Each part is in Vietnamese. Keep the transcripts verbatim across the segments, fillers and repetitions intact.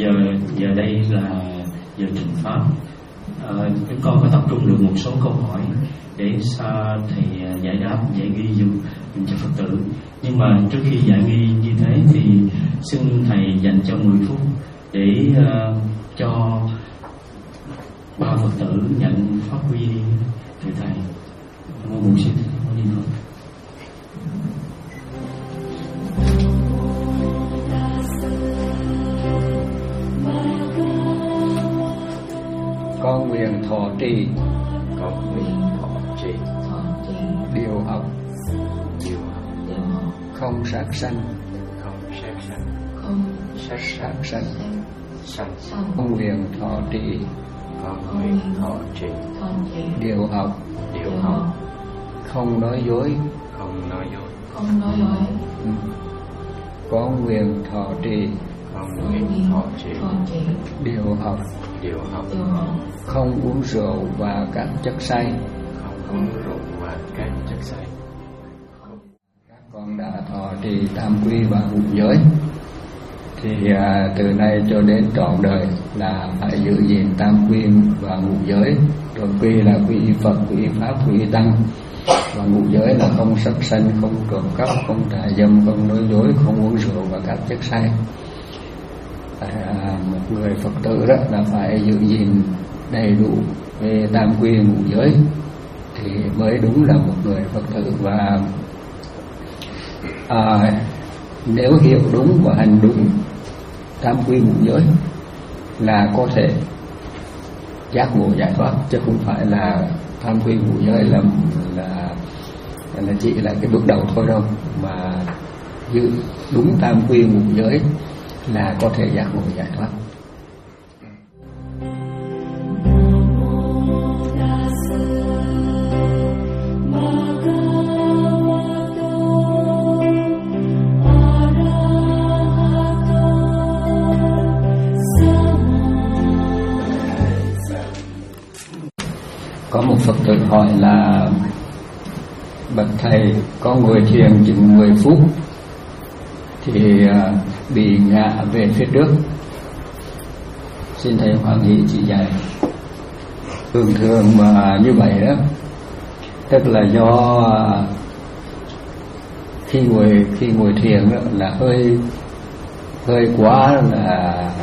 giờ giờ đây là giờ trình pháp. À, các con có tập trung được một số câu hỏi để xa thầy giải đáp, giải ghi dùm cho Phật tử. Nhưng mà trước khi giải ghi như thế thì xin thầy dành cho mười phút để uh, cho ba Phật tử nhận pháp quy từ thầy. Mô Bổn Sư Thích Ca Mâu Ni Phật. Con nguyện thọ trì, con nguyện thọ trì, điều học, điều học, không sát sanh, không sát sanh, không sát sát sanh, sanh. sanh. Con nguyện thọ trì, Con nguyện thọ trì, điều học, điều học, không nói dối, không nói dối. không nói dối. Ừ. Con nguyện thọ trì, Con nguyện thọ trì, điều học, điều học, không uống rượu và các chất say, không uống rượu và các chất say. Các con đã thọ trì tam quy và ngũ giới thì à, từ nay cho đến trọn đời là phải giữ gìn tam quy và ngũ giới. Rồi quy là quy y Phật, quy y Pháp, quy y Tăng, và ngũ giới là không sát sanh, không trộm cắp, không tà dâm, không nói dối, không uống rượu và các chất say. À, một người Phật tử đó là phải giữ gìn đầy đủ về tam quy ngũ giới thì mới đúng là một người Phật tử. Và à, nếu hiểu đúng và hành đúng tam quy ngũ giới là có thể giác ngộ giải thoát, chứ không phải là tam quy ngũ giới là là là chỉ là cái bước đầu thôi đâu, mà giữ đúng tam quy ngũ giới là có thể giác ngộ giải thoát. Có một Phật tử hỏi là: bạch thầy, có ngồi thiền chừng mười phút thì bị ngã về phía trước, xin thầy hoan hỷ chỉ dạy. Thường thường mà như vậy đó, tức là do khi ngồi khi ngồi thiền đó là hơi hơi quá là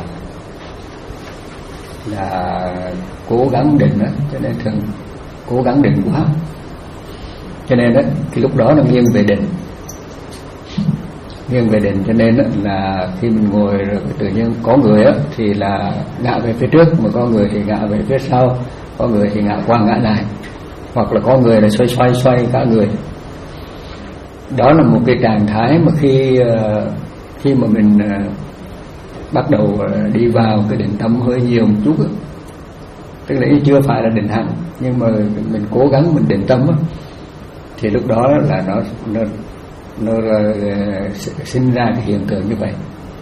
là cố gắng định đó, cho nên thường cố gắng định quá, cho nên đó thì lúc đó nó nghiêng về định, nghiêng về định cho nên đó là khi mình ngồi rồi tự nhiên có người đó thì là ngã về phía trước, mà có người thì ngã về phía sau, có người thì ngã qua ngã lại, hoặc là có người là xoay xoay xoay cả người. Đó là một cái trạng thái mà khi khi mà mình bắt đầu đi vào cái định tâm hơi nhiều một chút đó, tức là chưa phải là định hạnh, nhưng mà mình cố gắng mình định tâm đó, thì lúc đó là nó nó nó sinh ra cái hiện tượng như vậy.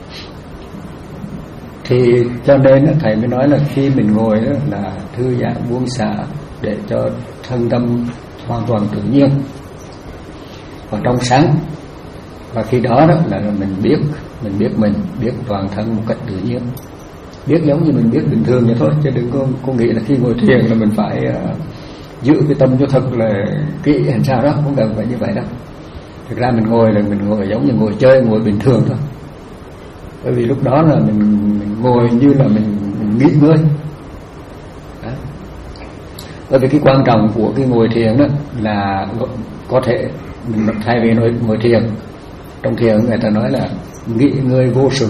Thì cho nên thầy mới nói là khi mình ngồi đó là thư giãn buông xả để cho thân tâm hoàn toàn tự nhiên và trong sáng, và khi đó đó là mình biết mình biết mình biết toàn thân một cách tự nhiên, biết giống như mình biết bình thường vậy thôi, chứ đừng có, có nghĩ là khi ngồi thiền là mình phải uh, giữ cái tâm cho thật là kỹ làm sao đó, không cần phải như vậy đâu. Thực ra mình ngồi là mình ngồi giống như ngồi chơi, ngồi bình thường thôi, bởi vì lúc đó là mình, mình ngồi như là mình, mình nghỉ ngơi đó. Bởi vì cái quan trọng của cái ngồi thiền đó là có thể mình thay vì ngồi, ngồi thiền, trong thiền người ta nói là nghỉ ngơi vô sự.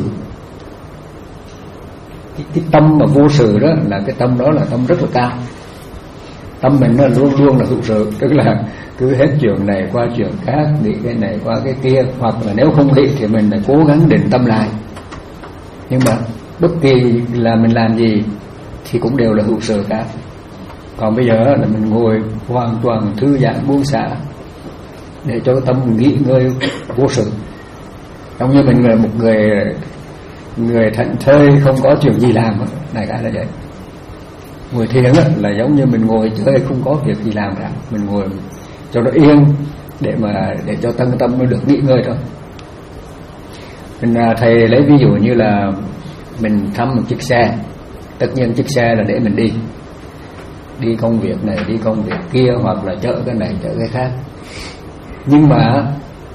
Cái, cái tâm mà vô sự đó là cái tâm đó là tâm rất là cao. Tâm mình nó luôn luôn là hữu sự, tức là cứ hết chuyện này qua chuyện khác, nghĩ cái này qua cái kia, hoặc là nếu không nghĩ thì mình phải cố gắng định tâm lại. Nhưng mà bất kỳ là mình làm gì thì cũng đều là hữu sự cả. Còn bây giờ là mình ngồi hoàn toàn thư giãn buông xả để cho tâm nghỉ ngơi vô sự, giống như mình là một người người thảnh thơi không có chuyện gì làm, đại khái là vậy. Ngồi thiền là giống như mình ngồi chơi không có việc gì làm cả, mình ngồi cho nó yên để mà để cho tâm tâm nó được nghỉ ngơi thôi. Mình thầy lấy ví dụ như là mình thăm một chiếc xe, tất nhiên chiếc xe là để mình đi đi công việc này, đi công việc kia, hoặc là chở cái này chở cái khác. Nhưng mà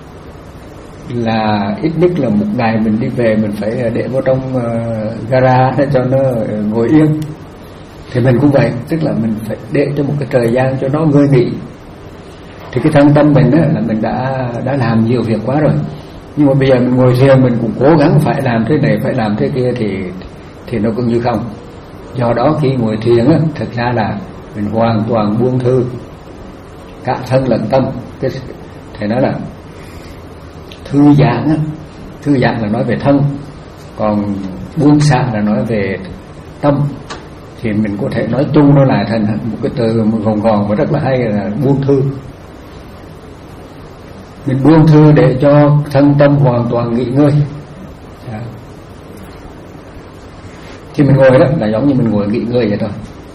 là ít nhất là một ngày mình đi về mình phải để vào trong uh, gara để cho nó ngồi yên. Thì mình cũng vậy, tức là mình phải để cho một cái thời gian cho nó ngơi nghỉ. Thì cái thân tâm mình á, là mình đã đã làm nhiều việc quá rồi, nhưng mà bây giờ mình ngồi thiền mình cũng cố gắng phải làm thế này, phải làm thế kia thì thì nó cũng như không. Do đó khi ngồi thiền á, thực ra là mình hoàn toàn buông thư cả thân lẫn tâm. Cái thầy nói là thư giãn á, thư giãn là nói về thân, còn buông xả là nói về tâm. Thì mình có thể nói chung nó là thành một cái từ gọn gọn và rất là hay là buông thư. Mình buông thư để cho thân tâm hoàn toàn nghỉ ngơi. Đó. Khi mình ngồi đó là giống như mình ngồi nghỉ ngơi vậy thôi.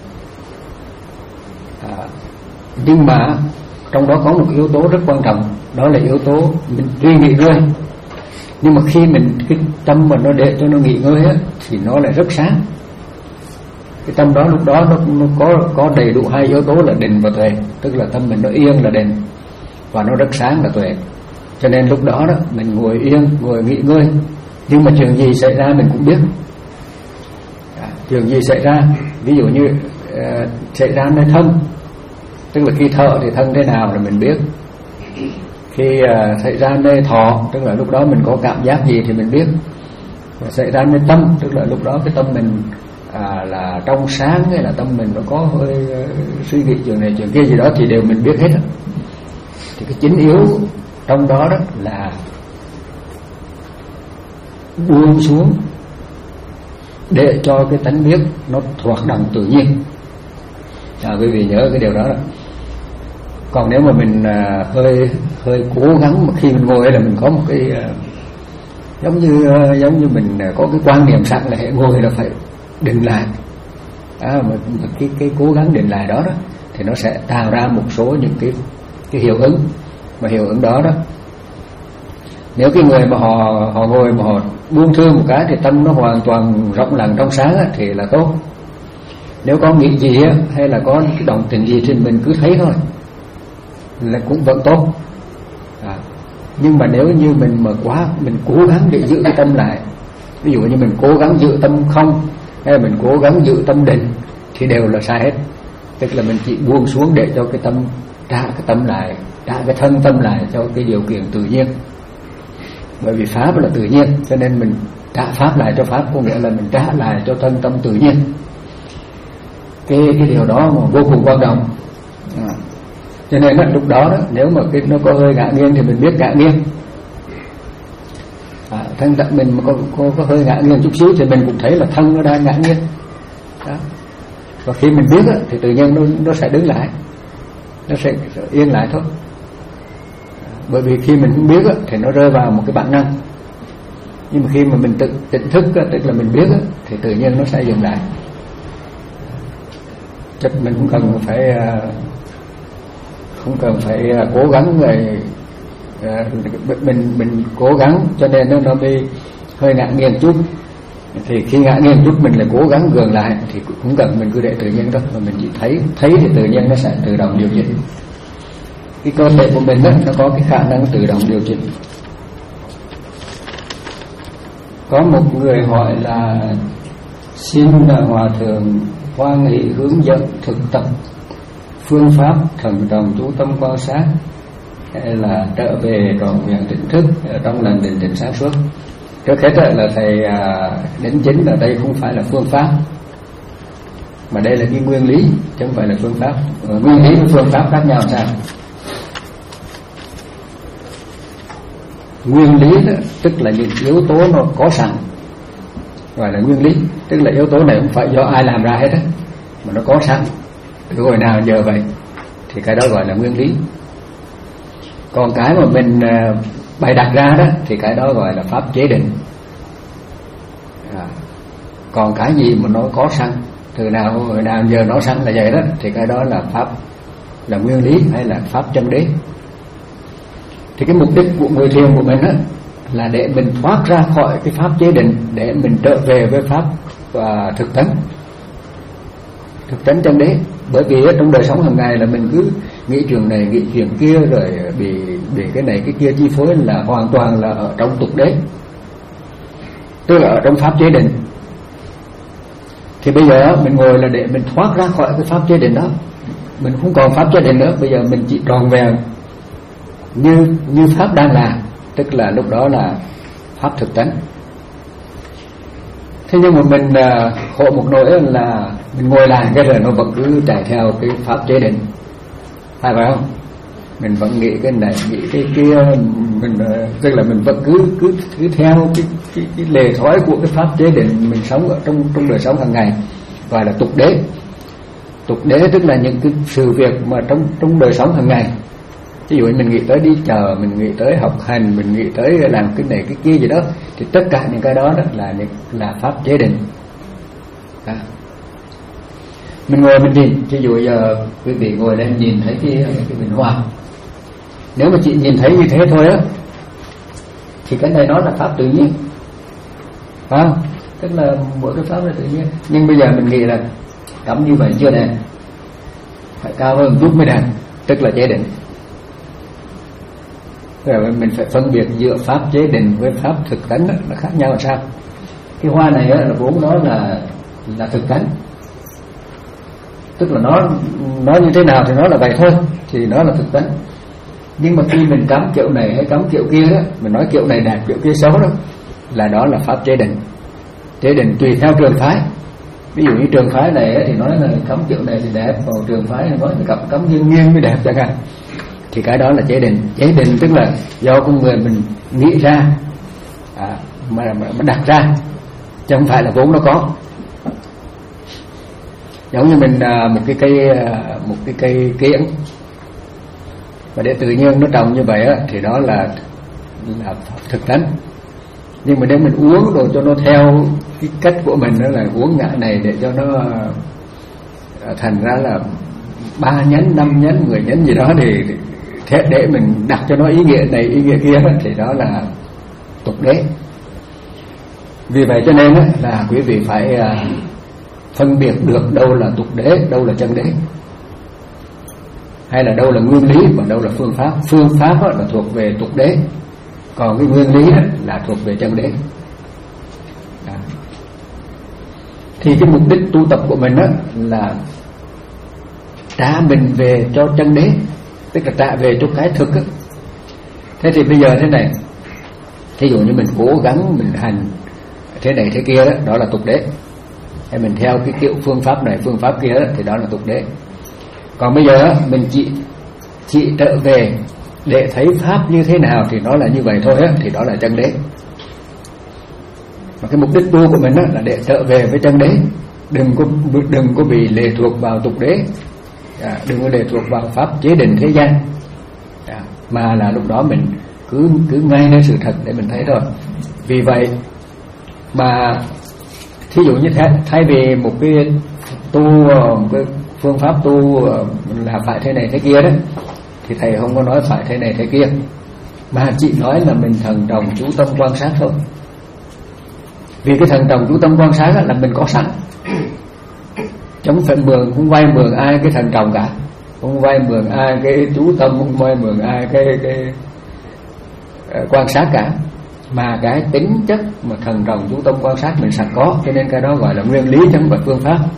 À, nhưng mà trong đó có một yếu tố rất quan trọng, đó là yếu tố mình tuy nghỉ ngơi, nhưng mà khi mình cái tâm mà nó để cho nó nghỉ ngơi á, thì nó lại rất sáng. Cái tâm đó lúc đó nó, nó có có đầy đủ hai yếu tố là định và tuệ, tức là tâm mình nó yên là định và nó rất sáng là tuệ. Cho nên lúc đó đó mình ngồi yên, ngồi nghỉ ngơi, nhưng mà chuyện gì xảy ra mình cũng biết. À, chuyện gì xảy ra, ví dụ như uh, xảy ra nơi thân, tức là khi thở thì thân thế nào là mình biết. Khi uh, xảy ra nơi thọ, tức là lúc đó mình có cảm giác gì thì mình biết. Và xảy ra nơi tâm, tức là lúc đó cái tâm mình à, là trong sáng hay là tâm mình nó có hơi uh, suy nghĩ chuyện này chuyện kia gì đó thì đều mình biết hết. Thì cái chính yếu trong đó đó là buông xuống để cho cái tánh biết nó hoạt động tự nhiên. À, quý vị nhớ cái điều đó, đó. Còn nếu mà mình à, hơi hơi cố gắng mà khi mình ngồi là mình có một cái à, giống như à, giống như mình à, có cái quan niệm sẵn là hệ ngồi là phải định lại. À, mà, mà cái cái cố gắng định lại đó đó thì nó sẽ tạo ra một số những cái cái hiệu ứng. Mà hiệu ứng đó đó, nếu cái người mà họ họ ngồi mà họ buông thư một cái thì tâm nó hoàn toàn rộng lặng trong sáng á, thì là tốt. Nếu có nghĩ gì á, hay là có cái động tình gì thì mình cứ thấy thôi là cũng vẫn tốt. À, nhưng mà nếu như mình mà quá mình cố gắng để giữ cái tâm lại, ví dụ như mình cố gắng giữ tâm không, hay là mình cố gắng giữ tâm định, thì đều là sai hết. Tức là mình chỉ buông xuống để cho cái tâm trả cái tâm lại, trả cái thân tâm lại cho cái điều kiện tự nhiên. Bởi vì pháp là tự nhiên, cho nên mình trả pháp lại cho pháp, có nghĩa là mình trả lại cho thân tâm tự nhiên. Cái cái điều đó mà vô cùng quan trọng. À, cho nên đó, lúc đó, đó nếu mà cái nó có hơi ngã nghiêng thì mình biết ngã nghiêng. À, thân tâm mình mà có, có có hơi ngã nghiêng chút xíu thì mình cũng thấy là thân nó đang ngã nghiêng. Đó. Và khi mình biết đó, thì tự nhiên nó nó sẽ đứng lại, nó sẽ yên lại thôi. Bởi vì khi mình không biết á, thì nó rơi vào một cái bản năng. Nhưng mà khi mà mình tự tỉnh thức á, tức là mình biết á, thì tự nhiên nó sẽ dừng lại. Chắc mình cũng cần phải không cần phải cố gắng rồi mình mình cố gắng cho nên nó nó bị hơi ngã nghiêng chút. Thì khi ngã nghiêng chút mình lại cố gắng gượng lại thì cũng cần mình cứ để tự nhiên đó, và mình chỉ thấy thấy thì tự nhiên nó sẽ tự động điều chỉnh. Cái cơ thể của mình đó, nó có cái khả năng tự động điều chỉnh. Có một người hỏi là xin Hòa Thượng hoan hỷ hướng dẫn thực tập phương pháp thần đồng chú tâm quan sát, hay là trở về trọn vẹn tỉnh thức trong lành định tĩnh sáng suốt. Trước hết là thầy đến chính là đây không phải là phương pháp, mà đây là cái nguyên lý chứ không phải là phương pháp. Nguyên lý và phương pháp khác nhau sao? Nguyên lý đó, tức là những yếu tố nó có sẵn, gọi là nguyên lý. Tức là yếu tố này không phải do ai làm ra hết á, mà nó có sẵn từ hồi nào giờ vậy, thì cái đó gọi là nguyên lý. Còn cái mà mình bày đặt ra đó thì cái đó gọi là pháp chế định. À, còn cái gì mà nó có sẵn từ nào hồi nào giờ nó sẵn là vậy đó, thì cái đó là pháp, là nguyên lý hay là pháp chân đế. Thì cái mục đích của người thiền của mình á, là để mình thoát ra khỏi cái pháp chế định, để mình trở về với pháp và thực tánh, thực tánh chân đế. Bởi vì trong đời sống hàng ngày là mình cứ nghĩ chuyện này nghĩ chuyện kia, rồi bị bị cái này cái kia chi phối, là hoàn toàn là ở trong tục đế, tức là ở trong pháp chế định. Thì bây giờ mình ngồi là để mình thoát ra khỏi cái pháp chế định đó, mình không còn pháp chế định nữa, bây giờ mình chỉ tròn vẹn như như pháp đang là, tức là lúc đó là pháp thực tánh. Thế nhưng mà mình uh, khổ một nỗi là mình ngồi lại cái rồi nó vẫn cứ chạy theo cái pháp chế định, phải phải không? Mình vẫn nghĩ cái này nghĩ cái kia, mình uh, tức là mình vẫn cứ cứ cứ theo cái cái, cái lề thói của cái pháp chế định mình sống ở trong trong đời sống hàng ngày, gọi là tục đế. Tục đế tức là những cái sự việc mà trong trong đời sống hàng ngày. Ví dụ mình nghĩ tới đi chợ, mình nghĩ tới học hành, mình nghĩ tới làm cái này cái kia gì đó, thì tất cả những cái đó, đó là là pháp chế định. Đó. Mình ngồi mình nhìn, ví dụ giờ quý vị ngồi lên nhìn thấy cái cái bình hoa, nếu mà chị nhìn thấy như thế thôi á, thì cái này nó là pháp tự nhiên, phải không? Tức là mỗi cái pháp là tự nhiên. Nhưng bây giờ mình nghĩ là cắm như vậy chưa đẹp, phải cao hơn chút mới đẹp, tức là chế định. Rồi mình phải phân biệt giữa pháp chế định với pháp thực tánh, nó khác nhau là sao? Cái hoa này là vốn nó là là thực tánh, tức là nó nó như thế nào thì nó là vậy thôi, thì nó là thực tánh. Nhưng mà khi mình cắm kiểu này hay cắm kiểu kia đó, mình nói kiểu này đẹp kiểu kia xấu đó, là đó là pháp chế định. Chế định tùy theo trường phái. Ví dụ như trường phái này thì nói là cắm kiểu này thì đẹp, còn trường phái nói là cắm cắm nghiêng nghiêng mới đẹp chẳng hạn, thì cái đó là chế định. Chế định tức là do con người mình nghĩ ra, à, mà, mà, mà đặt ra, chứ không phải là vốn nó có. Giống như mình à, một cái cây à, một cái cây kiểng, và để tự nhiên nó trồng như vậy á, thì đó là là thực tánh. Nhưng mà nếu mình uống rồi cho nó theo cái cách của mình, đó là uống ngã này để cho nó à, thành ra là ba nhánh, năm nhánh, mười nhánh gì đó, thì thế để mình đặt cho nó ý nghĩa này ý nghĩa kia, thì đó là tục đế. Vì vậy cho nên là quý vị phải phân biệt được đâu là tục đế, đâu là chân đế, hay là đâu là nguyên lý và đâu là phương pháp. Phương pháp là thuộc về tục đế, còn cái nguyên lý là thuộc về chân đế. Đó. Thì cái mục đích tu tập của mình là trả mình về cho chân đế, tức là trả về cho cái thực á. Thế thì bây giờ thế này, thí dụ như mình cố gắng mình hành thế này thế kia đó, đó là tục đế. Hay mình theo cái kiểu phương pháp này phương pháp kia đó, thì đó là tục đế. Còn bây giờ mình chỉ chỉ trở về để thấy pháp như thế nào thì nó là như vậy thôi á, thì đó là chân đế. Mà cái mục đích tu của mình đó là để trở về với chân đế, đừng có đừng có bị lệ thuộc vào tục đế. À, đừng có lệ thuộc vào pháp chế định thế gian, à, mà là lúc đó mình cứ cứ ngay nơi sự thật để mình thấy thôi. Vì vậy mà thí dụ như thế, thay vì một cái tu một cái phương pháp tu là phải thế này thế kia đó, thì thầy không có nói phải thế này thế kia, mà chỉ nói là mình thần trọng chú tâm quan sát thôi. Vì cái thần trọng chú tâm quan sát là mình có sẵn, chống phải mượn, không vay mượn ai cái thần trọng cả, không vay mượn ai cái chú tâm, không vay mượn ai cái cái uh, quan sát cả, mà cái tính chất mà thần trọng chú tâm quan sát mình sẵn có, cho nên cái đó gọi là nguyên lý chứ không phải phương pháp.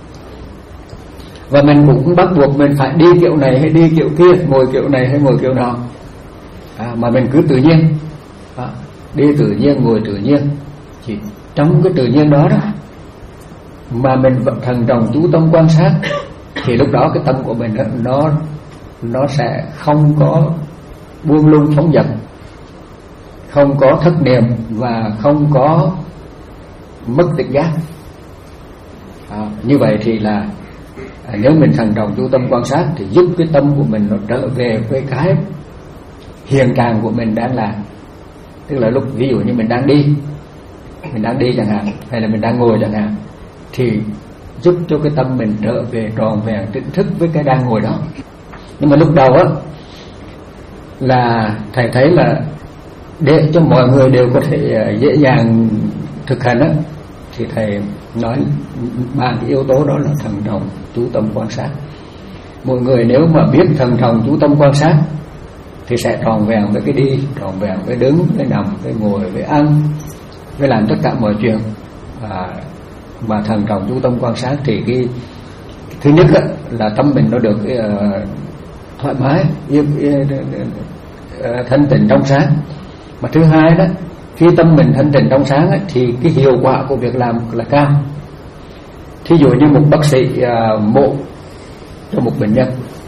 Và mình cũng bắt buộc mình phải đi kiểu này hay đi kiểu kia, ngồi kiểu này hay ngồi kiểu nào, à, mà mình cứ tự nhiên, à, đi tự nhiên, ngồi tự nhiên, chỉ trong cái tự nhiên đó đó mà mình vẫn thần trọng chú tâm quan sát, thì lúc đó cái tâm của mình đó, nó nó sẽ không có buông lung phóng dật, không có thất niệm và không có mất tỉnh giác. À, như vậy thì là à, nếu mình thần trọng chú tâm quan sát thì giúp cái tâm của mình nó trở về với cái hiện trạng của mình đang là. Tức là lúc ví dụ như mình đang đi, mình đang đi chẳng hạn, hay là mình đang ngồi chẳng hạn, thì giúp cho cái tâm mình trở về tròn vẹn tỉnh thức với cái đang ngồi đó. Nhưng mà lúc đầu á là thầy thấy là để cho mọi người đều có thể dễ dàng thực hành đó, thì thầy nói ba cái yếu tố đó là thận trọng, chú tâm quan sát. Mọi người nếu mà biết thận trọng, chú tâm quan sát thì sẽ tròn vẹn với cái đi, tròn vẹn với đứng, với nằm, với ngồi, với ăn, với làm tất cả mọi chuyện. À, mà thận trọng chú tâm quan sát thì cái thứ nhất đó, là tâm mình nó được uh, thoải mái, yên, yên, uh, thanh tịnh trong sáng. Mà thứ hai đó, khi tâm mình thanh tịnh trong sáng ấy, thì cái hiệu quả của việc làm là cao. Thí dụ như một bác sĩ uh, mổ cho một bệnh nhân,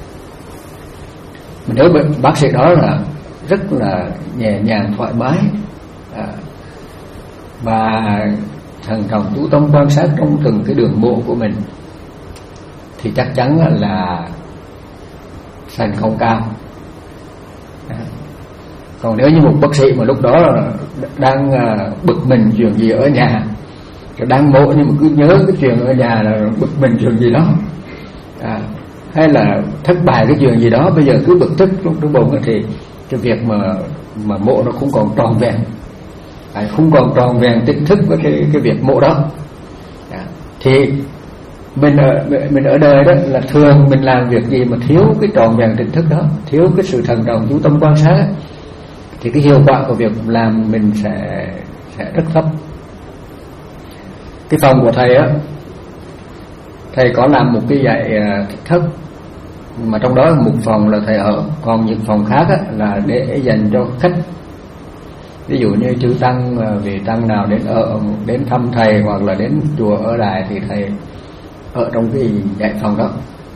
mà nếu bác sĩ đó là rất là nhẹ nhàng thoải mái à, và thận trọng chú tâm quan sát trong từng cái đường mổ của mình, thì chắc chắn là thành công cao. à. Còn nếu như một bác sĩ mà lúc đó đang bực mình chuyện gì ở nhà, đang mổ nhưng mà cứ nhớ cái chuyện ở nhà là bực mình chuyện gì đó, à, hay là thất bại cái chuyện gì đó, bây giờ cứ bực tức lúc trong bụng, thì cái việc mà mà mộ nó không còn tròn vẹn, à, không còn tròn vẹn tỉnh thức với cái cái việc mộ đó. à, thì mình ở mình ở đời đó là thường mình làm việc gì mà thiếu cái tròn vẹn tỉnh thức đó, thiếu cái sự thận trọng chú tâm quan sát ấy, thì cái hiệu quả của việc làm mình sẽ sẽ rất thấp. Cái phòng của thầy á, thầy có làm một cái dãy thất, mà trong đó một phòng là thầy ở, còn những phòng khác á, là để dành cho khách. Ví dụ như chư tăng, vị tăng nào đến ở đến thăm thầy hoặc là đến chùa ở lại thì thầy ở trong cái dãy phòng đó.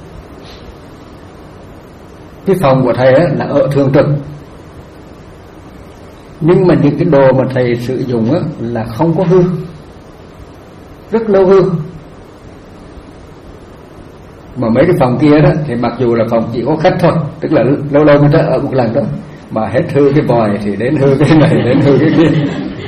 Cái phòng của thầy á, là ở thường trực, nhưng mà những cái đồ mà thầy sử dụng á, là không có hư, rất lâu hư. Mà mấy cái phòng kia đó thì mặc dù là phòng chỉ có khách thôi, tức là lâu lâu người ta ở một lần đó, mà hết hư cái vòi thì đến hư cái này, đến hư cái kia,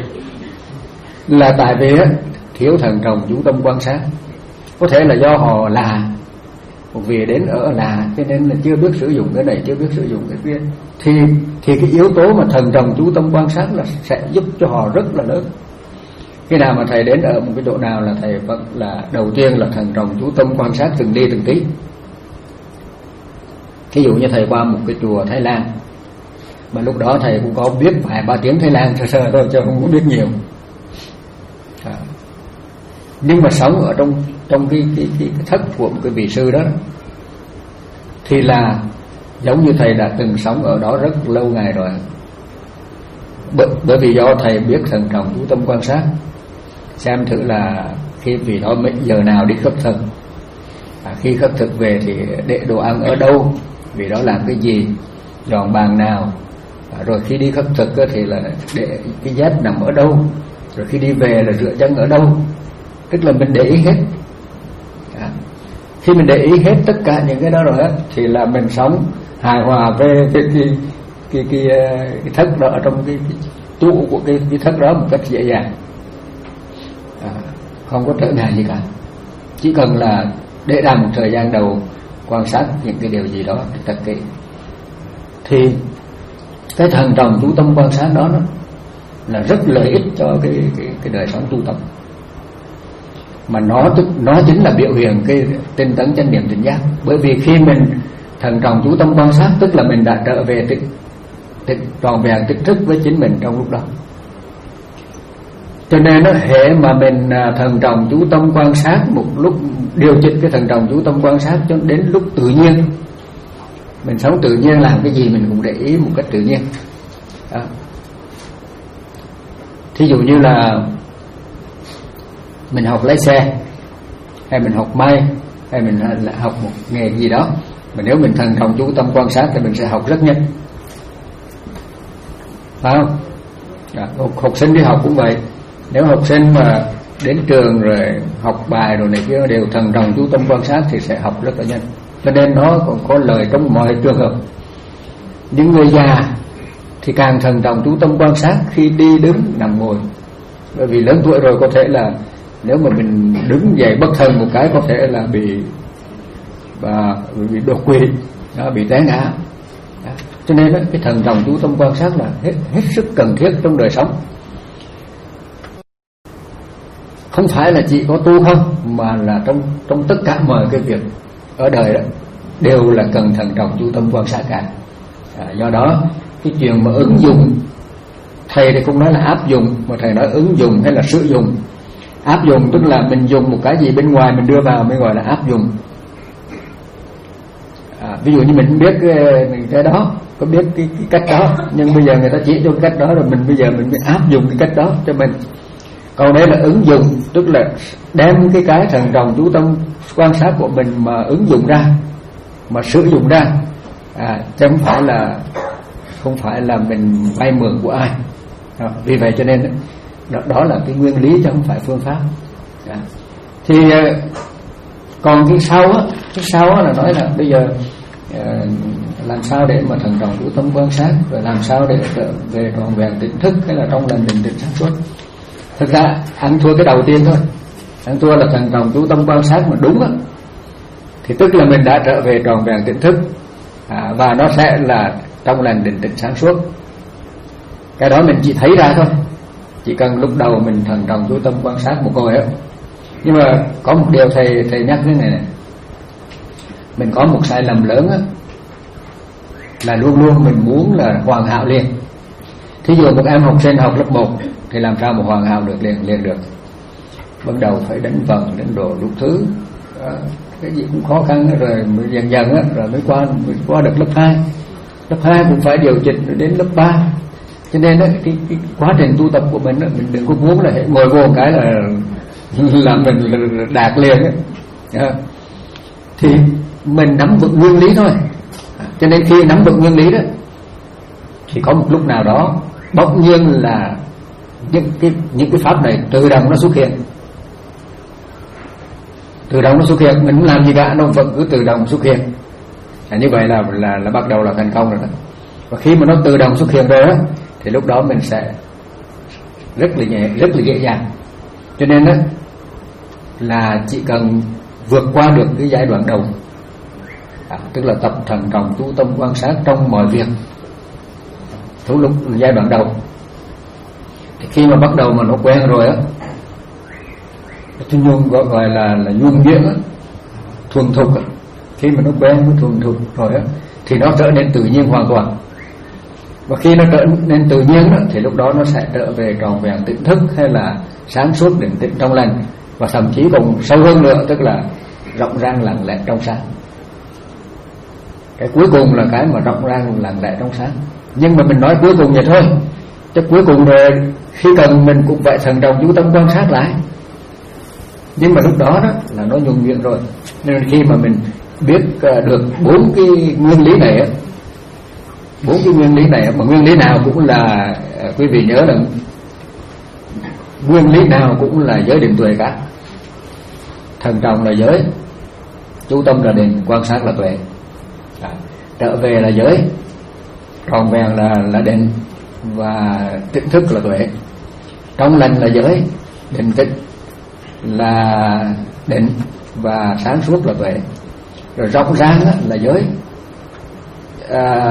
là tại vì á, thiếu thận trọng chú tâm quan sát. Có thể là do họ là một vị đến ở là, cho nên là chưa biết sử dụng cái này, chưa biết sử dụng cái kia, thì thì cái yếu tố mà thận trọng chú tâm quan sát là sẽ giúp cho họ rất là lớn. Khi nào mà thầy đến ở một cái chỗ nào là thầy vẫn là đầu tiên là thận trọng chú tâm quan sát từng đi từng tí. Ví dụ như thầy qua một cái chùa Thái Lan, mà lúc đó thầy cũng có biết vài ba tiếng Thái Lan sơ sơ thôi, chứ không có biết nhiều. à. Nhưng mà sống ở trong trong cái, cái, cái, cái thất của một cái vị sư đó, thì là giống như thầy đã từng sống ở đó rất lâu ngày rồi. Bởi, bởi vì do thầy biết thận trọng chú tâm quan sát, xem thử là khi vị đó giờ nào đi khất thực, à, khi khất thực về thì để đồ ăn ở đâu, vị đó làm cái gì, dọn bàn nào, à, rồi khi đi khất thực thì là để cái dép nằm ở đâu, rồi khi đi về là rửa chân ở đâu. Tức là mình để ý hết. à, Khi mình để ý hết tất cả những cái đó rồi á, thì là mình sống hài hòa về cái cái cái cái, cái thất đó, ở trong cái, cái trụ của cái, cái thất đó một cách dễ dàng, à, không có trở ngại gì cả. Chỉ cần là để ra một thời gian đầu quan sát những cái điều gì đó thật kỹ, thì cái thận trọng chú tâm quan sát đó, đó là rất lợi ích cho cái cái, cái đời sống tu tập. Mà nó nó chính là biểu hiện cái tinh tấn chánh niệm tỉnh giác. Bởi vì khi mình thận trọng chú tâm quan sát, tức là mình đã trở về tịnh tịnh tròn vẹn tỉnh thức với chính mình trong lúc đó. Cho nên nó hệ mà mình thận trọng chú tâm quan sát một lúc, điều chỉnh cái thận trọng chú tâm quan sát cho đến lúc tự nhiên. Mình sống tự nhiên, làm cái gì mình cũng để ý một cách tự nhiên. Đó. Thí dụ như là mình học lái xe, hay mình học may, hay mình học một nghề gì đó, mà nếu mình thận trọng chú tâm quan sát thì mình sẽ học rất nhanh, phải không? Đó. Học sinh đi học cũng vậy. Nếu học sinh mà đến trường rồi học bài rồi này kia đều thận trọng chú tâm quan sát thì sẽ học rất là nhanh. Cho nên nó còn có lời trong mọi trường hợp. Những người già thì càng thận trọng chú tâm quan sát khi đi đứng nằm ngồi. Bởi vì lớn tuổi rồi có thể là nếu mà mình đứng dậy bất thần một cái có thể là bị và bị đột quỵ, nó bị té ngã. Cho nên đó, cái thần trọng chú tâm quan sát là hết hết sức cần thiết trong đời sống. Không phải là chỉ có tu không, mà là trong trong tất cả mọi cái việc ở đời đó đều là cần thần trọng chú tâm quan sát cả. À, do đó cái chuyện mà ứng dụng, thầy thì cũng nói là áp dụng, mà thầy nói ứng dụng hay là sử dụng. Áp dụng tức là mình dùng một cái gì bên ngoài mình đưa vào mới gọi là áp dụng. À, ví dụ như mình không biết cái, cái đó, có biết cái, cái cách đó, nhưng bây giờ người ta chỉ cho cách đó rồi mình bây giờ mình mới áp dụng cái cách đó cho mình. Còn đây là ứng dụng, tức là đem cái cái thần trọng chú tâm quan sát của mình mà ứng dụng ra, mà sử dụng ra, à, chứ không phải là không phải là mình vay mượn của ai. À, vì vậy cho nên đó, đó là cái nguyên lý chứ không phải phương pháp. À, thì còn cái sau á, cái sau á là nói là bây giờ à, làm sao để mà thần trọng chú tâm quan sát, rồi làm sao để trở về trọn vẹn tỉnh thức hay là trong lành định tĩnh sáng suốt. Thực ra ăn thua cái đầu tiên thôi, ăn thua là thần trọng chú tâm quan sát mà đúng á, thì tức là mình đã trở về trọn vẹn tỉnh thức, à, và nó sẽ là trong lành định tĩnh sáng suốt. Cái đó mình chỉ thấy ra thôi, chỉ cần lúc đầu mình thần trọng chú tâm quan sát một hồi á. Nhưng mà có một điều thầy thầy nhắc thế này này, mình có một sai lầm lớn á, là luôn luôn mình muốn là hoàn hảo liền. Thí dụ một em học sinh học lớp một thì làm sao mà hoàn hảo được liền liền được. Ban đầu phải đánh vần, đánh đồ đủ thứ, à, cái gì cũng khó khăn rồi dần dần á, rồi mới qua mới qua được lớp hai. Lớp hai cũng phải điều chỉnh rồi đến lớp ba. Cho nên á, cái, cái quá trình tu tập của mình á, mình đừng có muốn là ngồi vô cái là là mình đạt liền á. À, thì mình nắm vững nguyên lý thôi. À, cho nên khi nắm vững nguyên lý đó thì có một lúc nào đó bỗng nhiên là những cái những cái pháp này tự động nó xuất hiện, tự động nó xuất hiện, mình không làm gì cả, nó vẫn cứ tự động xuất hiện. À, như vậy là là là bắt đầu là thành công rồi đó. Và khi mà nó tự động xuất hiện rồi đó, thì lúc đó mình sẽ rất là nhẹ, rất là dễ dàng. Cho nên đó là chỉ cần vượt qua được cái giai đoạn đầu, à, tức là tập thần trọng chú tâm quan sát trong mọi việc, thú lúc giai đoạn đầu, thì khi mà bắt đầu mà nó quen rồi á, tôi nhung gọi, gọi là là nhuần nhuyễn á, thuần thục á. Khi mà nó quen với thuần thục rồi á, thì nó trở nên tự nhiên hoàn toàn. Và khi nó trở nên tự nhiên đó, thì lúc đó nó sẽ trở về trọn vẹn tỉnh thức hay là sáng suốt định tĩnh trong lành, và thậm chí còn sâu hơn nữa, tức là rộng rang lặng lẽ trong sáng. Cái cuối cùng là cái mà rộng rang lặng lẽ trong sáng. Nhưng mà mình nói cuối cùng vậy thôi, chứ cuối cùng rồi khi cần mình cũng phải thần trọng chú tâm quan sát lại. Nhưng mà lúc đó đó là nó nhuần nhuyễn rồi. Nên khi mà mình biết được bốn cái nguyên lý này á, bốn cái nguyên lý này mà nguyên lý nào cũng là, quý vị nhớ là nguyên lý nào cũng là giới định tuệ cả. Thần trọng là giới, chú tâm là định, quan sát là tuệ. À, trở về là giới, tròn vẹn là là định, và tỉnh thức là tuệ. Trong lành là giới, định tĩnh là định, và sáng suốt là tuệ. Rồi rộng rang là giới, à,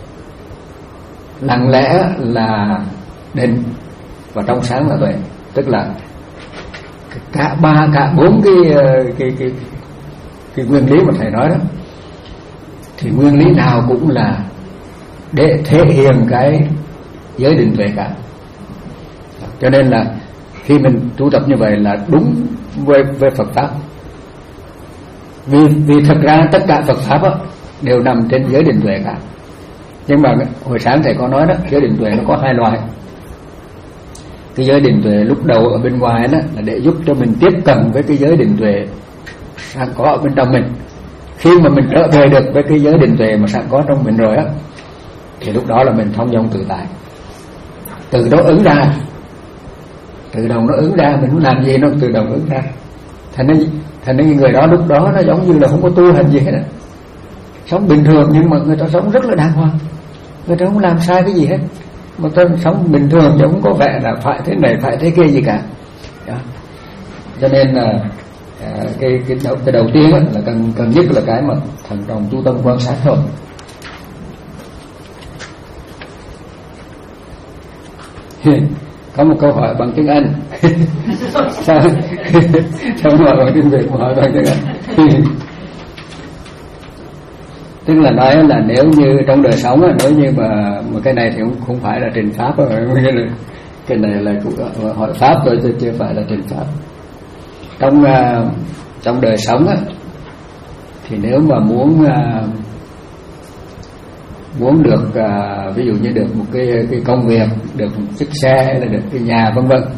lặng lẽ là định, và trong sáng là tuệ. Tức là cả ba cả bốn cái cái cái cái nguyên lý mà thầy nói đó, thì nguyên lý nào cũng là để thể hiện cái giới định tuệ cả. Cho nên là khi mình tu tập như vậy là đúng với, với Phật pháp. Vì vì thật ra tất cả Phật pháp đó, đều nằm trên giới định tuệ cả. Nhưng mà hồi sáng thầy có nói đó, giới định tuệ nó có hai loại. Cái giới định tuệ lúc đầu ở bên ngoài đó là để giúp cho mình tiếp cận với cái giới định tuệ sẵn có ở bên trong mình. Khi mà mình trở về được với cái giới định tuệ mà sẵn có trong mình rồi á, thì lúc đó là mình thông dong tự tại, từ đó ứng ra, tự động nó ứng ra, mình muốn làm gì nó tự động ứng ra. Thành nên thành nên người đó lúc đó nó giống như là không có tu hành gì hết á, sống bình thường nhưng mà người ta sống rất là đàng hoàng, người ta không làm sai cái gì hết, mà ta sống bình thường chứ không có vẻ là phải thế này phải thế kia gì cả. Đó. Cho nên là à, cái cái đầu, cái đầu tiên là cần cần nhất là cái mà thần trọng chú tâm quan sát thôi. Có một câu hỏi bằng tiếng Anh. Sao sao hỏi bằng tiếng Việt mà hỏi bằng tiếng Anh? Tức là nói là nếu như trong đời sống, nếu như mà, mà cái này thì cũng không phải là trình pháp rồi. Cái này là hỏi pháp thôi chứ chưa phải là trình pháp. Trong uh, trong đời sống á, thì nếu mà muốn uh, muốn được uh, ví dụ như được một cái cái công việc, được một chiếc xe hay là được cái nhà vân vân,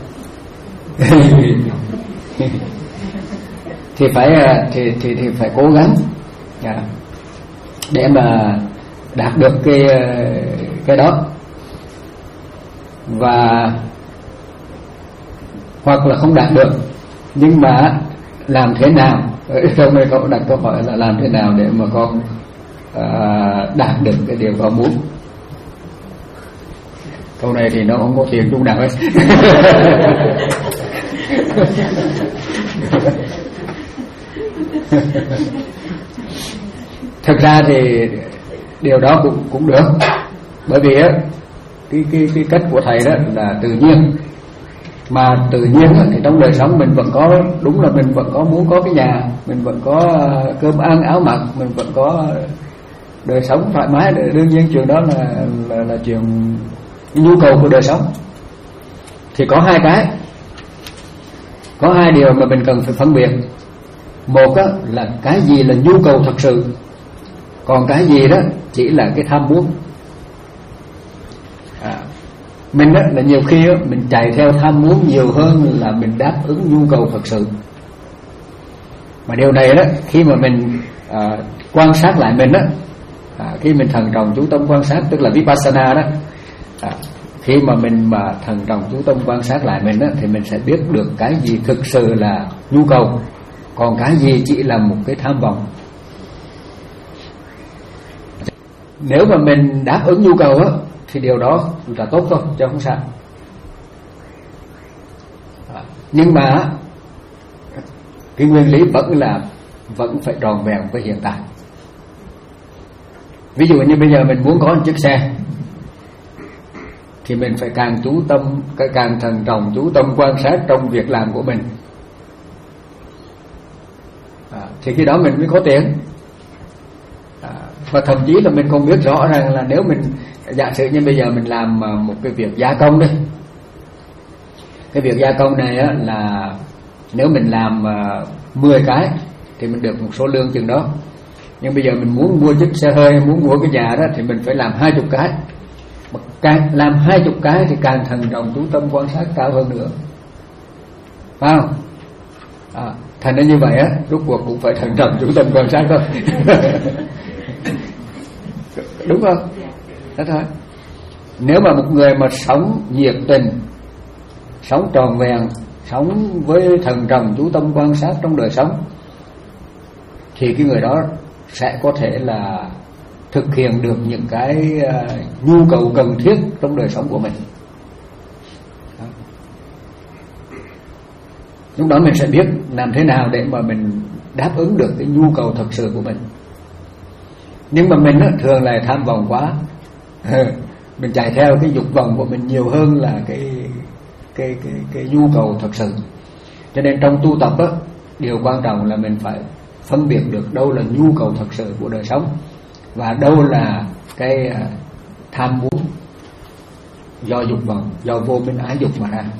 thì phải uh, thì thì thì phải cố gắng yeah, để mà đạt được cái cái đó. Và hoặc là không đạt được, nhưng mà làm thế nào, trong đây cậu đặt câu hỏi là làm thế nào để mà con uh, đạt được cái điều con muốn. Câu này thì nó không có tiền chung nào hết. Thực ra thì điều đó cũng cũng được, bởi vì á cái cái cái cách của thầy đó là tự nhiên. Mà tự nhiên á, thì trong đời sống mình vẫn có, đúng là mình vẫn có muốn có cái nhà, mình vẫn có cơm ăn áo mặc, mình vẫn có đời sống thoải mái. Đương nhiên chuyện đó là là, là chuyện nhu cầu của đời sống. Thì có hai cái, có hai điều mà mình cần phải phân biệt. Một á, là cái gì là nhu cầu thật sự, còn cái gì đó chỉ là cái tham muốn. à, Mình á, là nhiều khi á, mình chạy theo tham muốn nhiều hơn là mình đáp ứng nhu cầu thật sự. Mà điều này đó, khi mà mình à, quan sát lại mình á, à, khi mình thần trọng chú tâm quan sát, tức là Vipassana đó, à, khi mà mình mà thần trọng chú tâm quan sát lại mình á, thì mình sẽ biết được cái gì thực sự là nhu cầu, còn cái gì chỉ là một cái tham vọng. Nếu mà mình đáp ứng nhu cầu á, thì điều đó là tốt thôi, chứ không sao. à, Nhưng mà cái nguyên lý vẫn là vẫn phải tròn vẹn với hiện tại. Ví dụ như bây giờ mình muốn có một chiếc xe, thì mình phải càng chú tâm, càng thần trọng chú tâm quan sát trong việc làm của mình, à, thì khi đó mình mới có tiền. à, Và thậm chí là mình còn biết rõ rằng là nếu mình, giả sử như bây giờ mình làm một cái việc gia công đi, cái việc gia công này á, là nếu mình làm uh, mười cái thì mình được một số lương chừng đó. Nhưng bây giờ mình muốn mua chiếc xe hơi, muốn mua cái nhà đó, thì mình phải làm hai chục cái. Mà càng làm hai chục cái thì càng thần trọng chú tâm quan sát cao hơn nữa, phải không? À, thành ra như vậy á, rốt cuộc cũng phải thần trọng chú tâm quan sát thôi. Đúng không? Đó thôi. Nếu mà một người mà sống nhiệt tình, sống tròn vẹn, sống với thần trọng chú tâm quan sát trong đời sống, thì cái người đó sẽ có thể là thực hiện được những cái uh, nhu cầu cần thiết trong đời sống của mình. Đó. Lúc đó mình sẽ biết làm thế nào để mà mình đáp ứng được cái nhu cầu thật sự của mình. Nhưng mà mình á, thường là tham vọng quá, mình chạy theo cái dục vọng của mình nhiều hơn là cái cái cái cái nhu cầu thật sự. Cho nên trong tu tập á, điều quan trọng là mình phải phân biệt được đâu là nhu cầu thật sự của đời sống và đâu là cái uh, tham muốn do dục vọng, do vô minh ái dục mà ra.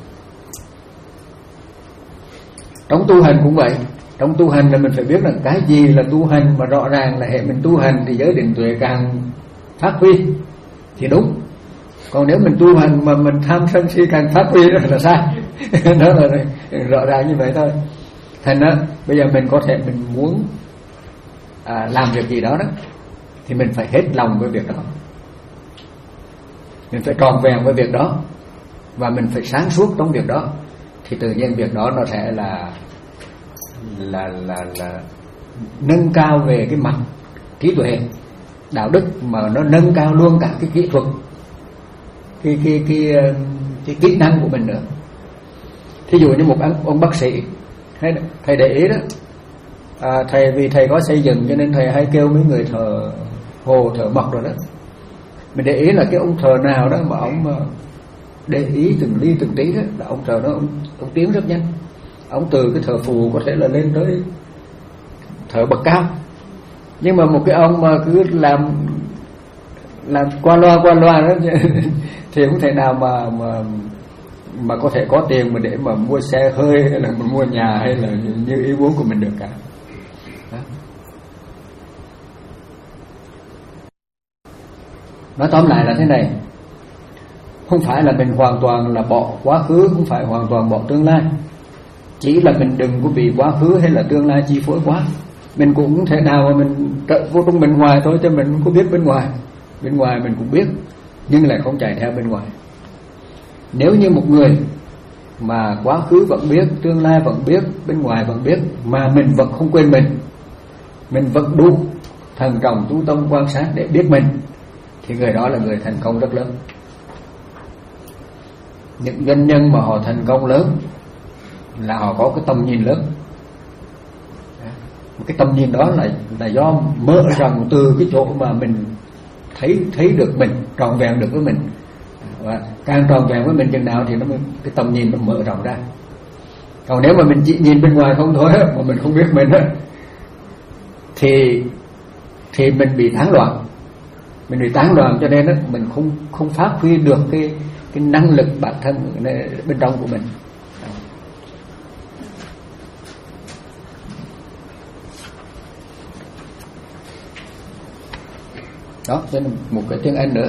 Trong tu hành cũng vậy. Trong tu hành là mình phải biết là cái gì là tu hành, mà rõ ràng là hệ mình tu hành thì giới định tuệ càng phát huy thì đúng. Còn nếu mình tu hành mà mình tham sân si càng phát huy đó là sai. Đó là rõ ràng như vậy thôi. Thành đó, bây giờ mình có thể mình muốn à, làm việc gì đó đó, thì mình phải hết lòng với việc đó, mình phải tròn vẹn với việc đó, và mình phải sáng suốt trong việc đó, thì tự nhiên việc đó nó sẽ là là là là nâng cao về cái mặt trí tuệ đạo đức, mà nó nâng cao luôn cả cái kỹ thuật, cái cái cái cái, cái kỹ năng của mình nữa. Thí dụ như một ông, ông bác sĩ, thầy để ý đó, à, thầy vì thầy có xây dựng cho nên thầy hay kêu mấy người thợ hồ, thợ mộc rồi đó. Mình để ý là cái ông thợ nào đó mà ông để ý từng ly từng tí đó, là ông trời nó ông, ông tiến rất nhanh. Ông từ cái thờ phù có thể là lên tới thờ bậc cao. Nhưng mà một cái ông mà cứ làm làm qua loa qua loa đó thì không thể nào mà mà mà có thể có tiền mà để mà mua xe hơi hay là mua nhà hay là như ý muốn của mình được cả. Đó. Nói tóm lại là thế này, không phải là mình hoàn toàn là bỏ quá khứ, không phải hoàn toàn bỏ tương lai, chỉ là mình đừng có bị quá khứ hay là tương lai chi phối quá. Mình cũng không thể nào mà mình trợ vô trong bên ngoài thôi, cho mình không có biết bên ngoài. Bên ngoài mình cũng biết, nhưng lại không chạy theo bên ngoài. Nếu như một người mà quá khứ vẫn biết, tương lai vẫn biết, bên ngoài vẫn biết, mà mình vẫn không quên mình, mình vẫn đủ thần trọng chú tâm quan sát để biết mình, thì người đó là người thành công rất lớn. Những doanh nhân mà họ thành công lớn là họ có cái tầm nhìn lớn. Cái tầm nhìn đó là là do mở rộng từ cái chỗ mà mình thấy thấy được mình, trọn vẹn được với mình. Và càng tròn vẹn với mình chừng nào thì nó mới, cái tầm nhìn nó mở rộng ra. Còn nếu mà mình chỉ nhìn bên ngoài không thôi mà mình không biết mình á, thì thì mình bị tán loạn, mình bị tán loạn cho nên á mình không không phát huy được cái cái năng lực bản thân bên trong của mình. Đó, cho nên một cái tiếng Anh nữa.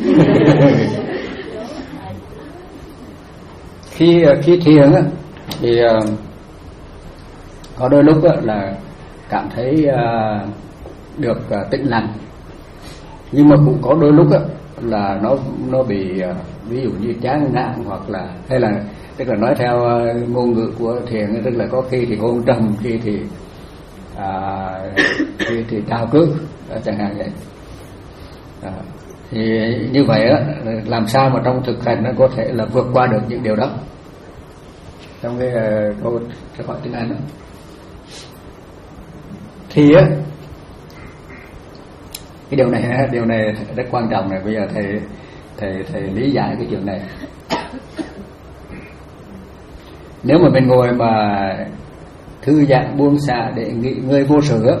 khi khi thiền á thì uh, có đôi lúc á, là cảm thấy uh, được uh, tĩnh lặng, nhưng mà cũng có đôi lúc á, là nó nó bị uh, ví dụ như chán nản, hoặc là hay là tức là nói theo uh, ngôn ngữ của thiền, tức là có khi thì hôn trầm, khi thì uh, khi thì trào cước uh, chẳng hạn vậy. À, thì như vậy á, làm sao mà trong thực hành nó có thể là vượt qua được những điều đó. Trong cái uh, câu sẽ hỏi tiếng Anh đó, thì á, cái điều này điều này rất quan trọng này. Bây giờ thầy thầy thầy lý giải cái chuyện này. Nếu mà mình ngồi mà thư giãn buông xả để nghỉ ngơi vô sự á,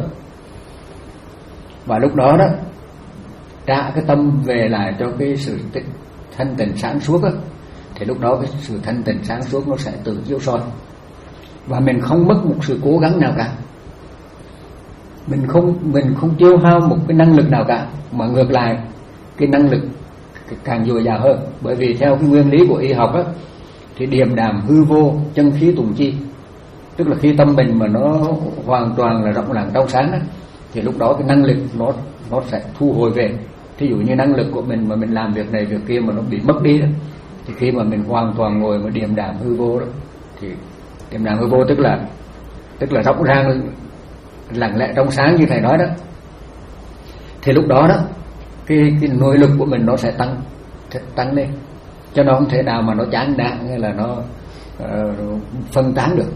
và lúc đó đó trả cái tâm về lại cho cái sự thanh tịnh sáng suốt á, thì lúc đó cái sự thanh tịnh sáng suốt nó sẽ tự chiếu soi, và mình không mất một sự cố gắng nào cả, mình không mình không tiêu hao một cái năng lực nào cả, mà ngược lại cái năng lực càng dồi dào hơn. Bởi vì theo cái nguyên lý của y học á, thì điềm đạm hư vô, chân khí tùng chi, tức là khi tâm mình mà nó hoàn toàn là rộng lặng trong sáng á, thì lúc đó cái năng lực nó nó sẽ thu hồi về. Thí dụ như năng lực của mình mà mình làm việc này việc kia mà nó bị mất đi đó, thì khi mà mình hoàn toàn ngồi mà điềm đạm hư vô đó, thì điềm đạm hư vô tức là tức là rộng ràng lặng lẽ trong sáng như thầy nói đó, thì lúc đó đó cái cái nội lực của mình nó sẽ tăng tăng lên, cho nó không thể nào mà nó chán nản hay là nó uh, phân tán được.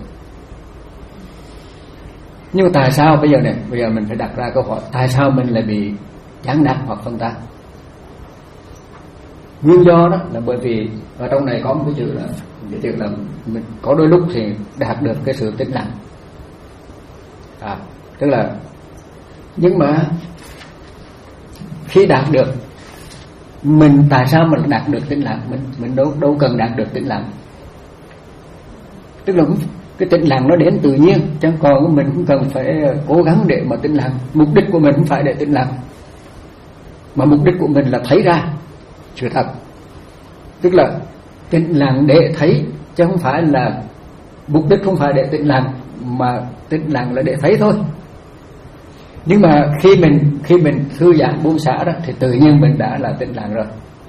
Nhưng mà tại sao bây giờ này, bây giờ mình phải đặt ra câu hỏi, tại sao mình lại bị chán nản hoặc phân tán? Nguyên do đó là bởi vì ở trong này có một cái chữ là cái chữ là mình có đôi lúc thì đạt được cái sự tĩnh lặng, à, tức là nhưng mà khi đạt được, mình tại sao mình đạt được tĩnh lặng? Mình mình đâu đâu cần đạt được tĩnh lặng, tức là cái tĩnh lặng nó đến tự nhiên, chẳng còn mình cũng cần phải cố gắng để mà tĩnh lặng. Mục đích của mình không phải để tĩnh lặng, mà mục đích của mình là thấy ra sự thật, tức là tĩnh lặng để thấy, chứ không phải là mục đích không phải để tĩnh lặng, mà tĩnh lặng là để thấy thôi. Nhưng mà khi mình khi mình thư giãn buông xả đó, thì tự nhiên mình đã là tĩnh lặng rồi,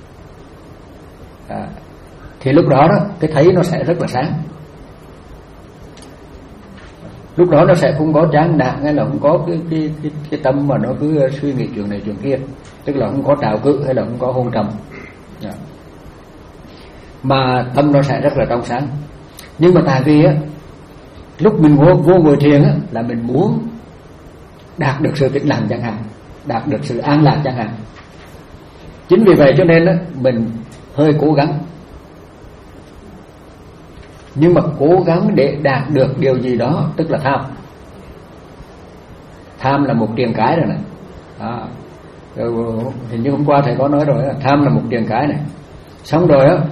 à, thì lúc đó đó cái thấy nó sẽ rất là sáng. Lúc đó nó sẽ không có chán nản hay là không có cái cái cái, cái tâm mà nó cứ suy nghĩ chuyện này chuyện kia, tức là không có trào cự hay là không có hôn trầm, yeah. Mà tâm nó sẽ rất là trong sáng. Nhưng mà tại vì á, lúc mình vô, vô ngồi thiền á, là mình muốn đạt được sự tĩnh lặng chẳng hạn, đạt được sự an lạc chẳng hạn. Chính vì vậy cho nên á, mình hơi cố gắng nhưng mà cố gắng để đạt được điều gì đó, tức là tham. Tham là một triền cái rồi này. Đó. Hình như hôm qua thầy có nói rồi, tham là một triền cái này. Xong rồi á,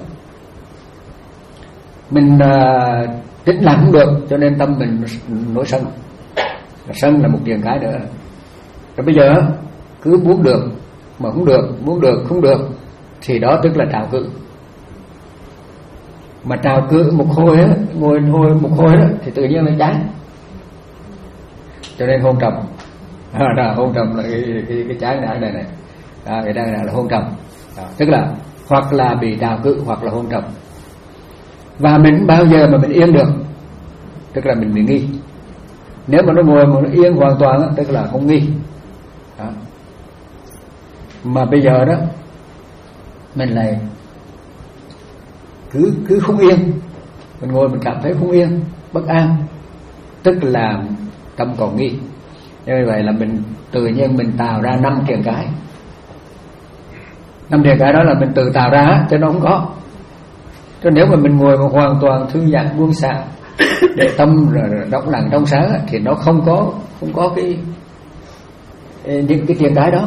mình uh, tính làm không được, cho nên tâm mình nổi sân. Sân là một triền cái nữa. Rồi bây giờ cứ muốn được mà không được, muốn được không được, thì đó tức là trào cự. Mà trào cự một hồi á, ngồi hồi một hồi đó thì tự nhiên nó chán. Cho nên hôn trầm. À, đó, hôn trầm là cái cái cái chán này này này. À, cái đang là hôn trầm. À, tức là hoặc là bị trào cự hoặc là hôn trầm. Và mình bao giờ mà mình yên được, tức là mình bị nghi. Nếu mà nó ngồi mà nó yên hoàn toàn á, tức là không nghi. Đó. Mà bây giờ đó mình lại cứ cứ không yên, mình ngồi mình cảm thấy không yên, bất an, tức là tâm còn nghi. Như vậy là mình tự nhiên mình tạo ra năm triền cái. Năm triền cái đó là mình tự tạo ra, chứ nó không có. Cho nếu mà mình ngồi mà hoàn toàn thư giãn buông xả để tâm đóng lặng trong sáng thì nó không có không có cái những cái triền cái đó.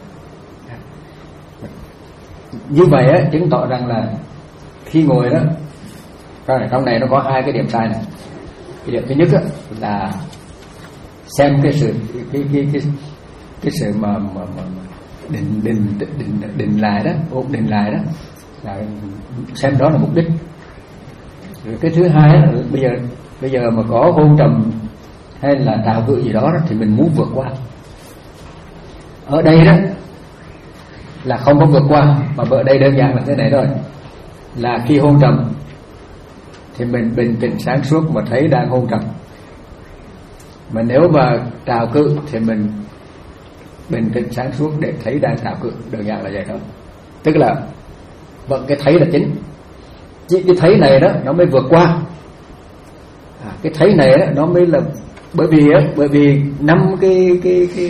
Như vậy á, chứng tỏ rằng là khi ngồi đó, trong này nó có hai cái điểm sai này. Cái điểm thứ nhất á, là xem cái sự cái cái cái cái sự mà mà, mà định định định định lại đó, ổn định lại đó, là xem đó là mục đích. Rồi cái thứ hai á, bây giờ bây giờ mà có hôn trầm hay là trào cự gì đó, đó thì mình muốn vượt qua. Ở đây đó là không có vượt qua, mà ở đây đơn giản là thế này thôi, là khi hôn trầm thì mình bình tĩnh sáng suốt mà thấy đang hôn trầm. Mà nếu mà trào cự thì mình bình tĩnh sáng suốt để thấy đang trào cự, đơn giản là vậy thôi. Tức là vẫn cái thấy là chính, chỉ cái thấy này đó nó mới vượt qua. À, cái thấy này đó nó mới là bởi vì á, bởi vì năm cái cái cái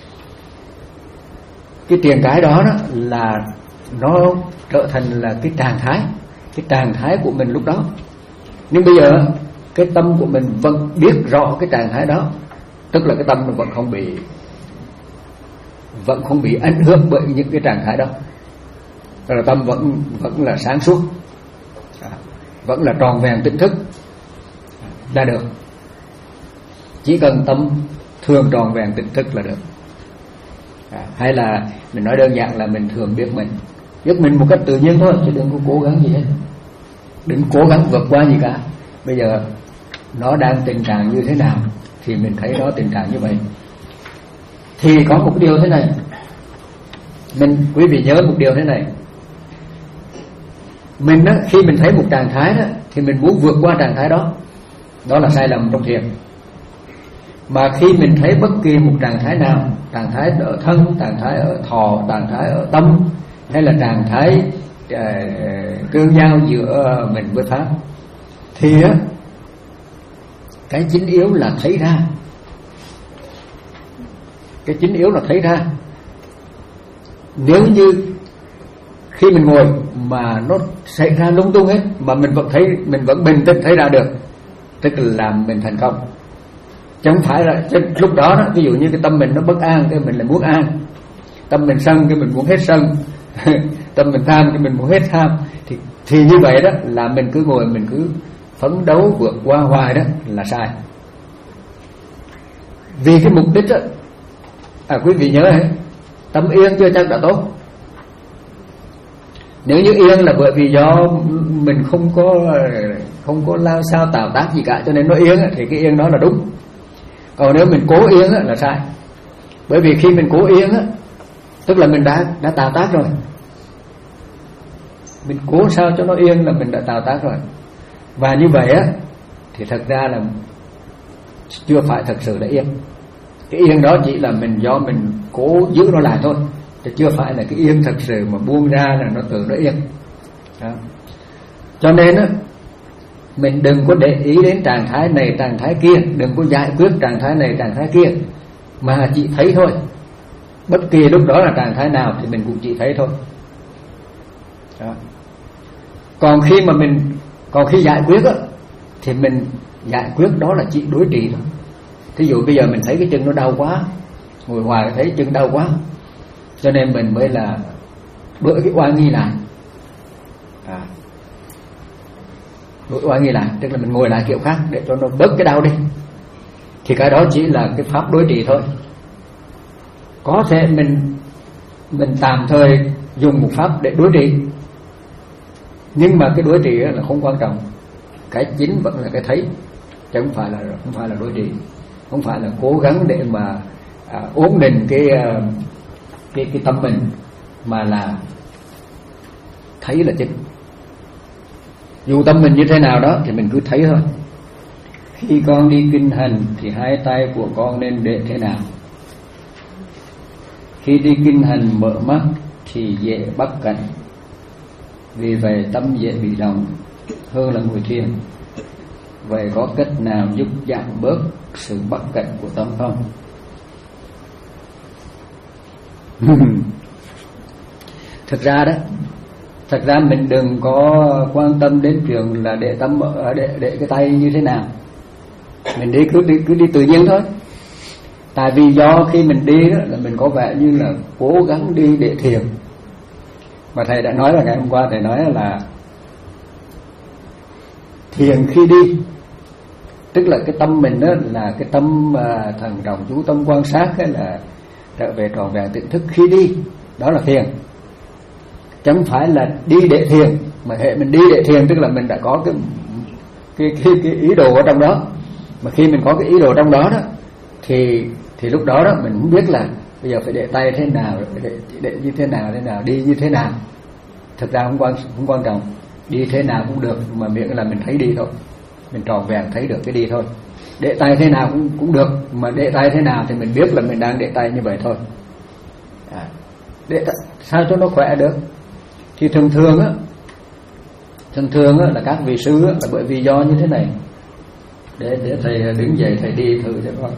cái triền cái đó, đó là nó trở thành là cái trạng thái, cái trạng thái của mình lúc đó. Nhưng bây giờ cái tâm của mình vẫn biết rõ cái trạng thái đó, tức là cái tâm nó vẫn không bị vẫn không bị ảnh hưởng bởi những cái trạng thái đó. Tức là tâm vẫn vẫn là sáng suốt, vẫn là tròn vẹn tỉnh thức là được. Chỉ cần tâm thường tròn vẹn tỉnh thức là được. À, hay là mình nói đơn giản là mình thường biết mình, biết mình một cách tự nhiên thôi, chứ đừng có cố gắng gì hết, đừng cố gắng vượt qua gì cả. Bây giờ nó đang tình trạng như thế nào thì mình thấy nó tình trạng như vậy. Thì có một điều thế này, mình quý vị nhớ một điều thế này, mình đó, khi mình thấy một trạng thái đó thì mình muốn vượt qua trạng thái đó, đó là sai lầm trong thiền. Mà khi mình thấy bất kỳ một trạng thái nào, trạng thái ở thân, trạng thái ở thọ, trạng thái ở tâm, hay là trạng thái uh, tương giao giữa mình với pháp, thì á, cái chính yếu là thấy ra. Cái chính yếu là thấy ra. Nếu như khi mình ngồi mà nó xảy ra lung tung hết, mà mình vẫn thấy, mình vẫn bình tĩnh thấy ra được, tức là mình thành công. Chẳng phải là lúc đó, đó ví dụ như cái tâm mình nó bất an, cái mình lại muốn an, tâm mình sân cái mình muốn hết sân, tâm mình tham cái mình muốn hết tham, thì thì như vậy đó là mình cứ ngồi mình cứ phấn đấu vượt qua hoài, đó là sai. Vì cái mục đích đó, à quý vị nhớ ấy, tâm yên chưa chắc đã tốt. Nếu như yên là bởi vì do mình không có không có lao sao tạo tác gì cả cho nên nó yên, thì cái yên đó là đúng. Còn nếu mình cố yên là sai. Bởi vì khi mình cố yên tức là mình đã đã tạo tác rồi. Mình cố sao cho nó yên là mình đã tạo tác rồi. Và như vậy á thì thật ra là chưa phải thật sự là yên. Cái yên đó chỉ là mình do mình cố giữ nó lại thôi, chứ chưa phải là cái yên thật sự mà buông ra là nó tự nó yên đó. Cho nên á, mình đừng có để ý đến trạng thái này trạng thái kia, đừng có giải quyết trạng thái này trạng thái kia, mà chỉ thấy thôi. Bất kỳ lúc đó là trạng thái nào thì mình cũng chỉ thấy thôi đó. Còn khi mà mình còn khi giải quyết á, thì mình giải quyết đó là chỉ đối trị thôi. Thí dụ bây giờ mình thấy cái chân nó đau quá, ngồi hoài thấy chân đau quá, cho nên mình mới là đổi cái oai nghi lại. À, đổi oai nghi lại, tức là mình ngồi lại kiểu khác để cho nó bớt cái đau đi. Thì cái đó chỉ là cái pháp đối trị thôi. Có thể mình mình tạm thời dùng một pháp để đối trị, nhưng mà cái đối trị là không quan trọng. Cái chính vẫn là cái thấy, chứ không phải là không phải là đối trị, không phải là cố gắng để mà à, ổn định cái cái cái tâm mình, mà là thấy là chính. Dù tâm mình như thế nào đó thì mình cứ thấy thôi. Khi con đi kinh hành thì hai tay của con nên để thế nào? Khi đi kinh hành mở mắt thì dễ bắt cảnh, vì vậy tâm dễ bị động hơn là ngồi thiền. Vậy có cách nào giúp giảm bớt sự bắt cảnh của tâm không? Thực ra đó, thật ra mình đừng có quan tâm đến chuyện là để tâm mở, để để cái tay như thế nào. Mình đi cứ đi cứ đi tự nhiên thôi. Tại vì do khi mình đi đó là mình có vẻ như là cố gắng đi để thiền. Mà thầy đã nói là ngày hôm qua thầy nói là thiền khi đi, tức là cái tâm mình đó là cái tâm à, thần trọng chú tâm quan sát ấy, là trở về tròn vẹn tỉnh thức khi đi, đó là thiền. Chẳng phải là đi để thiền, mà hệ mình đi để thiền tức là mình đã có cái cái cái, cái ý đồ ở trong đó. Mà khi mình có cái ý đồ trong đó đó thì thì lúc đó đó mình không biết là bây giờ phải để tay thế nào, để, để như thế nào thế nào, đi như thế nào. Thực ra không quan không quan trọng, đi thế nào cũng được, mà miễn là mình thấy đi thôi, mình tròn vẹn thấy được cái đi thôi. Để tay thế nào cũng cũng được, mà để tay thế nào thì mình biết là mình đang để tay như vậy thôi. À, để sao cho nó khỏe được? Thì thường thường á, thường thường á là các vị sư á, là bởi vì do như thế này. Để để thầy đứng dậy thầy đi thử cho con.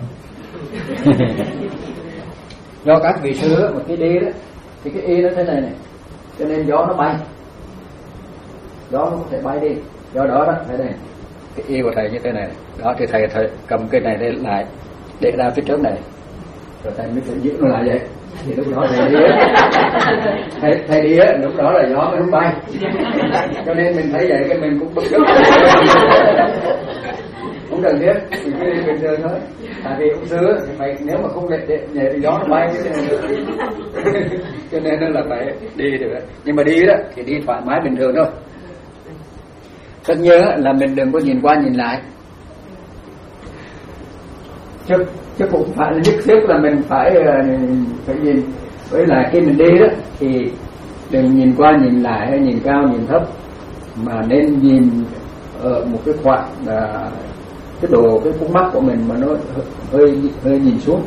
Do các vị sư á, mà cái đi đó thì cái y nó thế này này, cho nên gió nó bay, gió nó có thể bay đi. Do đó đó thế này, cái y của thầy như thế này, đó thì thầy thầy cầm cái này lên lại để ra phía trước này, rồi thầy mới tự giữ nó lại vậy. Thì lúc đó thầy đi á, thầy, thầy đi á, lúc đó là gió nó bay, cho nên mình thấy vậy cái mình cũng bực tức. Không cần thiết, thì cứ đi bình thường thôi. Tại vì ông xưa thì phải, nếu mà không để nhẹ thì gió nó bay cái này nữa. Cho nên là phải đi được. Nhưng mà đi đó thì đi thoải mái bình thường thôi. Tất nhiên là mình đừng có nhìn qua nhìn lại. Chứ, chứ cũng phải là nhất thiết là mình phải phải nhìn. Với lại khi mình đi đó thì đừng nhìn qua nhìn lại hay nhìn cao nhìn thấp, mà nên nhìn ở một cái khoảng là cái đồ cái con mắt của mình mà nó hơi hơi nhìn xuống.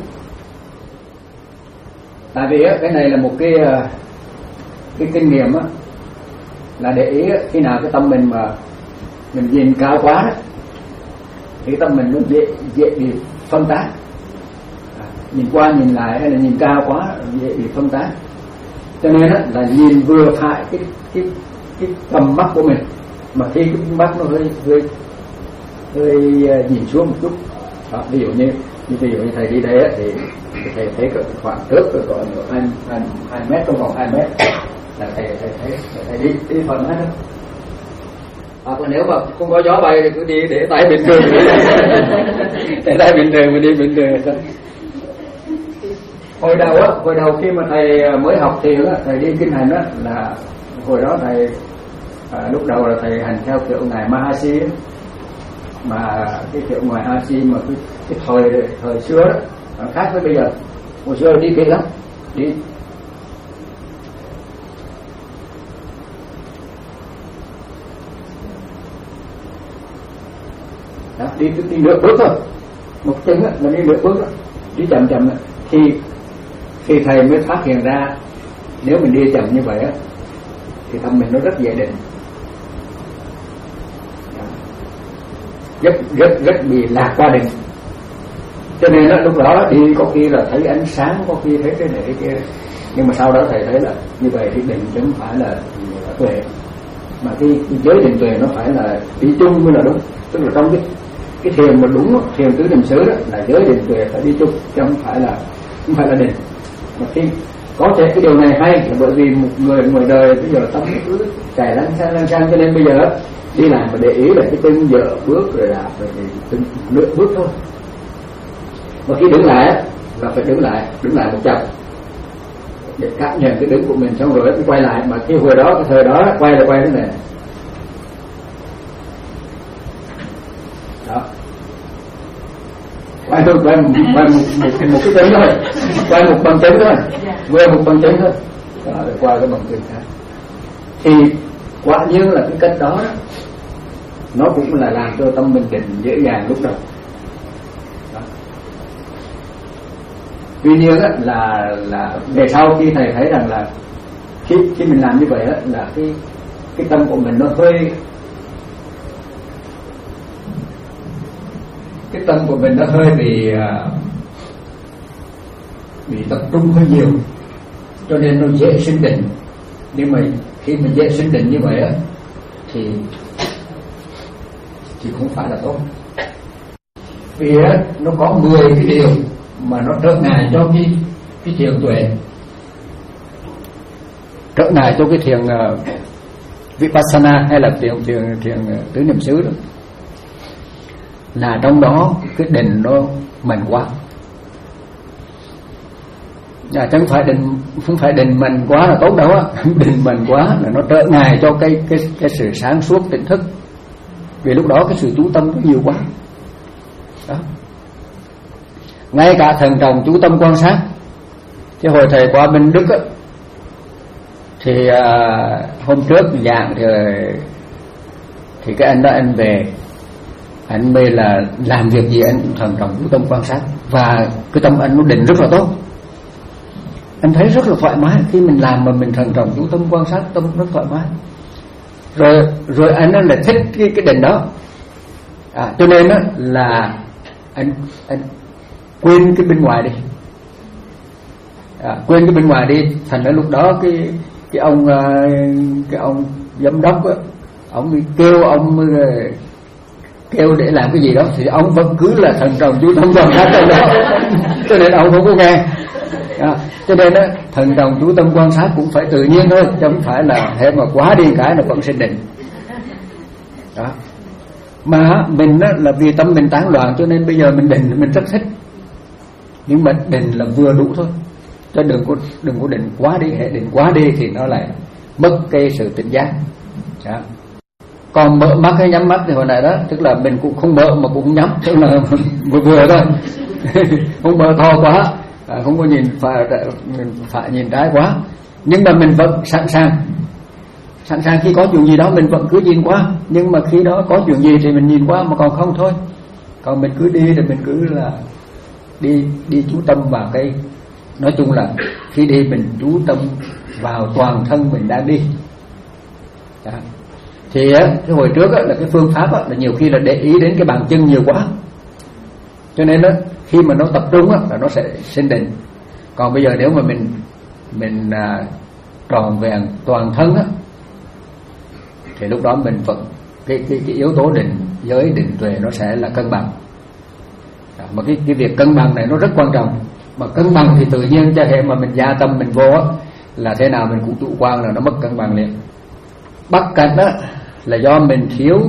Tại vì á, cái này là một cái cái kinh nghiệm á, là để ý á, khi nào cái tâm mình mà mình nhìn cao quá đó, thì tâm mình nó dễ dễ bị phân tán. À, nhìn qua nhìn lại hay là nhìn cao quá dễ bị phân tán. Cho nên á, là nhìn vừa phải cái cái cái tầm mắt của mình, mà khi cái mắt nó hơi hơi hơi nhìn xuống một chút. Đó, ví dụ như, như ví dụ như thầy đi đây á, thì thầy thấy cái khoảng trước rồi còn hai hai hai mét, trong vòng hai mét là thầy thầy thấy thầy đi đi phần hết đó. Hoặc là nếu mà không có gió bay thì cứ đi để tay bình thường, để tay bình thường mà đi bình thường. Hồi đầu á, hồi đầu khi mà thầy mới học thiền á, thầy đi kinh hành á, là hồi đó thầy à, lúc đầu là thầy hành theo kiểu ngài Mahasi á. Mà cái kiểu ngoài a si mà cái, cái thời thời xưa đó nó khác với bây giờ. Hồi xưa đi kỹ lắm, đi đó, đi đi nửa bước thôi, một chân á là đi nửa bước đó, đi chậm chậm đó. Thì khi thầy mới phát hiện ra nếu mình đi chậm như vậy á thì tâm mình nó rất dễ định, rất rất rất bị lạc qua định. Cho nên là lúc đó đi có khi là thấy ánh sáng, có khi thấy cái này cái kia, nhưng mà sau đó thầy thấy là như vậy thì định chứ không phải là tuệ, mà cái, cái giới định tuệ nó phải là đi chung mới là đúng. Tức là trong cái cái thiền mà đúng thiền tứ niệm xứ đó là giới định tuệ phải đi chung, chứ không phải là không phải là định. Mà khi có thể cái điều này hay là bởi vì một người ngoài đời bây giờ tâm cứ chạy lăn sang lăn sang, cho nên bây giờ đi làm mà để ý là cái từng giờ bước rồi là phải từng lượt bước thôi. Và khi đứng lại là phải đứng lại đứng lại một chập để cảm nhận cái đứng của mình, xong rồi quay lại. Mà khi hồi đó cái thời đó quay là quay thế này đó, quay thôi, quay một, quay một, một, một cái chân thôi, quay một bằng chân thôi, quay một bằng chân thôi, đó, rồi qua cái bằng chân khác. Thì quả nhiên là cái cách đó, đó nó cũng là làm cho tâm mình định dễ dàng lúc đầu. Đó. Tuy nhiên á, là là về sau khi thầy thấy rằng là khi khi mình làm như vậy á, là cái cái tâm của mình nó hơi cái tâm của mình nó hơi bị bị tập trung hơi nhiều, cho nên nó dễ sinh định. Nhưng mà khi mình dễ sinh định như vậy á thì thì không phải là tốt, vì á, nó có mười cái điều mà nó trở ngại cho cái cái thiền tuệ, trở ngại cho cái thiền uh, vipassana hay là thiền thiền thiền uh, tứ niệm xứ đó. Là trong đó cái định nó mạnh quá, à, chẳng phải định không phải định mạnh quá là tốt đâu á, định mạnh quá là nó trở ngại cho cái cái cái sự sáng suốt tỉnh thức, vì lúc đó cái sự chú tâm nó nhiều quá đó. Ngay cả thần trọng chú tâm quan sát, cái hồi thầy qua bên Đức á, thì à, hôm trước giảng thì thì cái anh đó anh về, anh mới là làm việc gì anh thần trọng chú tâm quan sát, và cái tâm anh nó định rất là tốt. Anh thấy rất là thoải mái khi mình làm mà mình thần trọng chú tâm quan sát, tâm rất thoải mái. Rồi rồi anh nó lại thích cái cái định đó, à, cho nên đó là anh anh quên cái bên ngoài đi, à, quên cái bên ngoài đi. Thành ra lúc đó cái cái ông cái ông giám đốc á, ông đi kêu ông kêu để làm cái gì đó thì ông vẫn cứ là thần trọng chú tâm quan sát trong đó, cho nên ông không có nghe. À, cho nên đó, thần trọng chú tâm quan sát cũng phải tự nhiên thôi, chứ không phải là hệ mà quá đi cái là vẫn sinh định đó. Mà mình đó, là vì tâm mình tán loạn cho nên bây giờ mình định mình rất thích, nhưng mà định là vừa đủ thôi, cho đừng có đừng có định quá đi. Hệ định quá đi thì nó lại mất cái sự tỉnh giác đó. Còn mở mắt hay nhắm mắt thì hồi này đó, tức là mình cũng không mở mà cũng không nhắm, tức là vừa vừa thôi không mở to quá, à, không có nhìn phải mình phải nhìn trái quá, nhưng mà mình vẫn sẵn sàng sẵn sàng khi có chuyện gì đó mình vẫn cứ nhìn qua, nhưng mà khi đó có chuyện gì thì mình nhìn qua, mà còn không thôi. Còn mình cứ đi thì mình cứ là đi đi chú tâm vào cái, nói chung là khi đi mình chú tâm vào toàn thân mình đang đi đó. Thì á, cái hồi trước á, là cái phương pháp á, là nhiều khi là để ý đến cái bàn chân nhiều quá, cho nên đó, khi mà nó tập trung á, là nó sẽ sinh định. Còn bây giờ nếu mà mình mình à, tròn vẹn toàn thân á, thì lúc đó mình vẫn cái cái cái yếu tố định giới định tuệ nó sẽ là cân bằng. Đó, mà cái cái việc cân bằng này nó rất quan trọng. Mà cân bằng thì tự nhiên cho hệ mà mình gia tâm mình vô á, là thế nào mình cũng chủ quan là nó mất cân bằng liền. Bắt cạnh đó là do mình thiếu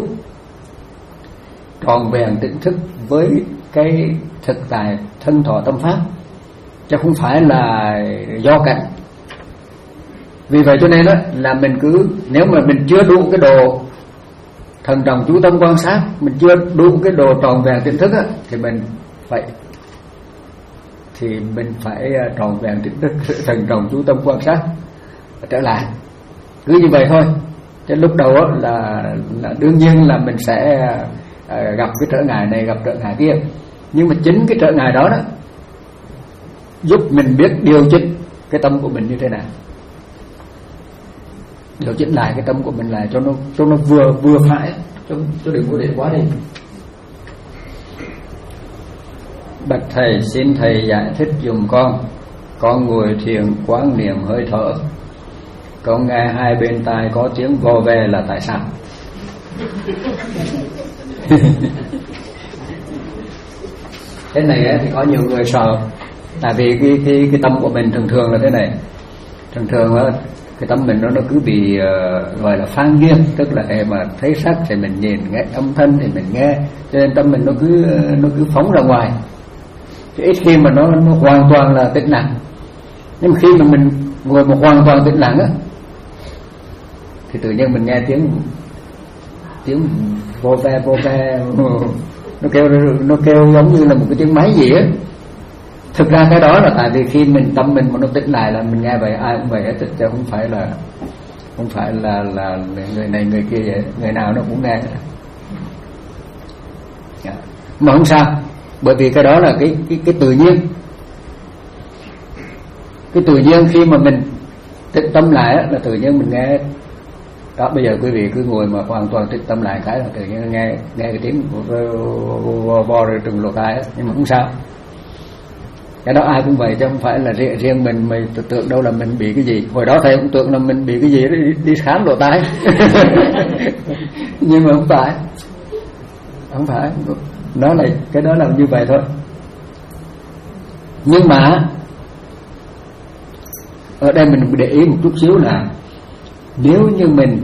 tròn vẹn tỉnh thức với cái thực tại thân thọ tâm pháp, chứ không phải là do cảnh. Vì vậy cho nên đó là mình cứ, nếu mà mình chưa đủ cái độ thần trọng chú tâm quan sát, mình chưa đủ cái độ tròn vẹn tỉnh thức á, thì mình phải thì mình phải tròn vẹn tỉnh thức, thần trọng chú tâm quan sát trở lại. Cứ như vậy thôi. Chứ lúc đầu á, là, là đương nhiên là mình sẽ uh, gặp cái trở ngại này, gặp trở ngại kia, nhưng mà chính cái trở ngại đó đó giúp mình biết điều chỉnh cái tâm của mình như thế nào, điều chỉnh lại cái tâm của mình lại cho nó cho nó vừa vừa phải, cho, cho đừng có để quá đi. Bạch thầy, xin thầy giải thích dùm con. Con ngồi thiền quán niệm hơi thở, con nghe hai bên tai có tiếng vo ve là tại sao? Cái này á, thì có nhiều người sợ, tại vì cái cái cái tâm của mình thường thường là thế này, thường thường á, cái tâm mình nó nó cứ bị uh, gọi là phan duyên, tức là hệ mà thấy sắc thì mình nhìn, nghe âm thanh thì mình nghe, cho nên tâm mình nó cứ nó cứ phóng ra ngoài, chứ ít khi mà nó nó hoàn toàn là tĩnh lặng. Nhưng mà khi mà mình ngồi một hoàn toàn tĩnh lặng á, thì tự nhiên mình nghe tiếng tiếng vô ve vô ve, nó kêu nó kêu giống như là một cái tiếng máy gì á. Thực ra cái đó là tại vì khi mình tâm mình mà nó tĩnh lại là mình nghe vậy, ai cũng vậy hết, chứ không phải là không phải là là người này người kia vậy, người nào nó cũng nghe. Mà không sao, bởi vì cái đó là cái cái cái tự nhiên. Cái tự nhiên khi mà mình tĩnh tâm lại là tự nhiên mình nghe. Đó, bây giờ quý vị cứ ngồi mà hoàn toàn tĩnh tâm lại cái là tự nhiên nghe nghe cái tiếng vo vo rồi từng lỗ tai, nhưng mà không sao. Cái đó ai cũng vậy, chứ không phải là riêng, riêng mình mình tưởng đâu là mình bị cái gì. Hồi đó thầy cũng tưởng là mình bị cái gì đó, đi, đi khám lỗ tai. Nhưng mà không phải, không phải, nó là cái đó là như vậy thôi. Nhưng mà ở đây mình để ý một chút xíu là nếu như mình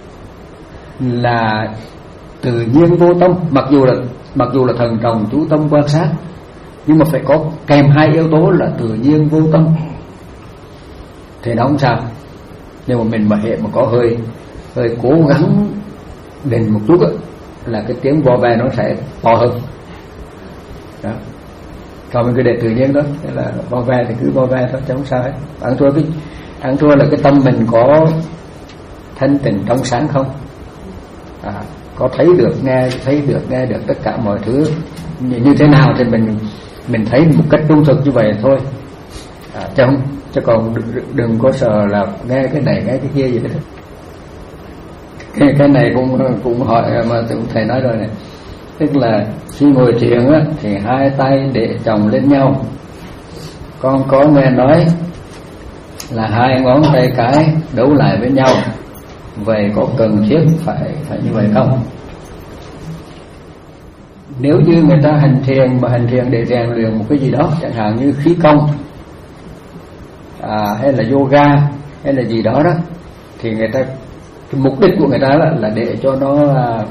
là tự nhiên vô tâm, mặc dù là mặc dù là thần trọng chú tâm quan sát, nhưng mà phải có kèm hai yếu tố là tự nhiên vô tâm thì nó không sao. Nhưng mà mình mà hệ mà có hơi hơi cố gắng định một chút á, là cái tiếng vo ve nó sẽ to hơn. Đó. Còn mình cứ để tự nhiên đó, thế là vo ve thì cứ vo ve thôi, chứ không sao hết. Ăn thua cái ăn thua là cái tâm mình có thanh tịnh trong sáng không, à, có thấy được nghe thấy được nghe được tất cả mọi thứ như, như thế nào thì mình mình thấy một cách trung thực như vậy thôi, à, chứ không chứ còn đừng, đừng có sợ là nghe cái này nghe cái kia gì đó. Cái, cái này cũng cũng hỏi mà thầy nói rồi này, tức là khi ngồi thiền á thì hai tay để chồng lên nhau. Con có nghe nói là hai ngón tay cái đấu lại với nhau, vậy có cần thiết phải phải như vậy không? Nếu như người ta hành thiền mà hành thiền để rèn luyện một cái gì đó, chẳng hạn như khí công, à, hay là yoga hay là gì đó đó, thì người ta cái mục đích của người ta là, là để cho nó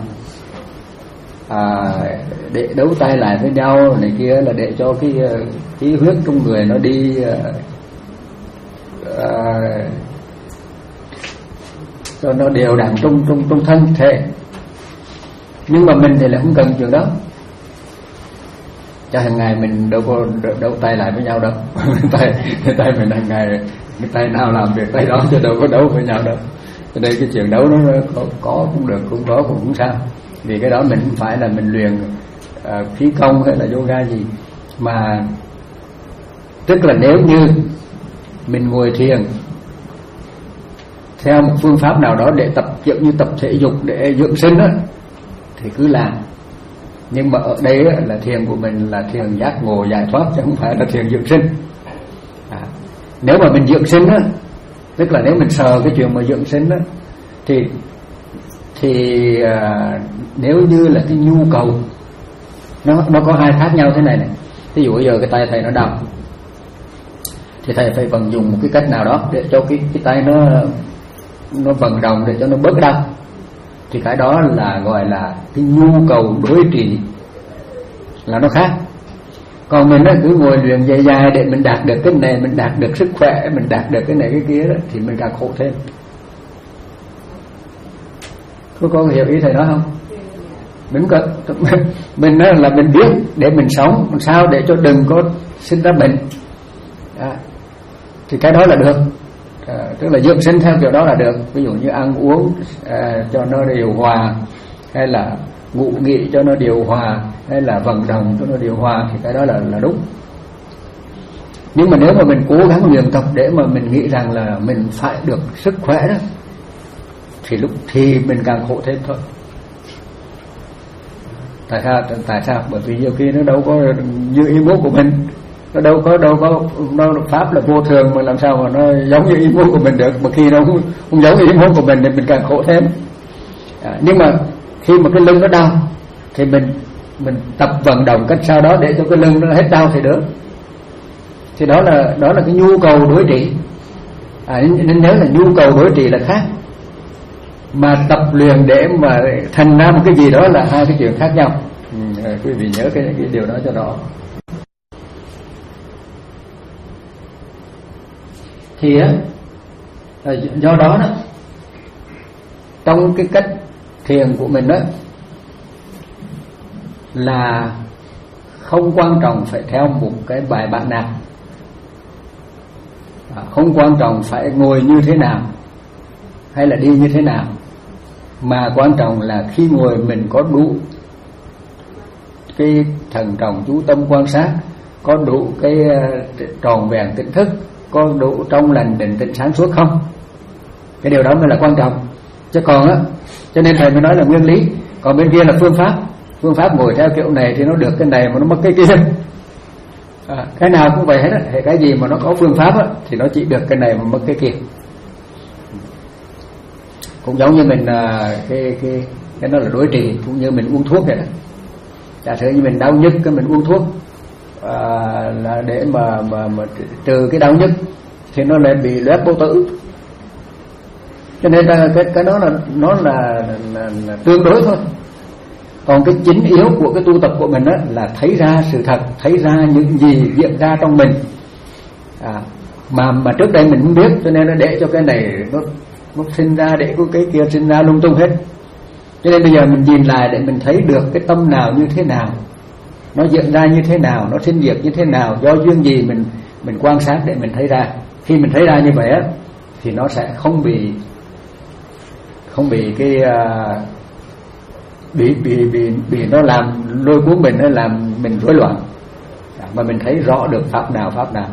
à, để đấu tay lại với nhau này kia, là để cho cái khí huyết trong người nó đi à, cho nó đều đặn trong trong trong thân thể. Nhưng mà mình thì lại không cần chuyện đó, cho hàng ngày mình đâu có đấu tay lại với nhau đâu. tay tay mình hàng ngày cái tay nào làm việc tay đó, chứ đâu có đấu với nhau đâu. Cho nên cái chuyện đấu nó có, có cũng được, cũng có cũng không sao, vì cái đó mình không phải là mình luyện uh, khí công hay là yoga gì, mà tức là nếu như mình ngồi thiền theo một phương pháp nào đó để tập, kiểu như tập thể dục để dưỡng sinh đó, thì cứ làm. Nhưng mà ở đây là thiền của mình là thiền giác ngộ giải thoát, chứ không phải là thiền dưỡng sinh. À, nếu mà mình dưỡng sinh đó, tức là nếu mình sờ cái chuyện mà dưỡng sinh đó, thì thì à, nếu như là cái nhu cầu nó nó có hai khác nhau thế này này. Ví dụ bây giờ cái tay thầy nó đau, thì thầy phải vận dụng một cái cách nào đó để cho cái cái tay nó nó vận động để cho nó bớt đau, thì cái đó là gọi là cái nhu cầu đối trị, là nó khác. Còn mình cứ ngồi luyện dài dài để mình đạt được cái này, mình đạt được sức khỏe, mình đạt được cái này cái kia đó, thì mình càng khổ thêm. Có có hiểu ý thầy nói không? Mình có, mình nói là mình biết để mình sống làm sao để cho đừng có sinh ra bệnh, à, thì cái đó là được. À, tức là dưỡng sinh theo kiểu đó là được. Ví dụ như ăn uống à, cho nó điều hòa, hay là ngủ nghỉ cho nó điều hòa, hay là vận động cho nó điều hòa, thì cái đó là là đúng. Nhưng mà nếu mà mình cố gắng luyện tập để mà mình nghĩ rằng là mình phải được sức khỏe đó, thì lúc thì mình càng khổ thêm thôi. Tại sao? Tại sao? Bởi vì nhiều khi nó đâu có như ý muốn của mình, nó đâu có đâu có nó pháp là vô thường, mà làm sao mà nó giống như ý muốn của mình được. Mà khi nó không, không giống ý muốn của mình thì mình càng khổ thêm. À, nhưng mà khi mà cái lưng nó đau thì mình mình tập vận động cách sao đó để cho cái lưng nó hết đau thì được. Thì đó là đó là cái nhu cầu đối trị. À, nên nhớ là nhu cầu đối trị là khác, mà tập luyện để mà thành ra một cái gì đó là hai cái chuyện khác nhau. Ừ, quý vị nhớ cái, cái điều đó cho rõ. Thì á, do đó đó, trong cái cách thiền của mình đó là không quan trọng phải theo một cái bài bản nào, không quan trọng phải ngồi như thế nào hay là đi như thế nào, mà quan trọng là khi ngồi mình có đủ cái thần trọng chú tâm quan sát, có đủ cái tròn vẹn tỉnh thức, có đủ trong lành định tĩnh sáng suốt không. Cái điều đó mới là quan trọng. Chứ còn á, cho nên thầy mới nói là nguyên lý, còn bên kia là phương pháp. Phương pháp ngồi theo kiểu này thì nó được cái này mà nó mất cái kia. À, cái nào cũng vậy hết á, thì cái gì mà nó có phương pháp á thì nó chỉ được cái này mà mất cái kia. Cũng giống như mình cái cái cái đó là đối trị, cũng như mình uống thuốc vậy đó. Giả sử như mình đau nhức cái mình uống thuốc à, là để mà mà mà trừ cái đau nhức thì nó lại bị loét bao tử. Cho nên là cái cái đó là nó là, là, là tương đối thôi. Còn cái chính yếu của cái tu tập của mình đó là thấy ra sự thật, thấy ra những gì diễn ra trong mình. À, mà mà trước đây mình không biết, cho nên nó để cho cái này nó nó sinh ra, để có cái kia sinh ra lung tung hết. Cho nên bây giờ mình nhìn lại để mình thấy được cái tâm nào như thế nào, nó diễn ra như thế nào, nó sinh diệt như thế nào, do duyên gì mình mình quan sát để mình thấy ra. Khi mình thấy ra như vậy á thì nó sẽ không bị không bị cái uh, bị bị bị bị nó làm lôi cuốn mình, nó làm mình rối loạn, mà mình thấy rõ được pháp nào pháp nào.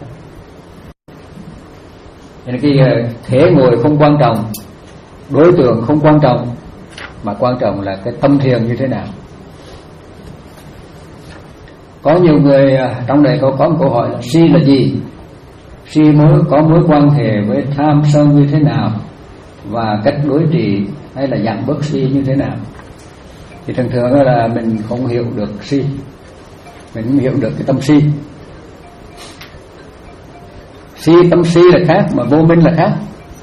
Nên cái thế ngồi không quan trọng, đối tượng không quan trọng, mà quan trọng là cái tâm thiền như thế nào. Có nhiều người trong đây có có một câu hỏi là si là gì, si mối có mối quan hệ với tham sân như thế nào, và cách đối trị hay là giảm bớt si như thế nào. Thì thường thường là mình không hiểu được si, mình không hiểu được cái tâm si. Si tâm si là khác, mà vô minh là khác.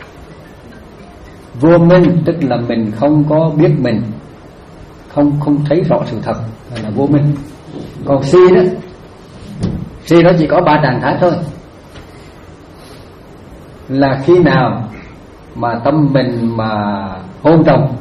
Vô minh tức là mình không có biết mình, không không thấy rõ sự thật, là vô minh. Còn si đó, si nó chỉ có ba trạng thái thôi. Là khi nào mà tâm mình mà hôn trầm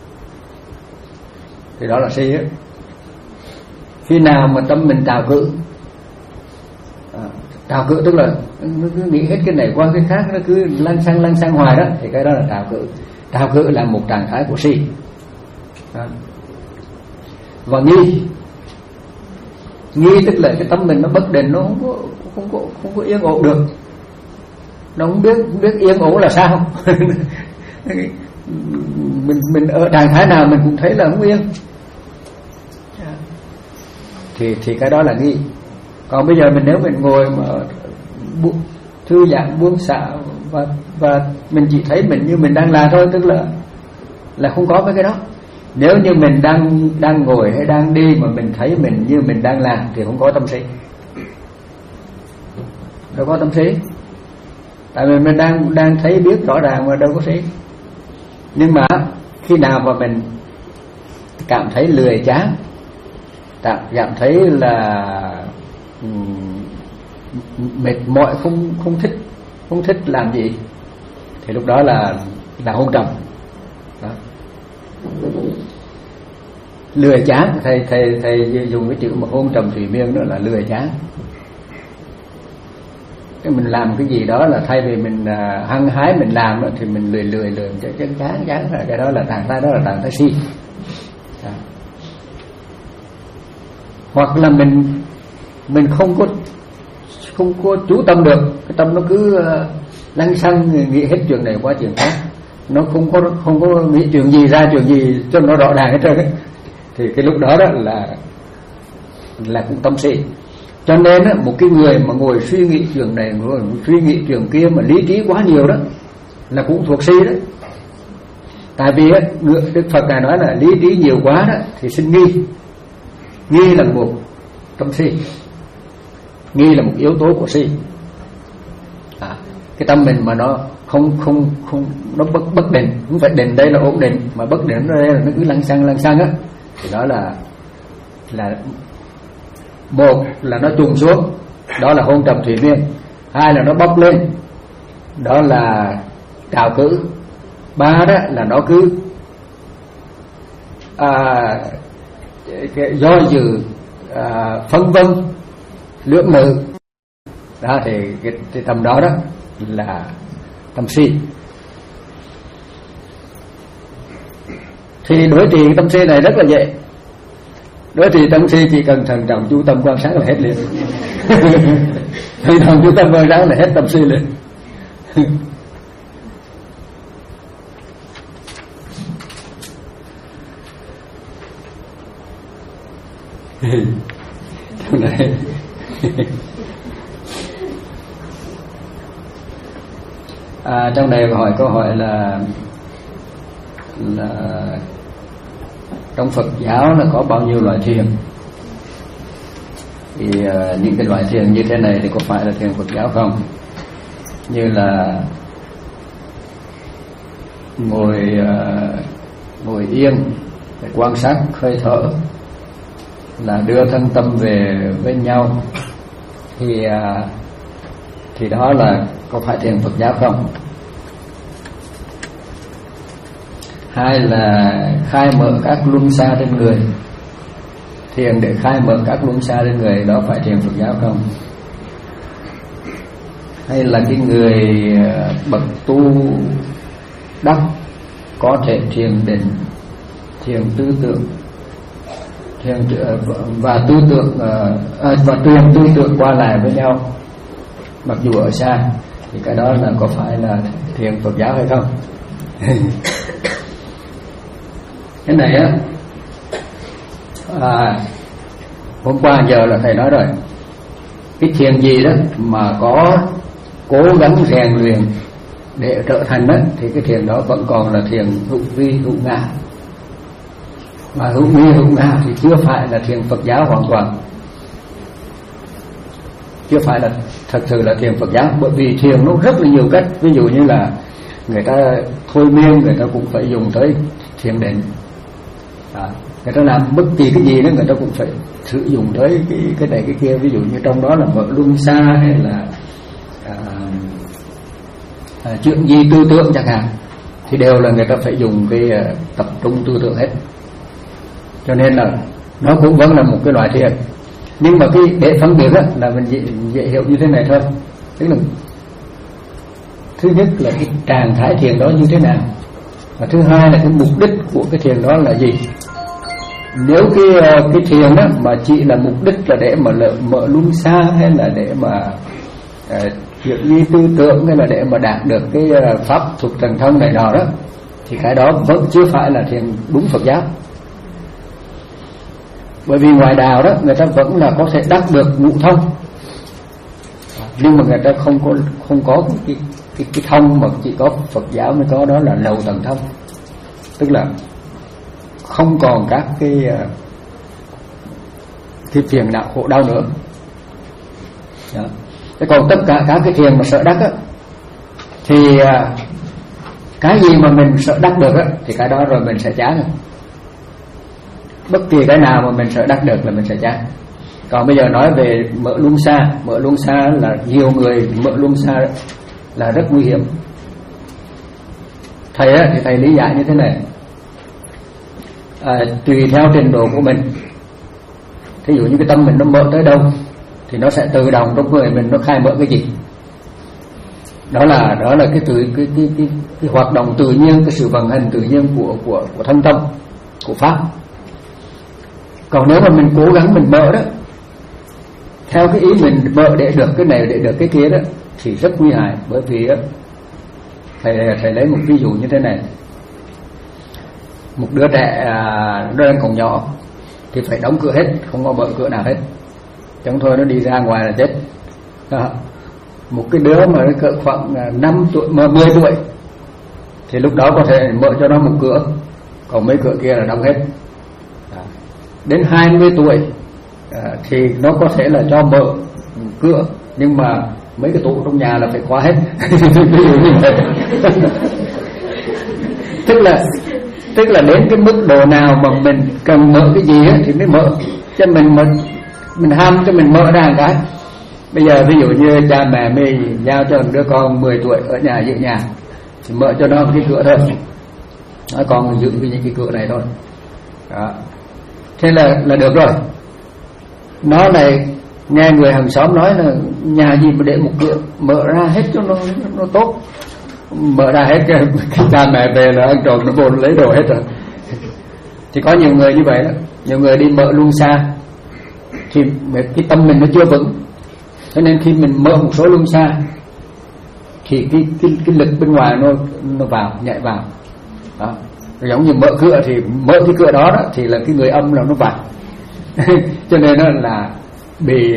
thì đó là si á. Khi nào mà tâm mình trào cự, à, trào cự tức là nó cứ nghĩ hết cái này qua cái khác, nó cứ lăn xăng lăn xăng hoài đó, thì cái đó là trào cự. Trào cự là một trạng thái của si. À. Và nghi, nghi tức là cái tâm mình nó bất định, nó không có không có không có yên ổn được, nó không biết không biết yên ổn là sao. mình mình ở trạng thái nào mình cũng thấy là không yên, thì thì cái đó là nghi. Còn bây giờ mình nếu mình ngồi mà bu, thư giãn buông xả và và mình chỉ thấy mình như mình đang làm thôi, tức là là không có cái cái đó. Nếu như mình đang đang ngồi hay đang đi mà mình thấy mình như mình đang làm thì không có tâm si, đâu có tâm si. Tại vì mình đang đang thấy biết rõ ràng mà đâu có si. Nhưng mà khi nào mà mình cảm thấy lười chán, cảm thấy là mệt mỏi, không không thích không thích làm gì, thì lúc đó là là hôn trầm. Đó. Lười chán, thầy thầy thầy dùng cái chữ mà hôn trầm thủy miên đó là lười chán. Cái mình làm cái gì đó là thay vì mình uh, hăng hái mình làm đó, thì mình lười lười lười chân chân chán chán, cái đó là trạng thái, đó là trạng thái si. Đó. Hoặc là mình mình không có không có chú tâm được, cái tâm nó cứ uh, lăng xăng nghĩ hết chuyện này qua chuyện khác, nó không có không có nghĩ chuyện gì ra chuyện gì cho nó rõ ràng hết trơn ấy. Thì cái lúc đó đó là là cũng tâm si. Cho nên á, một cái người mà ngồi suy nghĩ chuyện này, ngồi suy nghĩ chuyện kia mà lý trí quá nhiều đó là cũng thuộc si đó. Tại vì Đức Phật Ngài nói là lý trí nhiều quá đó thì sinh nghi. Nghi là một tâm si, nghi là một yếu tố của si. À, cái tâm mình mà nó không không không nó bất bất định, không phải định đây là ổn định, mà bất định ở đây là nó cứ lăng xăng lăng xăng á, thì đó là là một là nó trùng xuống, đó là hôn trầm thủy miên. Hai là nó bốc lên, đó là trào cử. Ba đó là nó cứ à, do dự, à, phân vân, lưỡng lự. Đó thì cái, cái tâm đó đó là tâm si. Thì đối trị tâm si này rất là dễ. Đối trị tâm si chỉ cần thận trọng chú tâm quan sát là hết liền. Thận trọng chú tâm quan sát là hết tâm si liền. Trong này à, trong này hỏi câu hỏi là là trong Phật giáo là có bao nhiêu loại thiền? Thì uh, những cái loại thiền như thế này thì có phải là thiền Phật giáo không? Như là ngồi uh, ngồi yên để quan sát hơi thở, là đưa thân tâm về bên nhau, thì uh, thì đó là có phải thiền Phật giáo không? Hai là khai mở các luân xa trên người, thiền để khai mở các luân xa trên người, đó phải thiền Phật giáo không? Hay là cái người bậc tu đắc có thể thiền định, thiền tư tưởng, thiền và tư tưởng à, và truyền tư tưởng qua lại với nhau mặc dù ở xa, thì cái đó là có phải là thiền Phật giáo hay không? Cái này á, à, hôm qua giờ là thầy nói rồi, cái thiền gì đó mà có cố gắng rèn luyện để trở thành đó, thì cái thiền đó vẫn còn là thiền hữu vi hữu ngã. Mà hữu vi hữu ngã thì chưa phải là thiền Phật giáo hoàn toàn, chưa phải là thật sự là thiền Phật giáo. Bởi vì thiền nó rất là nhiều cách. Ví dụ như là người ta thôi miên, người ta cũng phải dùng tới thiền định. À, người ta làm bất kỳ cái gì đó người ta cũng phải sử dụng tới cái cái này cái kia. Ví dụ như trong đó là mở luân xa, hay là à, à, chuyện gì tư tưởng chẳng hạn, thì đều là người ta phải dùng cái uh, tập trung tư tưởng hết. Cho nên là nó cũng vẫn là một cái loại thiền. Nhưng mà cái để phân biệt đó, là mình dễ, dễ hiểu như thế này thôi. Tức là thứ nhất là cái trạng thái thiền đó như thế nào, và thứ hai là cái mục đích của cái thiền đó là gì. Nếu cái cái thiền đó mà chỉ là mục đích là để mà mở luân xa, hay là để mà chuyện uh, như tư tưởng, hay là để mà đạt được cái uh, pháp thuật thần thông này nọ đó, thì cái đó vẫn chưa phải là thiền đúng Phật giáo. Bởi vì ngoài đạo đó người ta vẫn là có thể đắc được ngũ thông, nhưng mà người ta không có không có cái cái, cái thông mà chỉ có Phật giáo mới có, đó là lầu tầng thông. Tức là không còn các cái cái phiền não khổ đau nữa. Đó. Thế còn tất cả các cái thiền mà sợ đắc á, thì cái gì mà mình sợ đắc được á, thì cái đó rồi mình sẽ chán rồi. Bất kỳ cái nào mà mình sợ đắc được là mình sẽ chán. Còn bây giờ nói về mở luân xa, mở luân xa là nhiều người mở luân xa là rất nguy hiểm. Thầy á, thì thầy lý giải như thế này, à, tùy theo trình độ của mình. Thí dụ như cái tâm mình nó mở tới đâu thì nó sẽ tự động trong người mình nó khai mở cái gì. Đó là đó là cái tự cái cái cái, cái hoạt động tự nhiên, cái sự vận hành tự nhiên của của của thân tâm, của pháp. Còn nếu mà mình cố gắng mình mở đó theo cái ý mình mở để được cái này, để được cái kia đó, thì rất nguy hại. Bởi vì đó, thầy thầy lấy một ví dụ như thế này. Một đứa trẻ nó đang còn nhỏ thì phải đóng cửa hết, không có mở cửa nào hết, chẳng thôi nó đi ra ngoài là chết. Đó. Một cái đứa mà nó cỡ khoảng năm tuổi, mười tuổi thì lúc đó có thể mở cho nó một cửa, còn mấy cửa kia là đóng hết. Đến hai mươi tuổi à, thì nó có thể là cho mở cửa, nhưng mà mấy cái tủ trong nhà là phải khóa hết. Ví dụ như vậy. tức là tức là đến cái mức độ nào mà mình cần mở cái gì á thì mới mở, cho mình mình mình ham cho mình mở ra một cái. Bây giờ ví dụ như cha mẹ mình giao cho đứa con mười tuổi ở nhà giữ nhà thì mở cho nó cái cửa thôi, nó còn giữ cái những cái cửa này thôi. Đó. Thế là là được rồi. Nó lại nghe người hàng xóm nói là nhà gì mà để một cửa, mở ra hết cho nó nó tốt. Mở ra hết cái, cái cha mẹ về là ăn trộm nó vô lấy đồ hết rồi. Thì có nhiều người như vậy đó, nhiều người đi mở luôn xa thì cái tâm mình nó chưa vững, cho nên khi mình mở một số luôn xa thì cái cái cái lực bên ngoài nó nó vào nhảy vào. Đó. Giống như mở cửa thì mở cái cửa đó, đó thì là cái người âm là nó vào. Cho nên nó là bị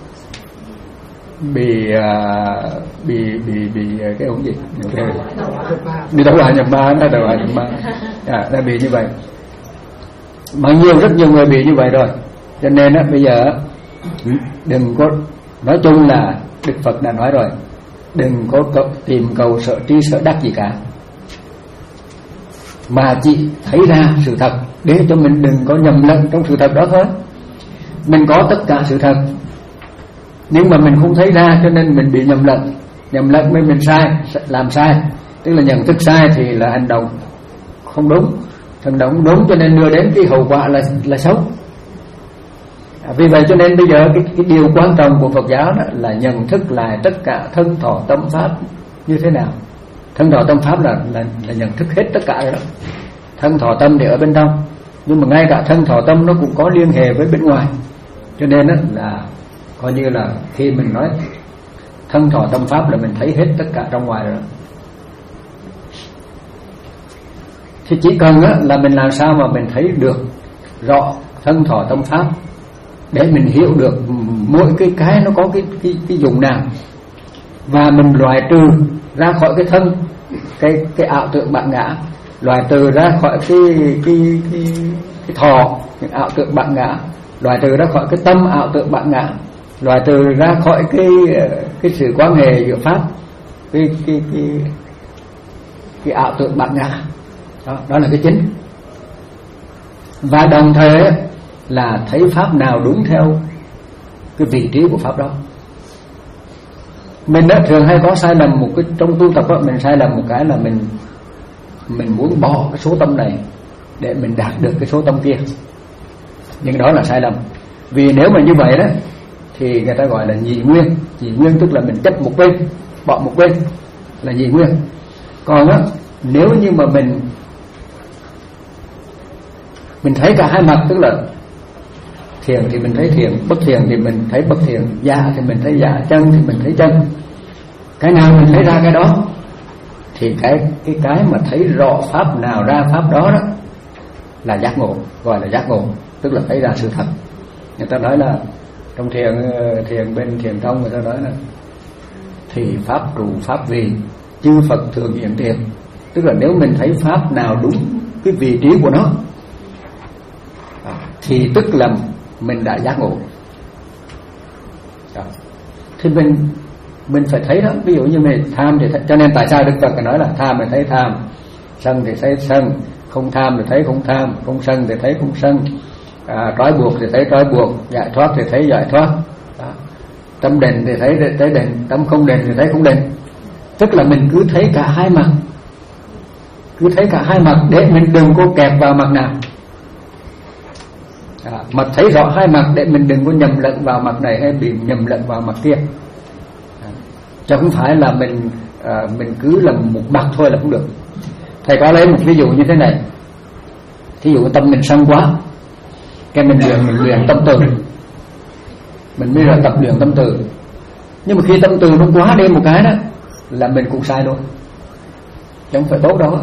bị uh, bị bị bị cái ống gì đi đâu lại nhập ma, nó đâu lại nhập ma, à, đã bị như vậy. Mà nhiều rất nhiều người bị như vậy rồi, cho nên á bây giờ đừng có, nói chung là Đức Phật đã nói rồi, đừng có tìm cầu sợ tri sợ đắc gì cả, mà chỉ thấy ra sự thật để cho mình đừng có nhầm lẫn trong sự thật đó thôi. Mình có tất cả sự thật nhưng mà mình không thấy ra, cho nên mình bị nhầm lẫn. Nhầm lẫn với mình sai, làm sai, tức là nhận thức sai thì là hành động không đúng, hành động đúng cho nên đưa đến cái hậu quả là là xấu. À, vì vậy cho nên bây giờ cái, cái điều quan trọng của Phật giáo đó là nhận thức lại tất cả thân thọ tâm pháp như thế nào. Thân thọ tâm pháp là là, là nhận thức hết tất cả rồi đó. Thân thọ tâm thì ở bên trong, nhưng mà ngay cả thân thọ tâm nó cũng có liên hệ với bên ngoài, cho nên đó là coi như là khi mình nói thân thọ tâm pháp là mình thấy hết tất cả trong ngoài rồi đó. Thì chỉ cần á, là mình làm sao mà mình thấy được rõ thân thọ tâm pháp để mình hiểu được mỗi cái cái nó có cái cái cái dùng nào, và mình loại trừ ra khỏi cái thân, cái cái ảo tưởng bản ngã, loại trừ ra khỏi cái cái cái cái thọ, cái ảo tưởng bản ngã, loại trừ ra khỏi cái tâm ảo tưởng bản ngã, loại trừ ra khỏi cái cái sự quan hệ giữa pháp cái cái cái cái ảo tưởng bản ngã. Đó, đó là cái chính. Và đồng thời là thấy pháp nào đúng theo cái vị trí của pháp đó. Mình đã thường hay có sai lầm một cái trong tu tập đó, mình sai lầm một cái là mình mình muốn bỏ cái số tâm này để mình đạt được cái số tâm kia, nhưng đó là sai lầm. Vì nếu mà như vậy đó thì người ta gọi là nhị nguyên. Nhị nguyên tức là mình chấp một bên, bỏ một bên là nhị nguyên. Còn á, nếu như mà mình mình thấy cả hai mặt, tức là thiền thì mình thấy thiền, bất thiền thì mình thấy bất thiền, dạ thì mình thấy dạ, chân thì mình thấy chân, cái nào mình thấy ra cái đó, thì cái cái cái mà thấy rõ pháp nào ra pháp đó đó là giác ngộ, gọi là giác ngộ, tức là thấy ra sự thật. Người ta nói là trong thiền thiền bên thiền thông người ta nói là thì pháp trụ pháp vì chư Phật thường hiện tiền, tức là nếu mình thấy pháp nào đúng cái vị trí của nó thì tức là mình đã giác ngộ. Đó. Thì mình mình phải thấy đó. Ví dụ như mình tham thì thấy, cho nên tại sao Đức Phật nói là tham thì thấy tham, sân thì thấy sân, không tham thì thấy không tham, không sân thì thấy không sân, à, trói buộc thì thấy trói buộc, giải thoát thì thấy giải thoát. Đó. Tâm định thì thấy thấy định, tâm không định thì thấy không định. Tức là mình cứ thấy cả hai mặt, cứ thấy cả hai mặt để mình đừng có kẹp vào mặt nào. À, mà thấy rõ hai mặt để mình đừng có nhầm lẫn vào mặt này hay bị nhầm lẫn vào mặt kia. À, chứ không phải là mình à, mình cứ làm một mặt thôi là không được. Thầy có lấy một ví dụ như thế này. Thí dụ tâm mình sân quá, cái mình luyện mình luyện tâm từ, mình mới là tập luyện tâm từ. Nhưng mà khi tâm từ nó quá đi một cái đó là mình cũng sai luôn, chứ không phải tốt đâu.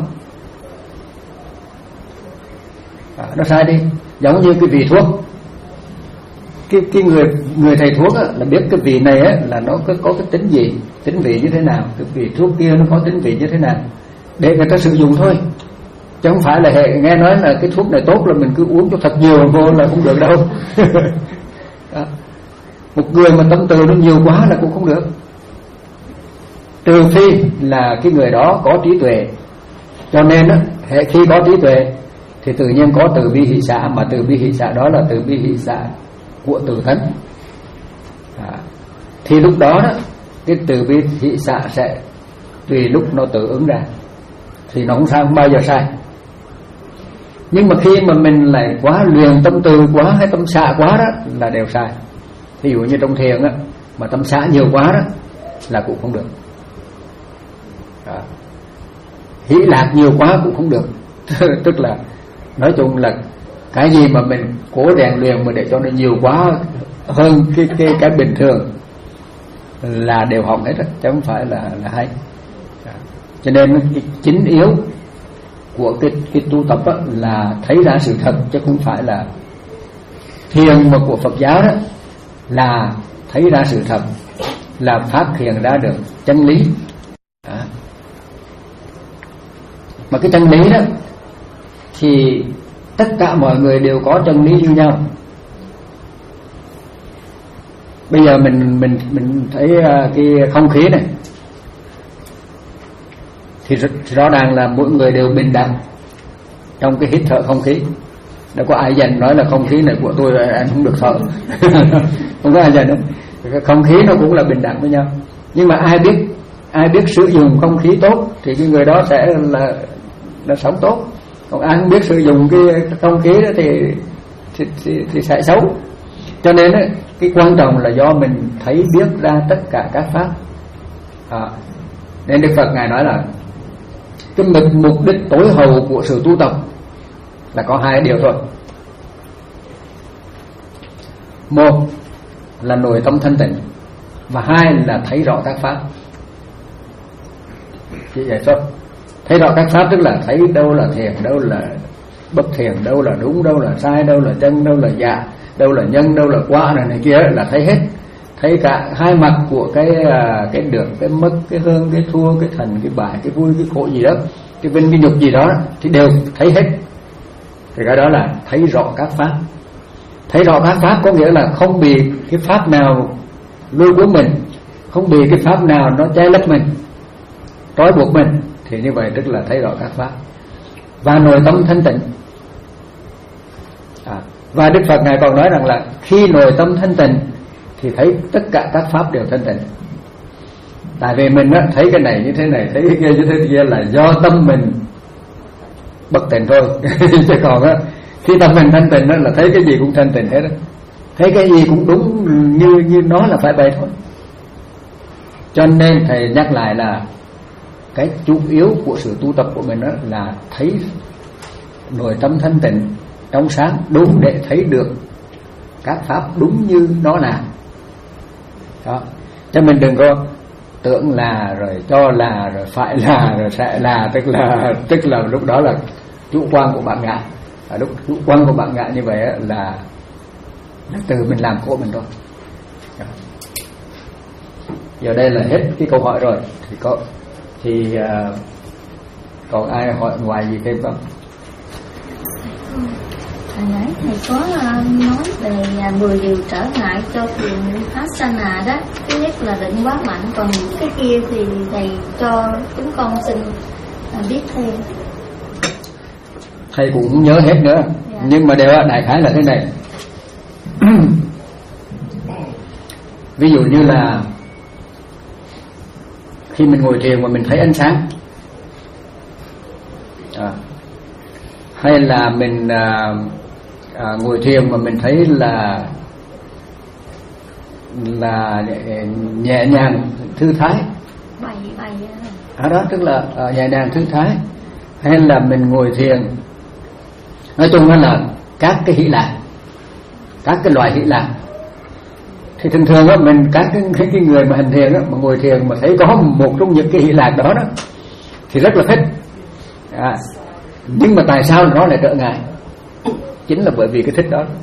À, nó sai đi. Giống như cái vị thuốc, cái cái người người thầy thuốc á, là biết cái vị này á, là nó có, có cái tính gì, tính vị như thế nào, cái vị thuốc kia nó có tính vị như thế nào. để người ta sử dụng thôi, chứ không phải là hệ nghe nói là cái thuốc này tốt là mình cứ uống cho thật nhiều vô là không được đâu. Đó. Một người mà tâm từ nó nhiều quá là cũng không được, trừ phi là cái người đó có trí tuệ. Cho nên á, hệ khi có trí tuệ thì tự nhiên có từ bi hỷ xả, mà từ bi hỷ xả đó là từ bi hỷ xả của tự thân. À, thì lúc đó đó cái từ bi hỷ xả sẽ tùy lúc nó tự ứng ra, thì nó không sao, không bao giờ sai. Nhưng mà khi mà mình lại quá luyện tâm từ quá hay tâm xả quá đó là đều sai. Ví dụ như trong thiền á, mà tâm xả nhiều quá đó là cũng không được. À, hỷ lạc nhiều quá cũng không được. Tức là nói chung là cái gì mà mình cố rèn luyện mà để cho nó nhiều quá hơn cái cái cái bình thường là đều hỏng hết, chứ không phải là là hay. À, cho nên cái chính yếu của cái cái tu tập đó là thấy ra sự thật, chứ không phải là thiền mà của Phật giáo đó là thấy ra sự thật, là phát hiện ra được chân lý. À, mà cái chân lý đó thì tất cả mọi người đều có chân lý như nhau. Bây giờ mình mình mình thấy cái không khí này thì rõ ràng là mỗi người đều bình đẳng trong cái hít thở không khí. Đâu có ai dành nói là không khí này của tôi anh không được thở. Không có ai dành đâu. Cái không khí nó cũng là bình đẳng với nhau. Nhưng mà ai biết ai biết sử dụng không khí tốt thì cái người đó sẽ là là sống tốt. Còn ai không biết sử dụng cái không khí đó thì thì, thì, thì sẽ xấu. Cho nên ấy, cái quan trọng là do mình thấy biết ra tất cả các pháp. À, nên Đức Phật ngài nói là cái mục đích tối hậu của sự tu tập là có hai điều thôi. Một là nội tâm thanh tịnh, và hai là thấy rõ các pháp. Chỉ vậy thôi. Thấy rõ các pháp tức là thấy đâu là thiền, đâu là bất thiền, đâu là đúng, đâu là sai, đâu là chân, đâu là giả, đâu là nhân, đâu là quả này, này kia, là thấy hết. Thấy cả hai mặt của cái cái được, cái mất, cái hương, cái thua, cái thành, cái bại, cái vui, cái khổ gì đó, cái vinh, cái nhục gì đó thì đều thấy hết. Thì cái đó là thấy rõ các pháp. Thấy rõ các pháp có nghĩa là không bị cái pháp nào lôi cuốn mình, không bị cái pháp nào nó che lấp mình, trói buộc mình, thì như vậy tức là thấy rõ các pháp. Và nội tâm thanh tịnh. À, và Đức Phật ngài còn nói rằng là khi nội tâm thanh tịnh thì thấy tất cả các pháp đều thanh tịnh. Tại vì mình á, thấy cái này như thế này, thấy cái kia như thế kia là do tâm mình bất tịnh thôi. Chứ còn á, khi tâm mình thanh tịnh đó là thấy cái gì cũng thanh tịnh hết đó. Thấy cái gì cũng đúng như như nó là phải vậy thôi. Cho nên thầy nhắc lại là cái chủ yếu của sự tu tập của mình đó là thấy nội tâm thanh tịnh, trong sáng, đúng để thấy được các pháp đúng như nó là. Đó. Cho mình đừng có tưởng là rồi cho là rồi phải là rồi sẽ là, tức là tức là lúc đó là chủ quan của bạn ngạ. Ở lúc chủ quan của bạn ngạ như vậy là, là từ mình làm khổ mình thôi. Đó. Giờ đây là hết cái câu hỏi rồi, thì có thì uh, còn ai hỏi ngoài gì thêm không? Hồi nãy thầy có uh, nói về uh, mười điều trở ngại cho thiền Vipassana đó. Thứ nhất là định quá mạnh, còn những cái kia thì thầy cho chúng con xin uh, biết thêm. Thầy cũng không nhớ hết nữa, dạ. Nhưng mà đều đại khái là thế này. Ví dụ như là khi mình ngồi thiền mà mình thấy ánh sáng, à, hay là mình à, à, ngồi thiền mà mình thấy là là nhẹ nhàng thư thái, bay bay à, đó tức là à, nhẹ nhàng thư thái, hay là mình ngồi thiền, nói chung là các cái hỷ lạc, các cái loại hỷ lạc. Thì thường thường á, mình các cái, cái người mà hành thiền á, mà ngồi thiền mà thấy có một trong những cái hỷ lạc đó đó thì rất là thích. À, nhưng mà tại sao nó lại trở ngại? Chính là bởi vì cái thích đó.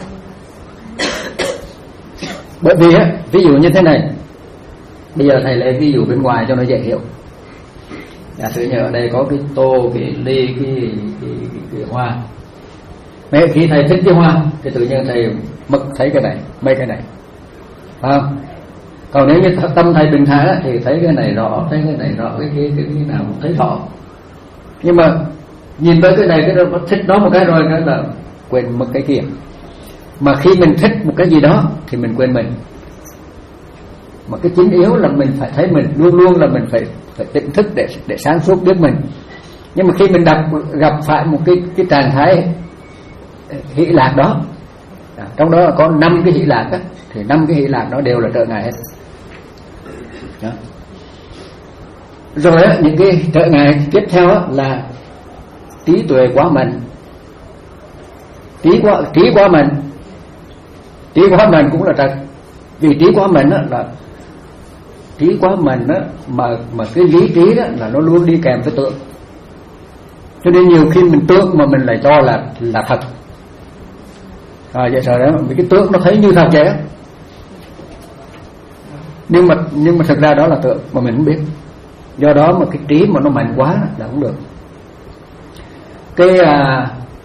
Bởi vì á, ví dụ như thế này, bây giờ thầy lấy ví dụ bên ngoài cho nó dễ hiểu. Giả sử như ở đây có cái tô, cái ly, cái, cái, cái, cái hoa. Mấy khi thầy thích cái hoa thì tự nhiên thầy mất thấy cái này, mấy cái này, phải không? Còn nếu như tâm thầy bình thản thì thấy cái này rõ, thấy cái này rõ, cái cái cái, cái nào cũng thấy rõ. Nhưng mà nhìn tới cái này cái đó thích nó một cái rồi cái là quên mất cái kia. Mà khi mình thích một cái gì đó thì mình quên mình. Mà cái chính yếu là mình phải thấy mình, luôn luôn là mình phải phải tỉnh thức để để sáng suốt biết mình. Nhưng mà khi mình gặp gặp phải một cái cái trạng thái hỷ lạc đó, à, trong đó có năm cái hỷ lạc đó, thì năm cái hỷ lạc đó đều là trở ngại hết. Đó. Rồi á, những cái trở ngại tiếp theo á, là trí tuệ quá mạnh, trí quá trí quá mạnh, trí quá mạnh cũng là trật. Vì trí quá mạnh á, là trí quá mạnh á, mà mà cái lý trí đó là nó luôn đi kèm với tưởng. Cho nên nhiều khi mình tưởng mà mình lại cho là là thật. À, vậy sao đó, vì cái tưởng nó thấy như thật vậy á. Nhưng mà nhưng mà thực ra đó là tưởng mà mình không biết. Do đó mà cái trí mà nó mạnh quá là không được. Cái à,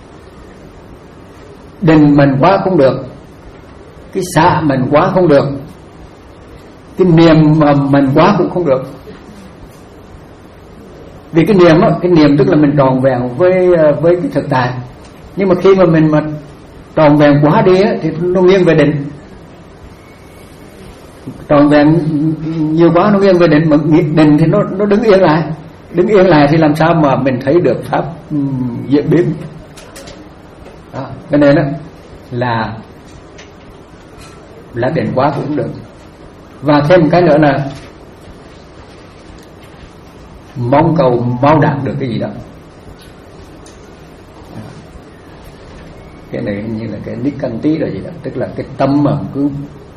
định mình quá không được, cái xạ mình quá không được, cái niệm mà mình quá cũng không được. Vì cái niệm á, cái niệm tức là mình tròn vẹn với với cái thực tại. Nhưng mà khi mà mình mà tròn vẹn quá đi á, thì nó nghiêng về định. Tròn vẹn nhiều quá nó nghiêng về định, mà định thì nó nó đứng yên lại. Đứng yên lại thì làm sao mà mình thấy được pháp um, diễn biến. Đó, cái này đó là là định quá cũng được. Và thêm một cái nữa là mong cầu mau đạt được cái gì đó. Cái này như là cái nikanti rồi gì đó, tức là cái tâm mà cứ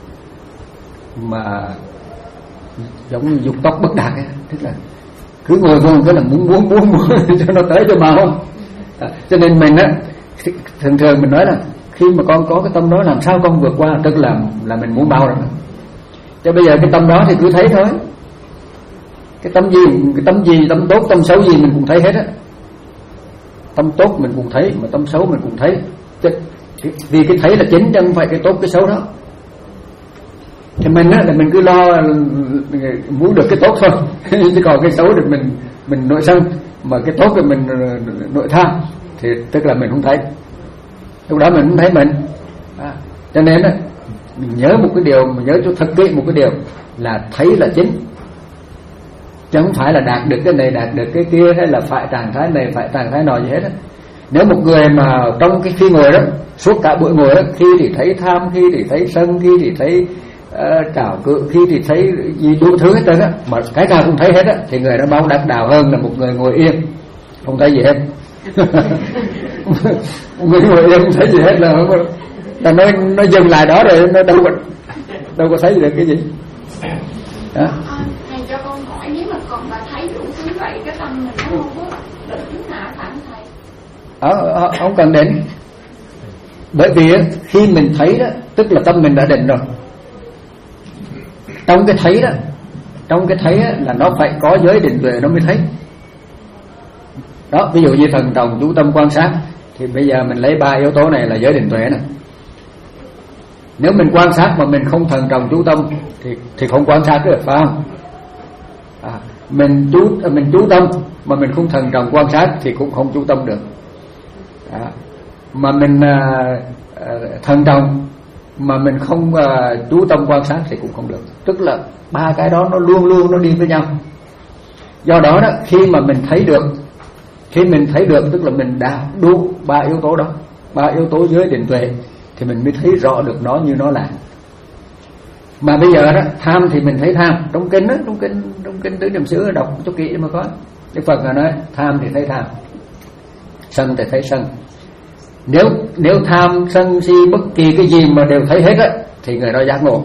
mà giống như dục tốc bất đạt ấy, tức là cứ ngồi vô cái là muốn muốn muốn muốn cho nó tới cho mà không. À, cho nên mình á, thường thường mình nói là khi mà con có cái tâm đó làm sao con vượt qua, tức là là mình muốn bao rồi. Cho bây giờ cái tâm đó thì cứ thấy thôi. Cái tâm gì, cái tâm gì, tâm tốt, tâm xấu gì mình cũng thấy hết á. Tâm tốt mình cũng thấy, mà tâm xấu mình cũng thấy. Vì cái thấy là chính chứ không phải cái tốt cái xấu đó. Thì mình á là mình cứ lo muốn được cái tốt thôi. Chứ còn cái xấu thì mình mình nội sân, mà cái tốt thì mình nội tham, thì tức là mình không thấy. Lúc đó mình không thấy mình. À, cho nên á, mình nhớ một cái điều, mình nhớ cho thật kỹ một cái điều là thấy là chính, chứ không phải là đạt được cái này đạt được cái kia, hay là phải trạng thái này phải trạng thái nọ gì hết á. Nếu một người mà trong cái khi ngồi đó suốt cả buổi ngồi đó, khi thì thấy tham, khi thì thấy sân, khi thì thấy uh, trào cự, khi thì thấy gì đủ thứ hết trơn á, mà cái nào cũng thấy hết á, thì người đó bao đắc đạo hơn là một người ngồi yên không thấy gì hết. Một người ngồi yên không thấy gì hết là là nó nó dừng lại đó rồi, nó đâu có đâu có thấy được cái gì. Đó. Thầy cho con hỏi, nếu mà con đã thấy đủ thứ vậy, cái tâm mình nó không có định nào phải không thầy? Ờ, không cần định. Bởi vì khi mình thấy đó, tức là tâm mình đã định rồi. Trong cái thấy đó, trong cái thấy đó, là nó phải có giới định tuệ nó mới thấy. Đó, ví dụ như thần trọng chú tâm quan sát, thì bây giờ mình lấy ba yếu tố này là giới định tuệ nè. Nếu mình quan sát mà mình không thần trọng chú tâm thì thì không quan sát được, phải không? À, mình chú mình chú tâm mà mình không thần trọng quan sát thì cũng không chú tâm được. À, mà mình à, à, thần trọng mà mình không à, chú tâm quan sát thì cũng không được. Tức là ba cái đó nó luôn luôn nó đi với nhau. Do đó đó, khi mà mình thấy được, khi mình thấy được tức là mình đã đủ ba yếu tố đó, ba yếu tố giới định tuệ, thì mình mới thấy rõ được nó như nó là. Mà bây giờ đó, tham thì mình thấy tham. Trong kinh đó, trong kinh trong kinh tứ niệm xứ đọc cho kỹ mà có. Đức Phật là nói tham thì thấy tham, sân thì thấy sân. Nếu nếu tham sân si bất kỳ cái gì mà đều thấy hết á, thì người đó giác ngộ.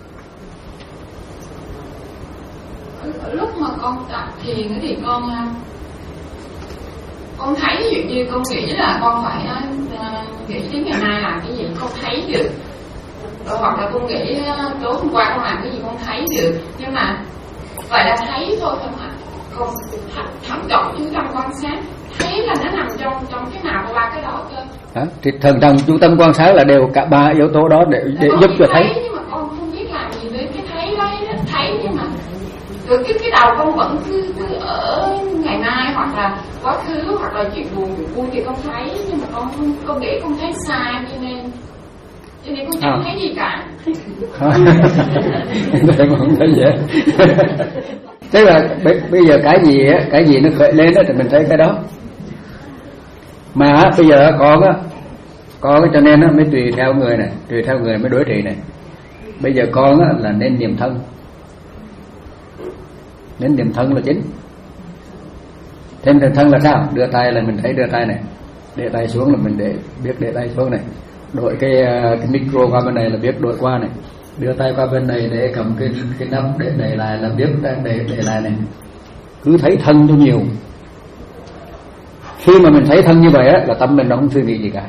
Lúc mà con tập thiền thì con con thấy ví dụ như con nghĩ là con phải uh, nghĩ đến ngày mai làm cái gì con thấy được, rồi hoặc là con nghĩ uh, tối hôm qua con làm cái gì con thấy được, nhưng mà vậy là thấy thôi không ạ? không thận trọng chú tâm quan sát, thấy là nó nằm trong trong cái nào của ba cái đó cơ. Đó, thì thần trọng chú tâm quan sát là đều cả ba yếu tố đó để để giúp cho thấy. thấy. Nhưng mà con không biết làm gì với cái thấy đấy, đó. Thấy nhưng mà rồi cái cái đầu con vẫn cứ, cứ ở ngày nay hoặc là quá khứ hoặc là chuyện buồn chuyện vui thì con thấy, nhưng mà con không con nghĩ con thấy sai cho nên cho nên con chẳng à. thấy gì cả. Vậy mà không thấy vậy. Tức là bây giờ cái gì á, cái gì nó khởi lên đó thì mình thấy cái đó. Mà bây giờ con á, con cho nên nó mới tùy theo người này, tùy theo người mới đối trị này. Bây giờ con á là nên niệm thân, nên niệm thân là chính. Thêm niệm thân là sao? Đưa tay là mình thấy đưa tay này, để tay xuống là mình để biết để tay xuống này, đổi cái cái micro qua bên này là biết đổi qua này, đưa tay qua bên này để cầm cái cái nắp để đẩy lại là biết để đẩy lại này. Cứ thấy thân cho nhiều. Khi mà mình thấy thân như vậy á là tâm mình nó không suy nghĩ gì cả,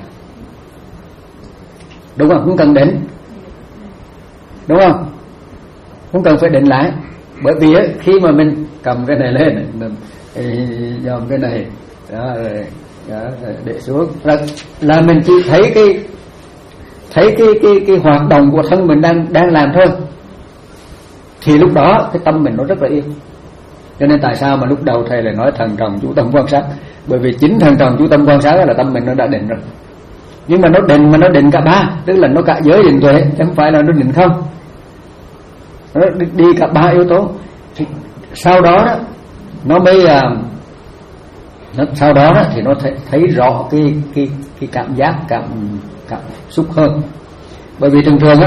đúng không? Không cần định, đúng không? Không cần phải định lại. Bởi vì á, khi mà mình cầm cái này lên, mình dòm cái này đó, rồi, đó, rồi để xuống là, là mình chỉ thấy cái thấy cái cái cái hoạt động của thân mình đang đang làm thôi. Thì lúc đó cái tâm mình nó rất là yên. Cho nên tại sao mà lúc đầu thầy lại nói thần trọng chú tâm quan sát? Bởi vì chính thần trọng chú tâm quan sát là tâm mình nó đã định rồi. Nhưng mà nó định mà nó định cả ba, tức là nó cả giới định tuệ, chứ không phải là nó định không. Nó đi cả ba yếu tố. Thì sau đó đó nó mới nó, sau đó đó thì nó thấy, thấy rõ cái cái cái cảm giác cảm cảm xúc hơn. Bởi vì thường thường á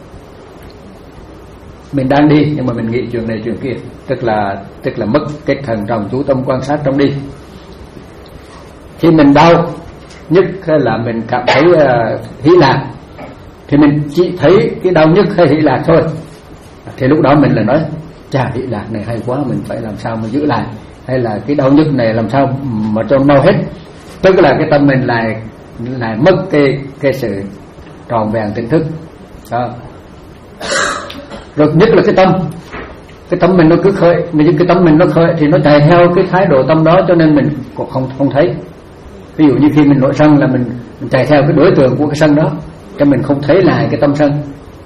mình đang đi nhưng mà mình nghĩ chuyện này chuyện kia, tức là tức là mất cái thần trọng chú tâm quan sát trong đi. Khi mình đau nhức hay là mình cảm thấy uh, hỷ lạc thì mình chỉ thấy cái đau nhức hay hỷ lạc thôi. Thì lúc đó mình là nói chà, hỷ lạc này hay quá, mình phải làm sao mà giữ lại, hay là cái đau nhức này làm sao mà cho mau hết. Tức là cái tâm mình lại lại mất cái cái sự tròn vẹn tỉnh thức đó. Rồi nhất là cái tâm, cái tâm mình nó cứ khởi, mình cái tâm mình nó khởi thì nó chạy theo cái thái độ tâm đó, cho nên mình cũng không không thấy. Ví dụ như khi mình nổi sân là mình, mình chạy theo cái đối tượng của cái sân đó, cho mình không thấy lại cái tâm sân.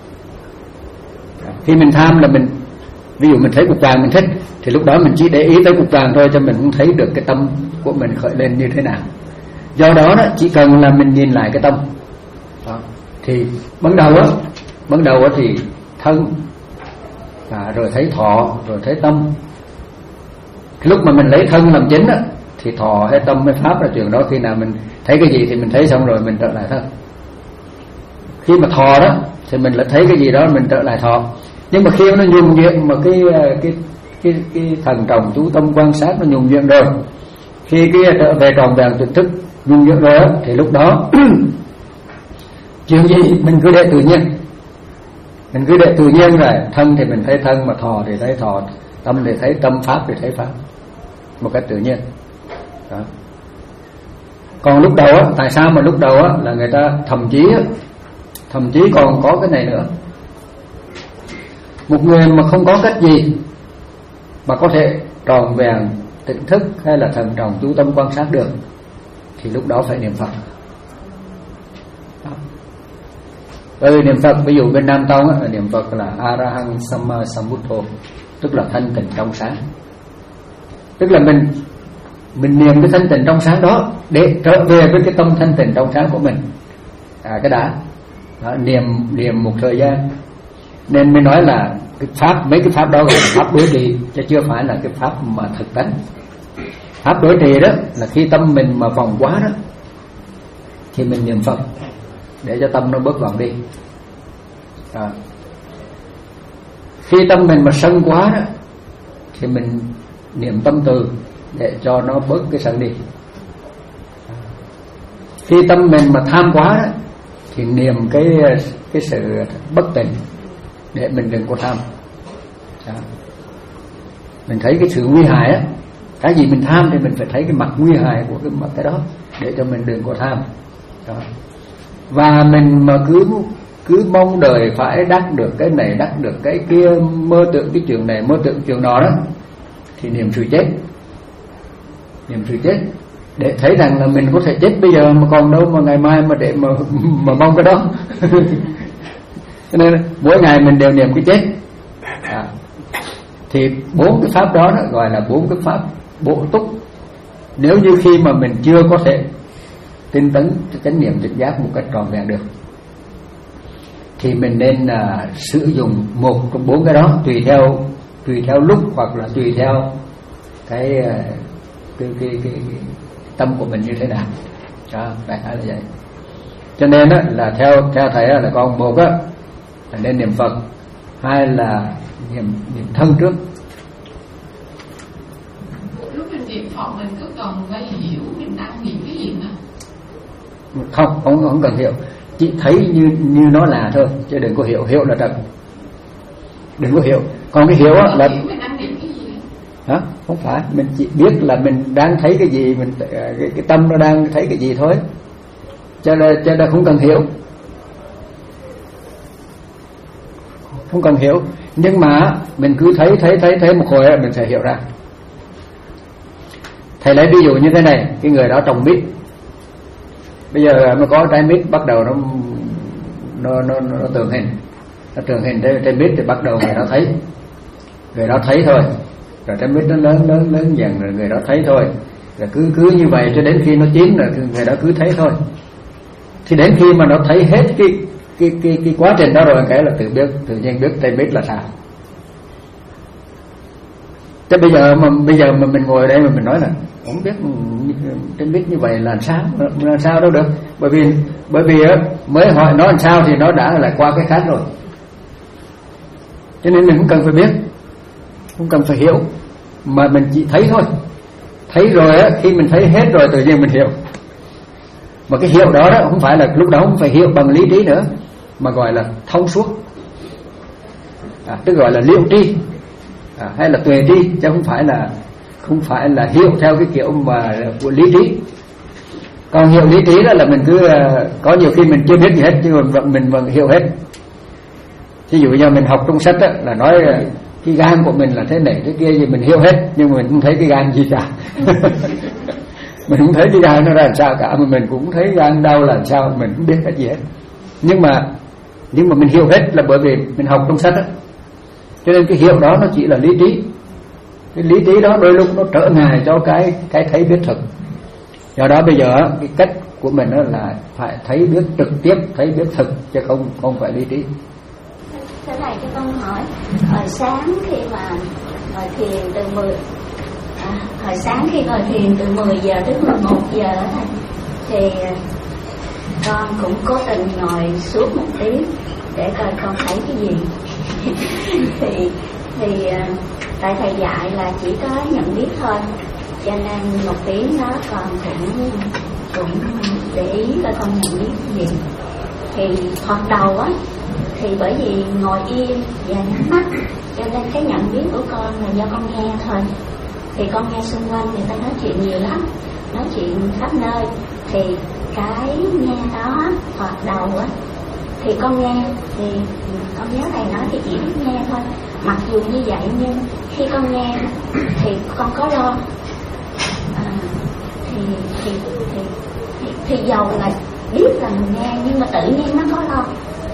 Khi mình tham là mình, ví dụ mình thấy cục vàng mình thích, thì lúc đó mình chỉ để ý tới cục vàng thôi, cho mình không thấy được cái tâm của mình khởi lên như thế nào. Do đó, đó chỉ cần là mình nhìn lại cái tâm đó, thì ban đầu á, ban đầu á thì thân, à, rồi thấy thọ, rồi thấy tâm. Lúc mà mình lấy thân làm chính á, thì thọ hay tâm hay pháp là chuyện đó. Khi nào mình thấy cái gì thì mình thấy xong rồi mình trở lại thân. Khi mà thọ đó thì mình lại thấy cái gì đó mình trở lại thọ. Nhưng mà khi nó nhuần nhuyễn mà cái cái cái cái thần trọng chú tâm quan sát nó nhuần nhuyễn rồi, khi cái trở về tròn vẹn tỉnh thức nhuần nhuyễn rồi thì lúc đó chuyện gì mình cứ để tự nhiên, mình cứ để tự nhiên rồi. Thân thì mình thấy thân, mà thọ thì thấy thọ, tâm thì thấy tâm, pháp thì thấy pháp, một cách tự nhiên đó. Còn lúc đầu á, tại sao mà lúc đầu á là người ta thậm chí á, thậm chí còn có cái này nữa. Một người mà không có cách gì mà có thể tròn vẹn tỉnh thức hay là thần trọng chú tâm quan sát được, thì lúc đó phải niệm Phật. Bởi vì niệm Phật, ví dụ bên Nam Tông á, niệm Phật là Arahang Samma Sambuddho, tức là thanh tịnh trong sáng. Tức là mình mình niệm cái thanh tịnh trong sáng đó để trở về với cái tâm thanh tịnh trong sáng của mình. À, cái đã đó, niệm niệm một thời gian, nên mới nói là cái pháp, mấy cái pháp đó gọi là pháp đối trị, chứ chưa phải là cái pháp mà thực tánh. Pháp đối trị đó là khi tâm mình mà vòng quá đó thì mình niệm Phật để cho tâm nó bớt vòng đi. À, khi tâm mình mà sân quá đó thì mình niệm tâm từ để cho nó bớt cái sân đi. Khi tâm mình mà tham quá đó thì niệm cái cái sự bất tịnh để mình đừng có tham. Đó. Mình thấy cái sự nguy hại á, cái gì mình tham thì mình phải thấy cái mặt nguy hại của cái mặt cái đó để cho mình đừng có tham. Đó. Và mình mà cứ cứ mong đợi phải đắc được cái này, đắc được cái kia, mơ tưởng cái chuyện này, mơ tưởng chuyện đó đó, thì niệm sự chết, niệm sự chết để thấy rằng là mình có thể chết bây giờ mà còn đâu mà ngày mai mà để mà mà mong cái đó. Cho nên mỗi ngày mình đều niệm cái chết. À, thì bốn cái pháp đó, đó gọi là bốn cái pháp bổ túc. Nếu như khi mà mình chưa có thể tinh tấn chánh niệm trực giác một cách trọn vẹn được, thì mình nên uh, sử dụng một trong bốn cái đó, tùy theo tùy theo lúc hoặc là tùy theo cái uh, cái, cái, cái, cái tâm của mình như thế nào. Đó, đại khái là vậy. Cho nên đó, là theo theo thầy là con một á là nên niệm Phật, hai là niệm niệm thân trước. Lúc mình niệm Phật mình cứ cần phải hiểu mình đang niệm cái gì nữa. Không, không không cần hiểu, chỉ thấy như như nó là thôi, chứ đừng có hiểu. Hiểu là trật, đừng có hiểu. Còn cái hiểu á là mình đang niệm cái gì? Hả? Không phải, mình chỉ biết là mình đang thấy cái gì, mình cái, cái tâm nó đang thấy cái gì thôi. Cho nên cho nên không cần hiểu, không cần hiểu. Nhưng mà mình cứ thấy thấy thấy thấy một hồi mình sẽ hiểu ra. Thầy lấy ví dụ như thế này, cái người đó trồng mít, bây giờ nó có trái mít bắt đầu nó nó nó, nó tường hình, nó tường hình trên trái mít thì bắt đầu người đó thấy, người đó thấy thôi, rồi trái mít nó lớn lớn lớn dần rồi người đó thấy thôi, rồi cứ cứ như vậy cho đến khi nó chín rồi người đó cứ thấy thôi. Thì đến khi mà nó thấy hết cái cái cái cái quá trình đó rồi, cái là tự biết, tự nhiên biết trái mít là sao. Thế bây giờ mà bây giờ mà mình ngồi đây mà mình nói là không biết trái mít như vậy là làm sao, làm sao đâu được, bởi vì bởi vì mới hỏi nó làm sao thì nó đã lại qua cái khác rồi. Cho nên mình cũng cần phải biết, không cần phải hiểu, mà mình chỉ thấy thôi. Thấy rồi á, khi mình thấy hết rồi tự nhiên mình hiểu. Mà cái hiểu đó đó không phải là lúc đó không phải hiểu bằng lý trí nữa, mà gọi là thông suốt, à, tức gọi là liễu tri, à, hay là tuệ tri, chứ không phải là không phải là hiểu theo cái kiểu mà của lý trí. Còn hiểu lý trí đó là mình cứ có nhiều khi mình chưa biết gì hết nhưng mà vẫn, mình vẫn hiểu hết. Ví dụ như mình học trong sách đó, là nói cái gan của mình là thế này thế kia gì mình hiểu hết, nhưng mà mình không thấy cái gan gì cả. Mình không thấy cái gan nó ra làm sao cả, mà mình cũng thấy gan đau là làm sao, mình không biết cái gì hết. Nhưng mà nhưng mà mình hiểu hết là bởi vì mình học trong sách đó. Cho nên cái hiểu đó nó chỉ là lý trí. Cái lý trí đó đôi lúc nó trở ngại cho cái cái thấy biết thực. Do đó bây giờ cái cách của mình đó là phải thấy biết trực tiếp, thấy biết thực, chứ không không phải lý trí. Thế này cho con hỏi, hồi sáng khi mà ngồi thiền từ mười à, hồi sáng khi ngồi thiền từ mười giờ đến mười một giờ này, thì con cũng cố tình ngồi suốt một tiếng để coi con thấy cái gì. thì thì tại thầy dạy là chỉ có nhận biết thôi, cho nên một tiếng đó con cũng cũng để ý coi con nhận biết cái gì. Thì thoạt đầu á thì bởi vì ngồi yên và nhắm mắt, cho nên cái nhận biết của con là do con nghe thôi. Thì con nghe xung quanh người ta nói chuyện nhiều lắm, nói chuyện khắp nơi, thì cái nghe đó thoạt đầu á thì con nghe, thì con nhớ thầy nói thì chỉ biết nghe thôi. Mặc dù như vậy nhưng khi con nghe thì con có lo à, thì, thì, thì, thì, thì dầu là biết là mình nghe nhưng mà tự nhiên nó có lo.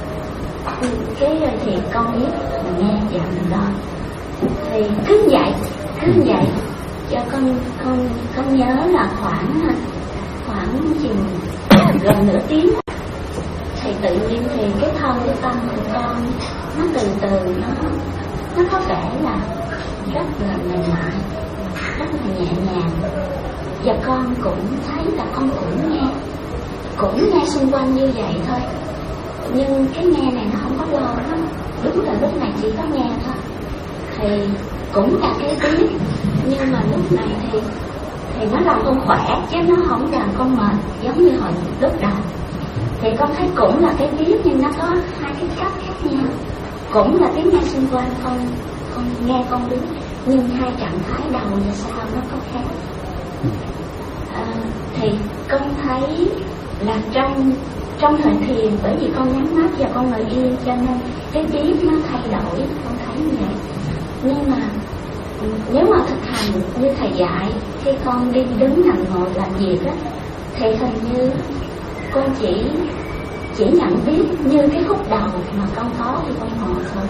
Cái rồi thì con biết mình nghe và mình lo. Thì cứ vậy, cứ vậy cho con con con nhớ là khoảng khoảng chừng gần nửa tiếng thì tự nhiên thì cái thân cái tâm của con nó từ từ nó nó có vẻ là rất là mềm mại, rất là nhẹ nhàng, và con cũng thấy là con cũng nghe cũng nghe xung quanh như vậy thôi, nhưng cái nghe này nó không có lo đó, đúng là lúc này chỉ có nghe thôi. Thì cũng là cái biết, nhưng mà lúc này thì thì nó làm con khỏe chứ nó không làm con mệt giống như hồi lúc đầu. Thì con thấy cũng là cái biết nhưng nó có hai cái cách khác nhau, cũng là tiếng nghe xung quanh con con nghe con biết, nhưng hai trạng thái đầu và sau nó có khác. À, thì con thấy là trong trong thời thiền, bởi vì con nhắm mắt và con ngồi yên cho nên cái biết nó thay đổi, con thấy như vậy. Nhưng mà nếu mà thực hành như thầy dạy, khi con đi đứng nằm ngồi làm việc đó, thì hình như con chỉ chỉ nhận biết như cái khúc đầu mà con có thì con ngồi thôi.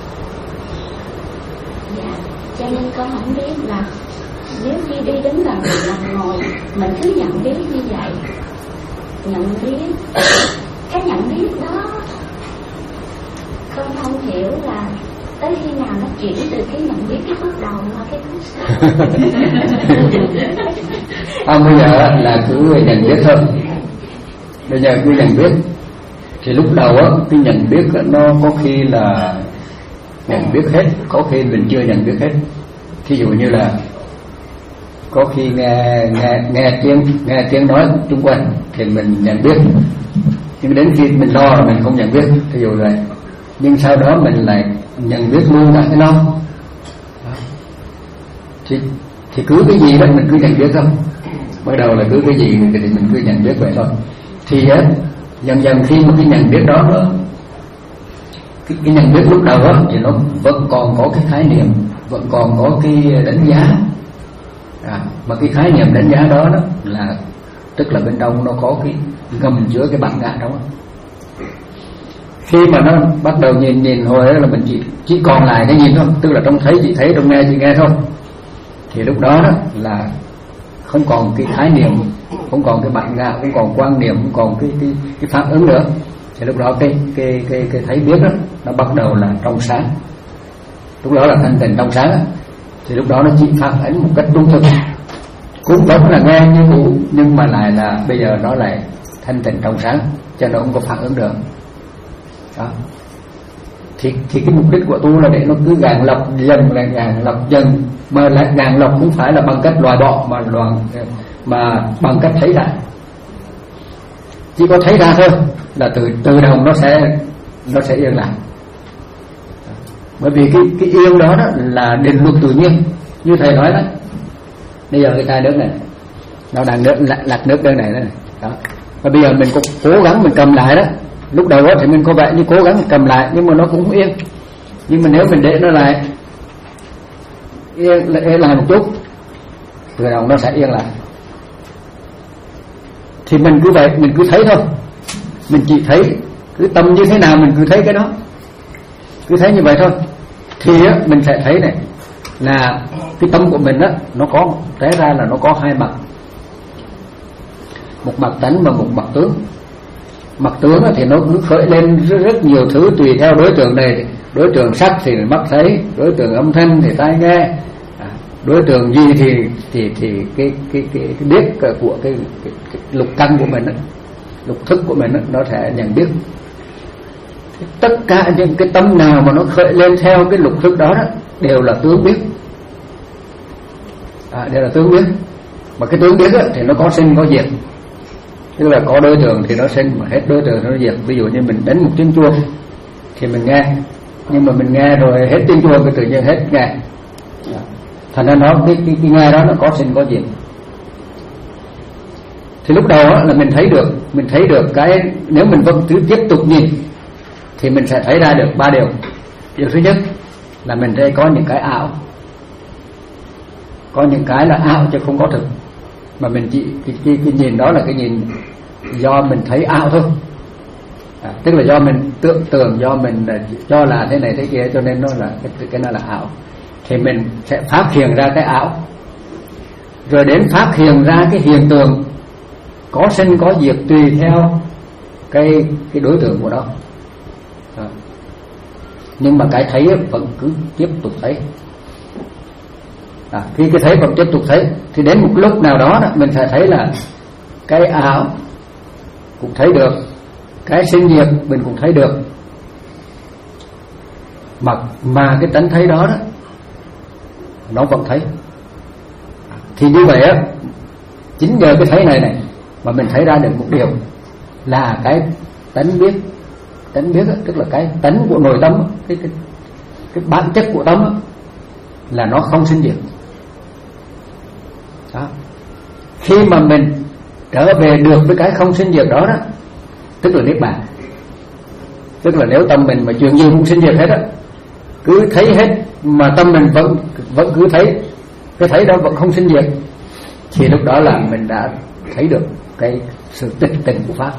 Dạ, cho nên con không biết là nếu khi đi đứng nằm nằm ngồi mình cứ nhận biết như vậy, nhận biết cái nhận biết đó, con không hiểu là tới khi nào nó chuyển từ cái nhận biết cái bước đầu qua cái bước sau. Không, bây giờ là cứ nhận biết thôi. Bây giờ cứ nhận biết. Thì lúc đầu á, cái nhận biết nó có khi là nhận biết hết, có khi mình chưa nhận biết hết. Thí dụ như là có khi nghe nghe nghe tiếng nghe tiếng nói xung quanh thì mình nhận biết, nhưng đến khi mình lo là mình không nhận biết. Thí dụ vậy. Nhưng sau đó mình lại nhận biết luôn cả cái lo. Thì thì cứ cái gì đó mình cứ nhận biết thôi. Bắt đầu là cứ cái gì thì mình cứ nhận biết vậy thôi. Thì á, dần dần khi mà cái nhận biết đó nó cái, cái nhận biết lúc đầu đó thì nó vẫn còn có cái khái niệm, vẫn còn có cái đánh giá. À, mà cái khái niệm đánh giá đó, đó là tức là bên trong nó có cái ngầm chứa cái bản ngã đó. Khi mà nó bắt đầu nhìn nhìn hồi đó là mình chỉ chỉ còn lại cái nhìn thôi, tức là trong thấy chỉ thấy, trong nghe chỉ nghe thôi. Thì lúc đó, đó là không còn cái khái niệm, không còn cái bản ngã, không còn quan niệm, không còn cái cái cái phản ứng nữa. Thì lúc đó cái cái cái cái thấy biết đó nó bắt đầu là trong sáng. Lúc đó là thanh tịnh trong sáng đó. Thì lúc đó nó chỉ phản ánh một cách đúng thực, cũng vẫn là nghe như cũ, nhưng mà lại là bây giờ nó lại thanh tịnh trong sáng, cho nó không có phản ứng được. Đó. Thì, thì cái mục đích của tu là để nó cứ gàn lọc dần, là gàn lọc dần, mà lại gàn lọc không phải là bằng cách loại bỏ, mà đoàn mà bằng cách thấy ra. Chỉ có thấy ra thôi là từ từ đầu nó sẽ nó sẽ yên lại. Bởi vì cái cái yên đó, đó là định luật tự nhiên, như thầy nói đó. Bây giờ cái chai nước này nó đang nước lạc, lạc nước đây này, này đó. Và bây giờ mình cũng cố gắng mình cầm lại đó. Lúc đầu đó thì mình có vẻ như cố gắng cầm lại, nhưng mà nó cũng không yên. Nhưng mà nếu mình để nó lại yên, yên lại một chút, từ đầu nó sẽ yên lại. Thì mình cứ vậy, mình cứ thấy thôi. Mình chỉ thấy, cứ tâm như thế nào mình cứ thấy cái đó, cứ thấy như vậy thôi. Thì á, mình sẽ thấy này là cái tâm của mình á, nó có té ra là nó có hai mặt, một mặt tánh và một mặt tướng. Mặt tướng thì nó cứ khởi lên rất, rất nhiều thứ tùy theo đối tượng này. Đối tượng sắc thì mắt thấy, đối tượng âm thanh thì tai nghe, đối tượng gì thì thì thì cái cái cái, cái biết của cái, cái, cái lục căn của mình, lục thức của mình nó sẽ nhận biết. Tất cả những cái tâm nào mà nó khởi lên theo cái lục thức đó, đó đều là tướng biết, à, đều là tướng biết. Mà cái tướng biết thì nó có sinh có diệt. Tức là có đối tượng thì nó sinh, mà hết đối tượng thì nó diệt. Ví dụ như mình đánh một tiếng chuông thì mình nghe, nhưng mà mình nghe rồi hết tiếng chuông thì tự nhiên hết nghe. Thành ra nó cái, cái, cái nghe đó nó có sinh có diệt. Thì lúc đầu là mình thấy được, mình thấy được cái, nếu mình vẫn cứ tiếp tục nhìn thì mình sẽ thấy ra được ba điều. Điều thứ nhất là mình thấy có những cái ảo, có những cái là ảo chứ không có thực. Mà mình chỉ cái, cái, cái nhìn đó là cái nhìn do mình thấy ảo thôi, à, tức là do mình tưởng tượng, do mình cho là thế này thế kia, cho nên nó là cái, cái nó là ảo. Thì mình sẽ phát hiện ra cái ảo, rồi đến phát hiện ra cái hiện tượng có sinh có diệt tùy theo cái cái đối tượng của nó. À, nhưng mà cái thấy vẫn cứ tiếp tục thấy. À, khi cái thấy vẫn tiếp tục thấy thì đến một lúc nào đó, đó mình sẽ thấy là cái ảo cũng thấy được, cái sinh diệt mình cũng thấy được, mà mà cái tánh thấy đó, đó nó vẫn thấy. Thì như vậy á, chính nhờ cái thấy này này mà mình thấy ra được một điều là cái tánh biết. Tánh biết á, tức là cái tánh của nội tâm, cái cái cái bản chất của tâm á, là nó không sinh diệt. Đó. Khi mà mình trở về được với cái không sinh diệt đó, đó tức là niết bàn. Tức là nếu tâm mình mà chuyện gì cũng sinh diệt hết á, cứ thấy hết mà tâm mình vẫn vẫn cứ thấy, cái thấy đó vẫn không sinh diệt, thì lúc đó là mình đã thấy được cái sự tịch tỉnh của pháp.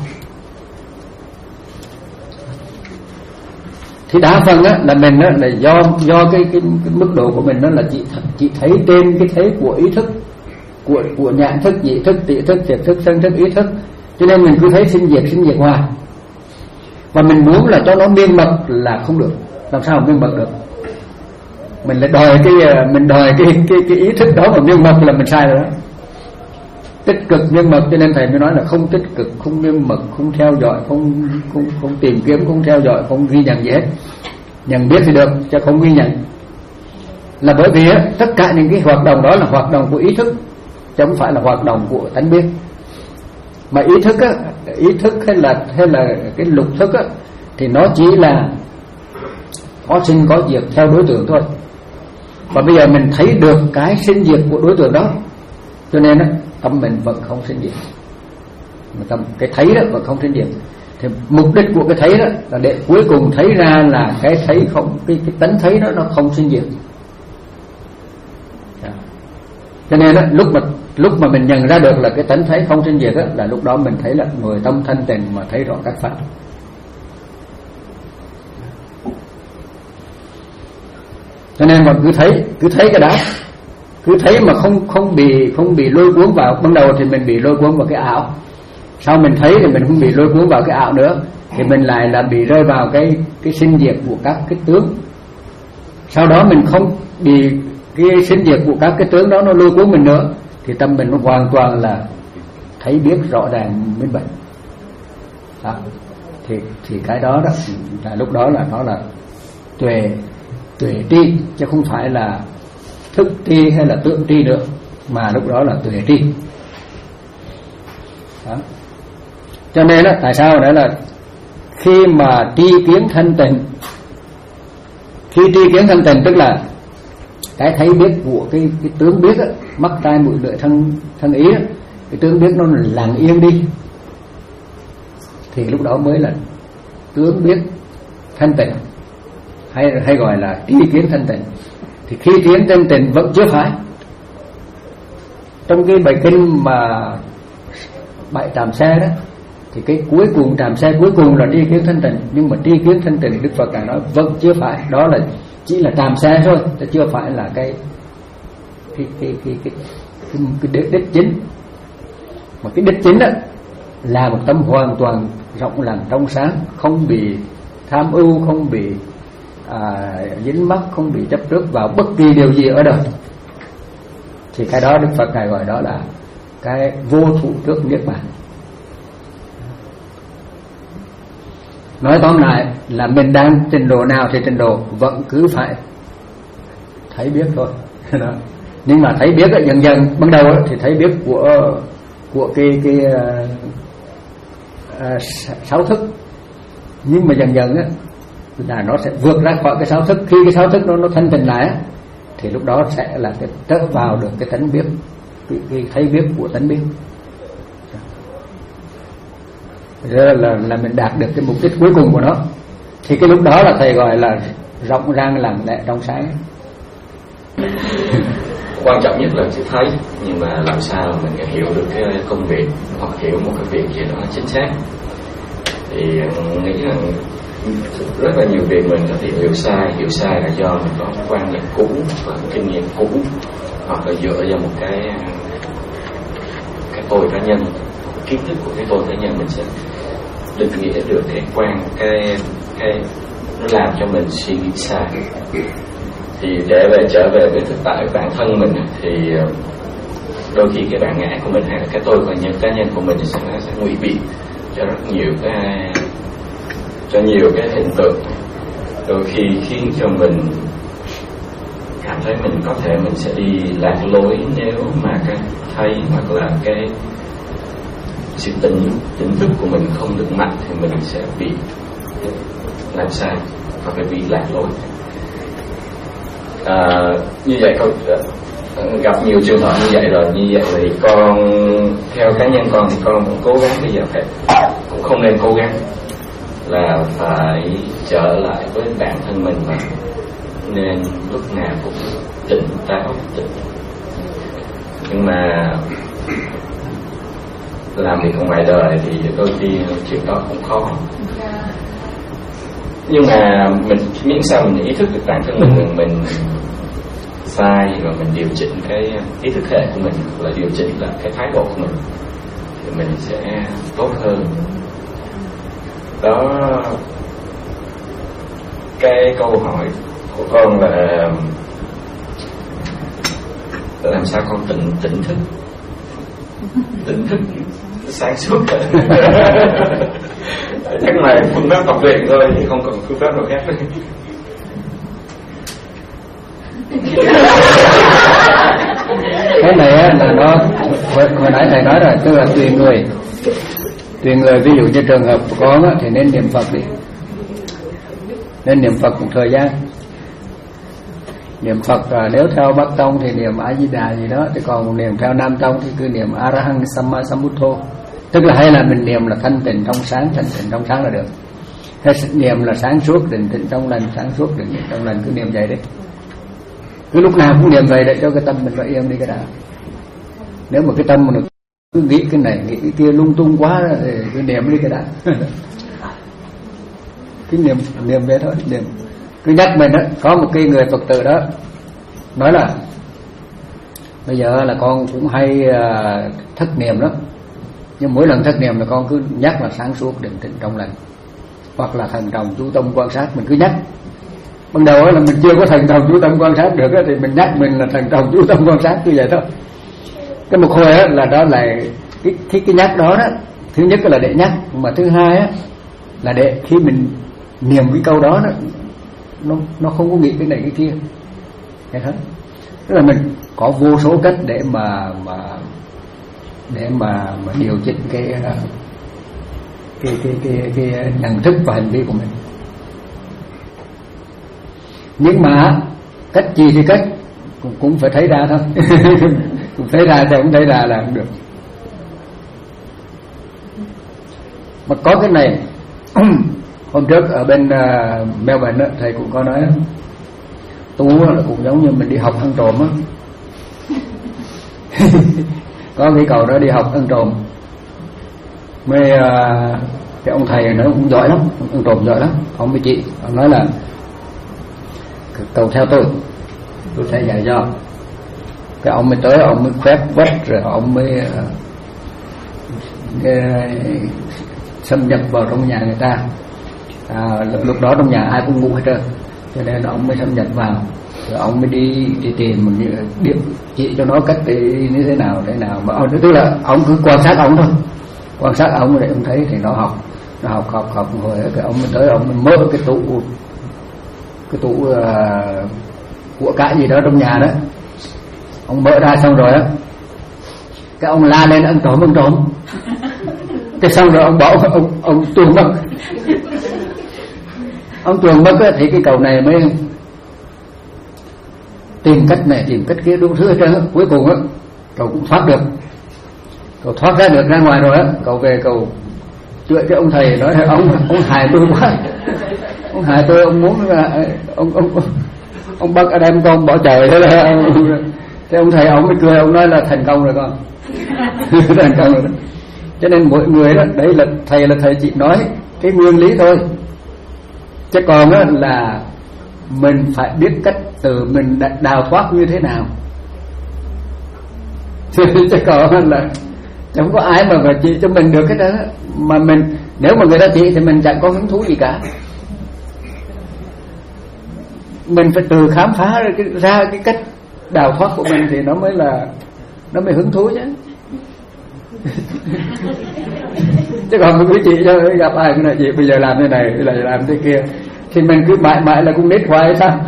Thì đa phần á là mình á là do do cái cái, cái mức độ của mình đó là chỉ chỉ thấy trên cái thế của ý thức, của của nhãn thức, nhị thức, tỷ thức, thiệt thức, thân thức, ý thức, cho nên mình cứ thấy sinh diệt sinh diệt hoài, và mình muốn là cho nó miên mật là không được. Làm sao mà miên mật được? Mình lại đòi cái mình đòi cái cái cái ý thức đó mà miên mật là mình sai rồi đó. Tích cực miên mật, cho nên thầy mới nói là không tích cực, không miên mật, không theo dõi, không không không tìm kiếm, không theo dõi, không ghi nhận gì hết. Nhận biết thì được, chứ không ghi nhận. Là bởi vì á, tất cả những cái hoạt động đó là hoạt động của ý thức, chứ không phải là hoạt động của tánh biết. Mà ý thức á, ý thức hay là hay là cái lục thức á, thì nó chỉ là có sinh có diệt theo đối tượng thôi. Và bây giờ mình thấy được cái sinh diệt của đối tượng đó, cho nên á, tâm mình vẫn không sinh diệt. Mà tâm cái thấy đó vẫn không sinh diệt. Thì mục đích của cái thấy đó là để cuối cùng thấy ra là cái thấy không, cái cái tánh thấy đó nó không sinh diệt. Cho nên đó, lúc mà lúc mà mình nhận ra được là cái tánh thấy không sinh diệt đó, là lúc đó mình thấy là người tâm thanh tịnh mà thấy rõ các pháp. Cho nên mà cứ thấy cứ thấy cái đó, cứ thấy mà không không bị không bị lôi cuốn vào. Ban đầu thì mình bị lôi cuốn vào cái ảo, sau mình thấy thì mình không bị lôi cuốn vào cái ảo nữa, thì mình lại là bị rơi vào cái cái sinh diệt của các cái tướng. Sau đó mình không bị cái sinh diệt của các cái tướng đó nó lôi cuốn mình nữa, thì tâm mình nó hoàn toàn là thấy biết rõ ràng minh bạch. Đó. Thì thì cái đó đó là lúc đó là nó là tuệ tuệ tri, chứ không phải là thức tri hay là tượng tri nữa, mà lúc đó là tuệ tri. Đó. Cho nên đó, tại sao đó là khi mà tri kiến thanh tịnh, khi tri kiến thanh tịnh tức là cái thấy biết của cái, cái tướng biết á, mắt tai mũi lưỡi thân thân ý á, cái tướng biết nó lặng yên đi, thì lúc đó mới là tướng biết thanh tịnh, hay hay gọi là tri kiến thanh tịnh. Thì khi kiến thanh tịnh vẫn chưa phải. Trong cái bài kinh mà bảy trạm xe đó, thì cái cuối cùng trạm xe cuối cùng là tri kiến thanh tịnh, nhưng mà tri kiến thanh tịnh Đức Phật đã nói vẫn chưa phải, đó là chỉ là trạm xe thôi, chứ chưa phải là cái cái cái cái cái cái, cái đích, đích chính. Mà cái đích chính đó là một tâm hoàn toàn rộng lặng trong sáng, không bị tham ưu, không bị à, dính mắc, không bị chấp trước vào bất kỳ điều gì ở đời. Thì cái đó Đức Phật ngài gọi đó là cái vô thủ trước niết bàn. Nói tóm lại là mình đang trình độ nào thì trình độ vẫn cứ phải thấy biết thôi. Đó. Nhưng mà thấy biết dần dần, ban đầu thì thấy biết của của cái cái uh, uh, sáu thức, nhưng mà dần dần á là nó sẽ vượt ra khỏi cái sáu thức. Khi cái sáu thức nó nó thanh tịnh lại á, thì lúc đó sẽ là cái trở vào được cái tánh biết, cái, cái thấy biết của tánh biết. Rồi là là mình đạt được cái mục đích cuối cùng của nó, thì cái lúc đó là thầy gọi là rộng rang lặng lẽ trong sáng. Quan trọng nhất là chỉ thấy, nhưng mà làm sao mình hiểu được cái công việc hoặc hiểu một cái việc gì đó chính xác. Thì nghĩ là rất là nhiều việc mình có thể hiểu sai. Hiểu sai là do mình có quan niệm cũ và kinh nghiệm cũ, hoặc là dựa vào một cái cái tôi cá nhân, kiến thức của cái tôi cá nhân, mình sẽ định nghĩa được cái quan cái cái nó làm cho mình suy nghĩ sai. Thì để về trở về với thực tại bản thân mình, thì đôi khi cái bản ngã của mình hay là cái tôi cá nhân cá nhân của mình sẽ sẽ ngụy biện cho rất nhiều cái cho nhiều cái hiện tượng, đôi khi khiến cho mình cảm thấy mình có thể mình sẽ đi lạc lối nếu mà cái thấy hoặc là cái sự tỉnh tỉnh thức của mình không được mạnh, thì mình sẽ bị làm sai hoặc là bị lạc lối. À, như vậy con gặp nhiều trường hợp như vậy rồi. Như vậy thì con theo cá nhân con thì con cũng cố gắng bây giờ phải cũng không nên cố gắng là phải trở lại với bản thân mình, mà nên lúc nào cũng tỉnh táo, tỉnh Nhưng mà làm việc ngoài đời thì đôi khi chuyện đó cũng khó. Nhưng mà mình miễn sao mình ý thức được bản thân mình mình, mình sai rồi mình điều chỉnh cái ý thức hệ của mình, là điều chỉnh là cái thái độ của mình thì mình sẽ tốt hơn. Đó, cái câu hỏi của con là làm sao con tỉnh tỉnh thức tỉnh thức sáng suốt. Chắc là phương pháp tập luyện thôi thì không còn phương pháp nào khác. Cái này á, là nó hồi, hồi nãy thầy nói rồi, tức là tùy người tùy người. Ví dụ như trường hợp của con á, thì nên niệm Phật đi, nên niệm Phật một thời gian. Niệm Phật là nếu theo Bắc Tông thì niệm A Di Đà gì đó, thì còn niệm theo Nam Tông thì cứ niệm A Ra Hăng Samma Sambuddho. Tức là hay là mình niệm là thanh tịnh trong sáng, thanh tịnh trong sáng là được. Hay niệm là sáng suốt, định tĩnh trong lành, sáng suốt, định tĩnh trong lành, cứ niệm vậy đấy. Cứ lúc nào cũng niệm vậy để cho cái tâm mình nó yên đi cái đã. Nếu mà cái tâm mình cứ nghĩ cái này nghĩ cái kia lung tung quá thì cứ niệm đi cái đã. Cứ niệm niệm vậy thôi, niệm. Cứ nhắc mình đó, có một cái người Phật tử đó nói là bây giờ là con cũng hay uh, thất niệm lắm, nhưng mỗi lần thất niệm là con cứ nhắc là sáng suốt, định tĩnh trong lành, hoặc là thần trọng chú tâm quan sát. Mình cứ nhắc. Ban đầu là mình chưa có thần trọng chú tâm quan sát được thì mình nhắc mình là thần trọng chú tâm quan sát, cứ vậy thôi. Cái một hồi á, là đó là cái, cái cái nhắc đó đó. Thứ nhất là để nhắc, mà thứ hai á, là để khi mình niệm cái câu đó, đó nó nó không có nghĩ cái này cái kia, nghe thấy? Tức là mình có vô số cách để mà mà để mà mà điều chỉnh cái cái cái cái, cái nhận thức và hành vi của mình. Nhưng mà cách gì thì cách cũng, cũng phải thấy ra thôi. Cũng thấy ra thì không thấy ra là không được. Mà có cái này hôm trước ở bên uh, Melbourne đó, thầy cũng có nói tu là cũng giống như mình đi học ăn trộm á. Có cái cậu đó đi học ăn trộm, mấy uh, cái ông thầy nó cũng giỏi lắm, ăn trộm giỏi lắm. Ông với chị ông nói là cậu theo tôi, tôi sẽ dạy cho. Cái ông mới tới, ông mới khoét vách rồi ông mới uh, uh, xâm nhập vào trong nhà người ta. À, lúc đó trong nhà ai cũng ngủ hết trơn, cho nên ông mới xâm nhập vào, rồi ông mới đi đi tìm một điểm chỉ cho nó cách như thế nào thế nào. Mà ông tức là ông cứ quan sát ông thôi, quan sát ông để ông thấy thì nó học, nó học học học rồi cái ông mới tới, ông mới mở cái tủ cái tủ uh, của cải gì đó trong nhà đó, ông mở ra xong rồi á, cái ông la lên ăn trộm ăn trộm, cái xong rồi ông bỏ ông ông tuôn mất. Ông tuôn mất á, thì cái cậu này mới tìm cách này tìm cách kia đủ thứ hết trơn. Cuối cùng á cậu cũng thoát được, cậu thoát ra được ra ngoài rồi á, cậu về cậu chửi cái ông thầy, nói ông ông hại tôi quá, ông hại tôi, ông muốn là ông ông ông, ông bắt anh em con bỏ trời thế là thế ông thầy ông mới cười, ông nói là thành công rồi con. Thành công rồi đó. Cho nên mỗi người đó, đấy là thầy là thầy chỉ nói cái nguyên lý thôi, chứ còn á là mình phải biết cách từ mình đào thoát như thế nào. Chứ còn là không có ai mà phải chỉ cho mình được cái đó. Mà mình nếu mà người ta chỉ thì mình chẳng có hứng thú gì cả. Mình phải từ khám phá ra cái, ra cái cách đào thoát của mình thì nó mới là nó mới hứng thú chứ. Chứ còn quý chị cho gặp ai cái này chị bây giờ làm thế này, bây giờ làm thế kia thì mình cứ mãi mãi là cũng nít hoài sao.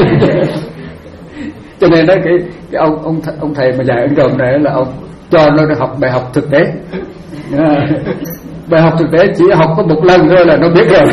Cho nên đó cái, cái ông ông ông thầy mà dạy ông trộm này là ông cho nó học bài học thực tế. Bài học thực tế chỉ học có một lần thôi là nó biết rồi.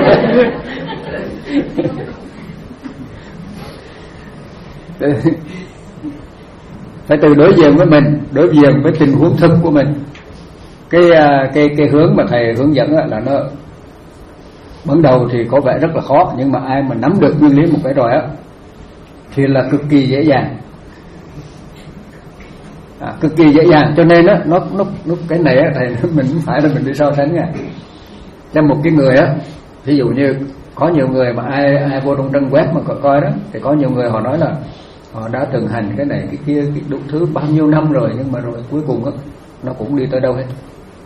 Phải từ đối diện với mình, đối diện với tình huống thực của mình. Cái cái cái hướng mà thầy hướng dẫn là nó ban đầu thì có vẻ rất là khó, nhưng mà ai mà nắm được nguyên lý một cái rồi á thì là cực kỳ dễ dàng. à, cực kỳ dễ dàng. Cho nên á nó nó nó cái này á thầy mình không phải là mình đi so sánh nha. Trong một cái người á, ví dụ như có nhiều người mà ai ai vô trong trang web mà có coi đó, thì có nhiều người họ nói là họ đã từng hành cái này cái kia cái đủ thứ bao nhiêu năm rồi, nhưng mà rồi cuối cùng á nó cũng đi tới đâu hết.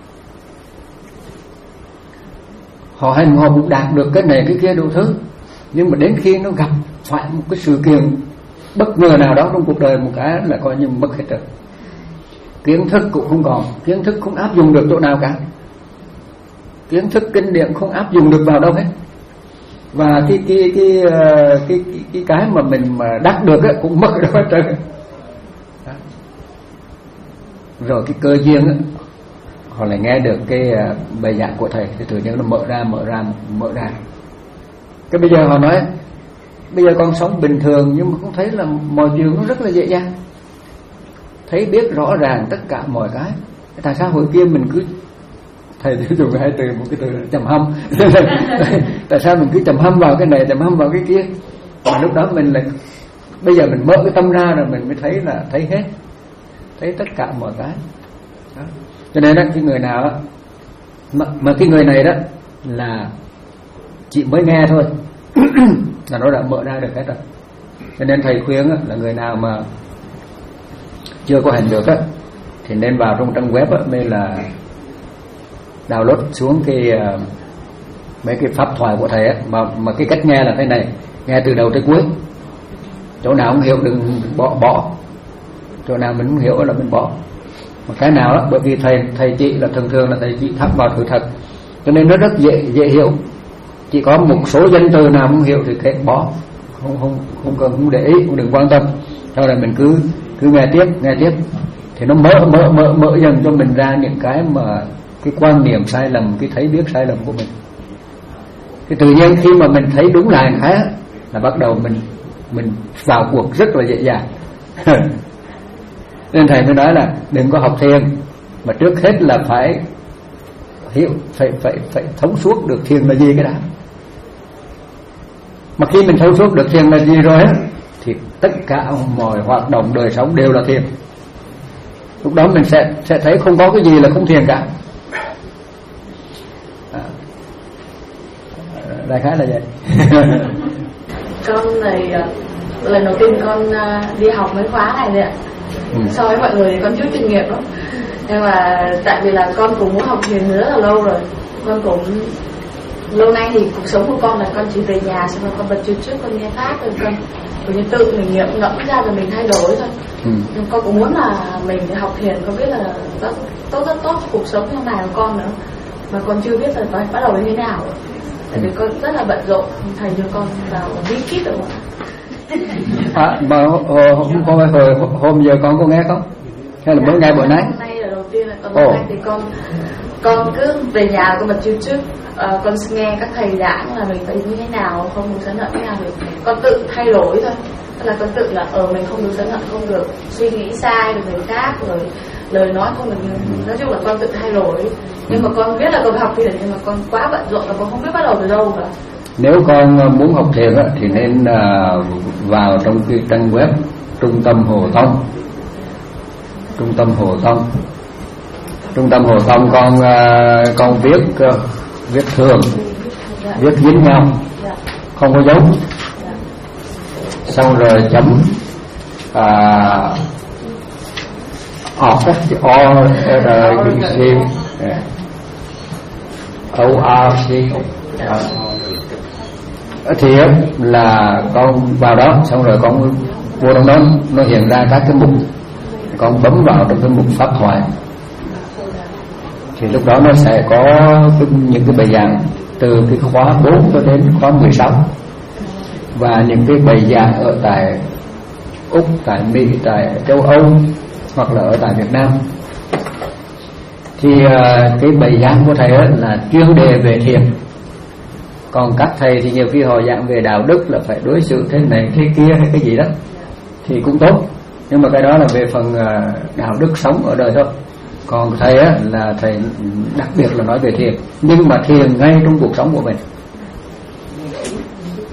Họ hành họ cũng đạt được cái này cái kia đủ thứ, nhưng mà đến khi nó gặp phải một cái sự kiện bất ngờ nào đó trong cuộc đời một cái là coi như mất hết rồi. Kiến thức cũng không còn, kiến thức không áp dụng được chỗ nào cả, kiến thức kinh điển không áp dụng được vào đâu hết. Và cái cái cái cái cái cái, cái mà mình mà đắc được ấy, cũng mất đâu hết trơn. Rồi cái cơ duyên ấy, họ lại nghe được cái bài giảng của thầy thì tự nhiên nó mở ra mở ra mở ra. Cái bây giờ họ nói bây giờ con sống bình thường nhưng mà cũng thấy là mọi chuyện nó rất là dễ dàng, thấy biết rõ ràng tất cả mọi cái. Tại sao hồi kia mình cứ thầy sử dụng hai từ một cái từ trầm hâm tại sao mình cứ trầm hâm vào cái này trầm hâm vào cái kia, mà lúc đó mình lại bây giờ mình mở cái tâm ra rồi mình mới thấy là thấy hết, thấy tất cả mọi cái đó. Cho nên đó cái người nào đó, mà, mà cái người này đó là chị mới nghe thôi là nó đã mở ra được hết rồi. Cho nên thầy khuyên đó, là người nào mà chưa có hành được á thì nên vào trong trang web á, mới là download xuống cái uh, mấy cái pháp thoại của thầy á, mà mà cái cách nghe là thế này, nghe từ đầu tới cuối, chỗ nào không hiểu đừng bỏ bỏ, chỗ nào mình không hiểu là mình bỏ. Mà cái nào đó, bởi vì thầy thầy chị là thường thường là thầy chị thắp vào sự thật, cho nên nó rất dễ dễ hiểu. Chỉ có một số danh từ nào không hiểu thì cái bỏ, không không không cần không để ý, không đừng quan tâm. Sau này mình cứ cứ nghe tiếp nghe tiếp thì nó mở mở mở mở dần cho mình ra những cái mà cái quan niệm sai lầm, cái thấy biết sai lầm của mình. Thì tự nhiên khi mà mình thấy đúng là cái là bắt đầu mình mình vào cuộc rất là dễ dàng. Nên thầy mới nói là đừng có học thiền mà trước hết là phải hiểu, phải phải phải thấu suốt được thiền là gì cái đã. Mà khi mình thấu suốt được thiền là gì rồi á thì tất cả mọi hoạt động đời sống đều là thiền. Lúc đó mình sẽ sẽ thấy không có cái gì là không thiền cả. À, đại khái là vậy. Con này lần đầu tiên con đi học mấy khóa này đấy ạ. Ừ. So với mọi người thì con chút kinh nghiệm lắm, nhưng mà tại vì là con cũng muốn học thiền rất là lâu rồi, con cũng lâu nay thì cuộc sống của con là con chỉ về nhà xong rồi con bật YouTube trước con nghe pháp rồi con cũng như tự mình nghiệm ngẫm ra rồi mình thay đổi thôi. Ừ. Nhưng con cũng muốn là mình học thiền, con biết là rất tốt rất tốt cho cuộc sống trong này của con nữa, mà con chưa biết là phải bắt đầu như thế nào. Tại vì con rất là bận rộn, thầy cho con vào bí kíp rồi. À, mà hôm hôm hồi hôm giờ con có nghe không? Hay là mới nghe bữa nay? Hôm nay là đầu tiên là con oh. Nay thì con con cứ về nhà con bật YouTube, uh, con nghe các thầy giảng là mình phải như thế nào, không được sân hận thế nào thì con tự thay đổi thôi. Tức là con tự là ở uh, mình không được sân hận, không được suy nghĩ sai về người khác, rồi lời nói không được, nói chung là con tự thay đổi. Nhưng mà con biết là con học thiền nhưng mà con quá bận rộn và con không biết bắt đầu từ đâu cả. Nếu con muốn học thiền thì nên uh, vào trong cái trang web Trung tâm Hồ Tông. Trung tâm Hồ Tông. Trung tâm Hồ Tông con uh, con viết uh, viết thường, viết dính nhau, không có dấu. Xong rồi chấm uh, o r c o r c thì là con vào đó, xong rồi con vô trong đó nó hiện ra các cái mục, con bấm vào trong cái mục pháp thoại thì lúc đó nó sẽ có cái, những cái bài giảng từ cái khóa bốn cho đến khóa mười sáu, và những cái bài giảng ở tại Úc, tại Mỹ, tại châu Âu hoặc là ở tại Việt Nam. Thì uh, cái bài giảng của thầy là chuyên đề về thiền. Còn các thầy thì nhiều khi họ giảng về đạo đức là phải đối xử thế này thế kia hay cái gì đó thì cũng tốt, nhưng mà cái đó là về phần uh, đạo đức sống ở đời thôi. Còn thầy á là thầy đặc biệt là nói về thiền, nhưng mà thiền ngay trong cuộc sống của mình.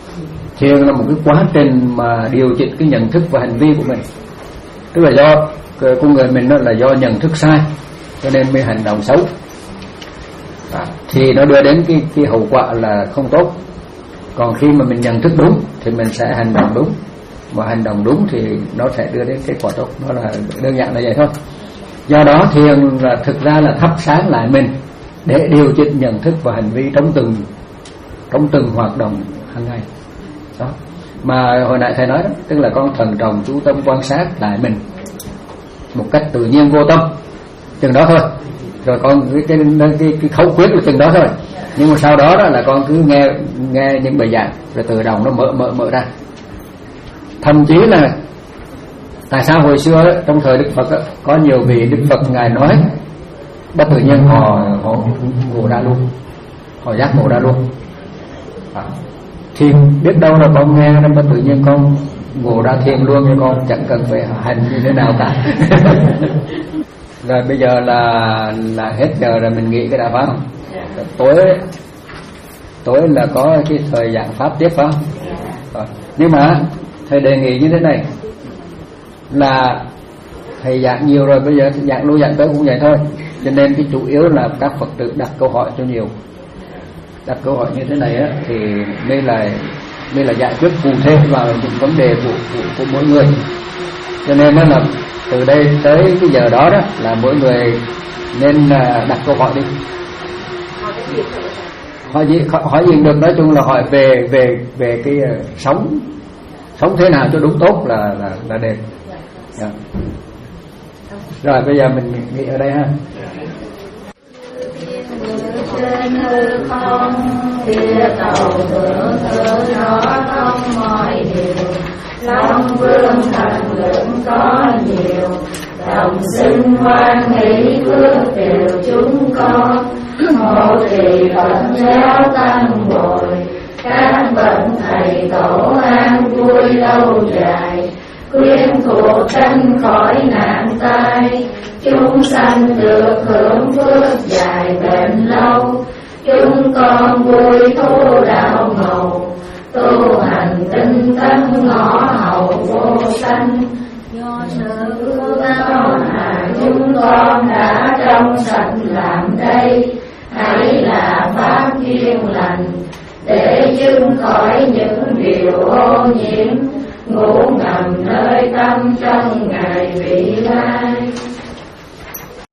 Thiền là một cái quá trình mà điều chỉnh cái nhận thức và hành vi của mình. Tức là do con người mình nó là do nhận thức sai cho nên mới hành động xấu, à, thì nó đưa đến cái cái hậu quả là không tốt. Còn khi mà mình nhận thức đúng thì mình sẽ hành động đúng, mà hành động đúng thì nó sẽ đưa đến kết quả tốt. Nó là đơn giản là vậy thôi. Do đó thiền là thực ra là thắp sáng lại mình để điều chỉnh nhận thức và hành vi trong từng trong từng hoạt động hàng ngày. Đó. Mà hồi nãy thầy nói đó, tức là con thận trọng chú tâm quan sát lại mình một cách tự nhiên vô tâm, chừng đó thôi. Rồi con cái cái cái, cái khẩu quyết là chừng đó thôi. Nhưng mà sau đó đó là con cứ nghe nghe những bài giảng rồi tự động nó mở mở mở ra. Thậm chí là tại sao hồi xưa đó, trong thời Đức Phật đó, có nhiều vị Đức Phật ngài nói bất tự nhiên họ họ ngộ ra luôn, họ giác ngộ ra luôn. À, thì biết đâu là con nghe nó bất tự nhiên con ngộ ra thiền luôn, nhưng con chẳng cần phải hành như thế nào cả. Rồi bây giờ là là hết giờ rồi, mình nghĩ cái đã phải không? Tối tối là có cái thời giảng pháp tiếp phải không? Rồi. Nhưng mà thầy đề nghị như thế này là thầy giảng nhiều rồi, bây giờ giảng luôn giảng tới cũng vậy thôi. Cho nên cái chủ yếu là các Phật tử đặt câu hỏi cho nhiều. Đặt câu hỏi như thế này á thì mới là mới là giải quyết cụ thể vào những vấn đề của, của, của mỗi người. Cho nên nó là từ đây tới cái giờ đó đó là mỗi người nên đặt câu hỏi đi. Hỏi gì hỏi gì được, nói chung là hỏi về về về cái uh, sống sống thế nào cho đúng tốt là là là đẹp. Yeah. Rồi bây giờ mình nghĩ ở đây ha. Trên hư không kia tàu thượng thượng rõ thông mọi điều, Long vương thần lượng có nhiều, đồng sinh hoan hỷ phước đều chúng con. Hộ trì Phật giáo tăng bồi, các bậc thầy tổ an vui lâu dài, quyến thuộc tranh khỏi nạn tai, chúng sanh được hưởng phước dài bền lâu. Chúng con vui thu đạo màu, tu hành tinh tấn ngõ hậu vô sanh. Do sự bao hà chúng con đã trong sạch làm đây, hãy là pháp duyên lành để dưng khỏi những điều ô nhiễm, ngủ ngầm nơi tâm trong ngày vị lai.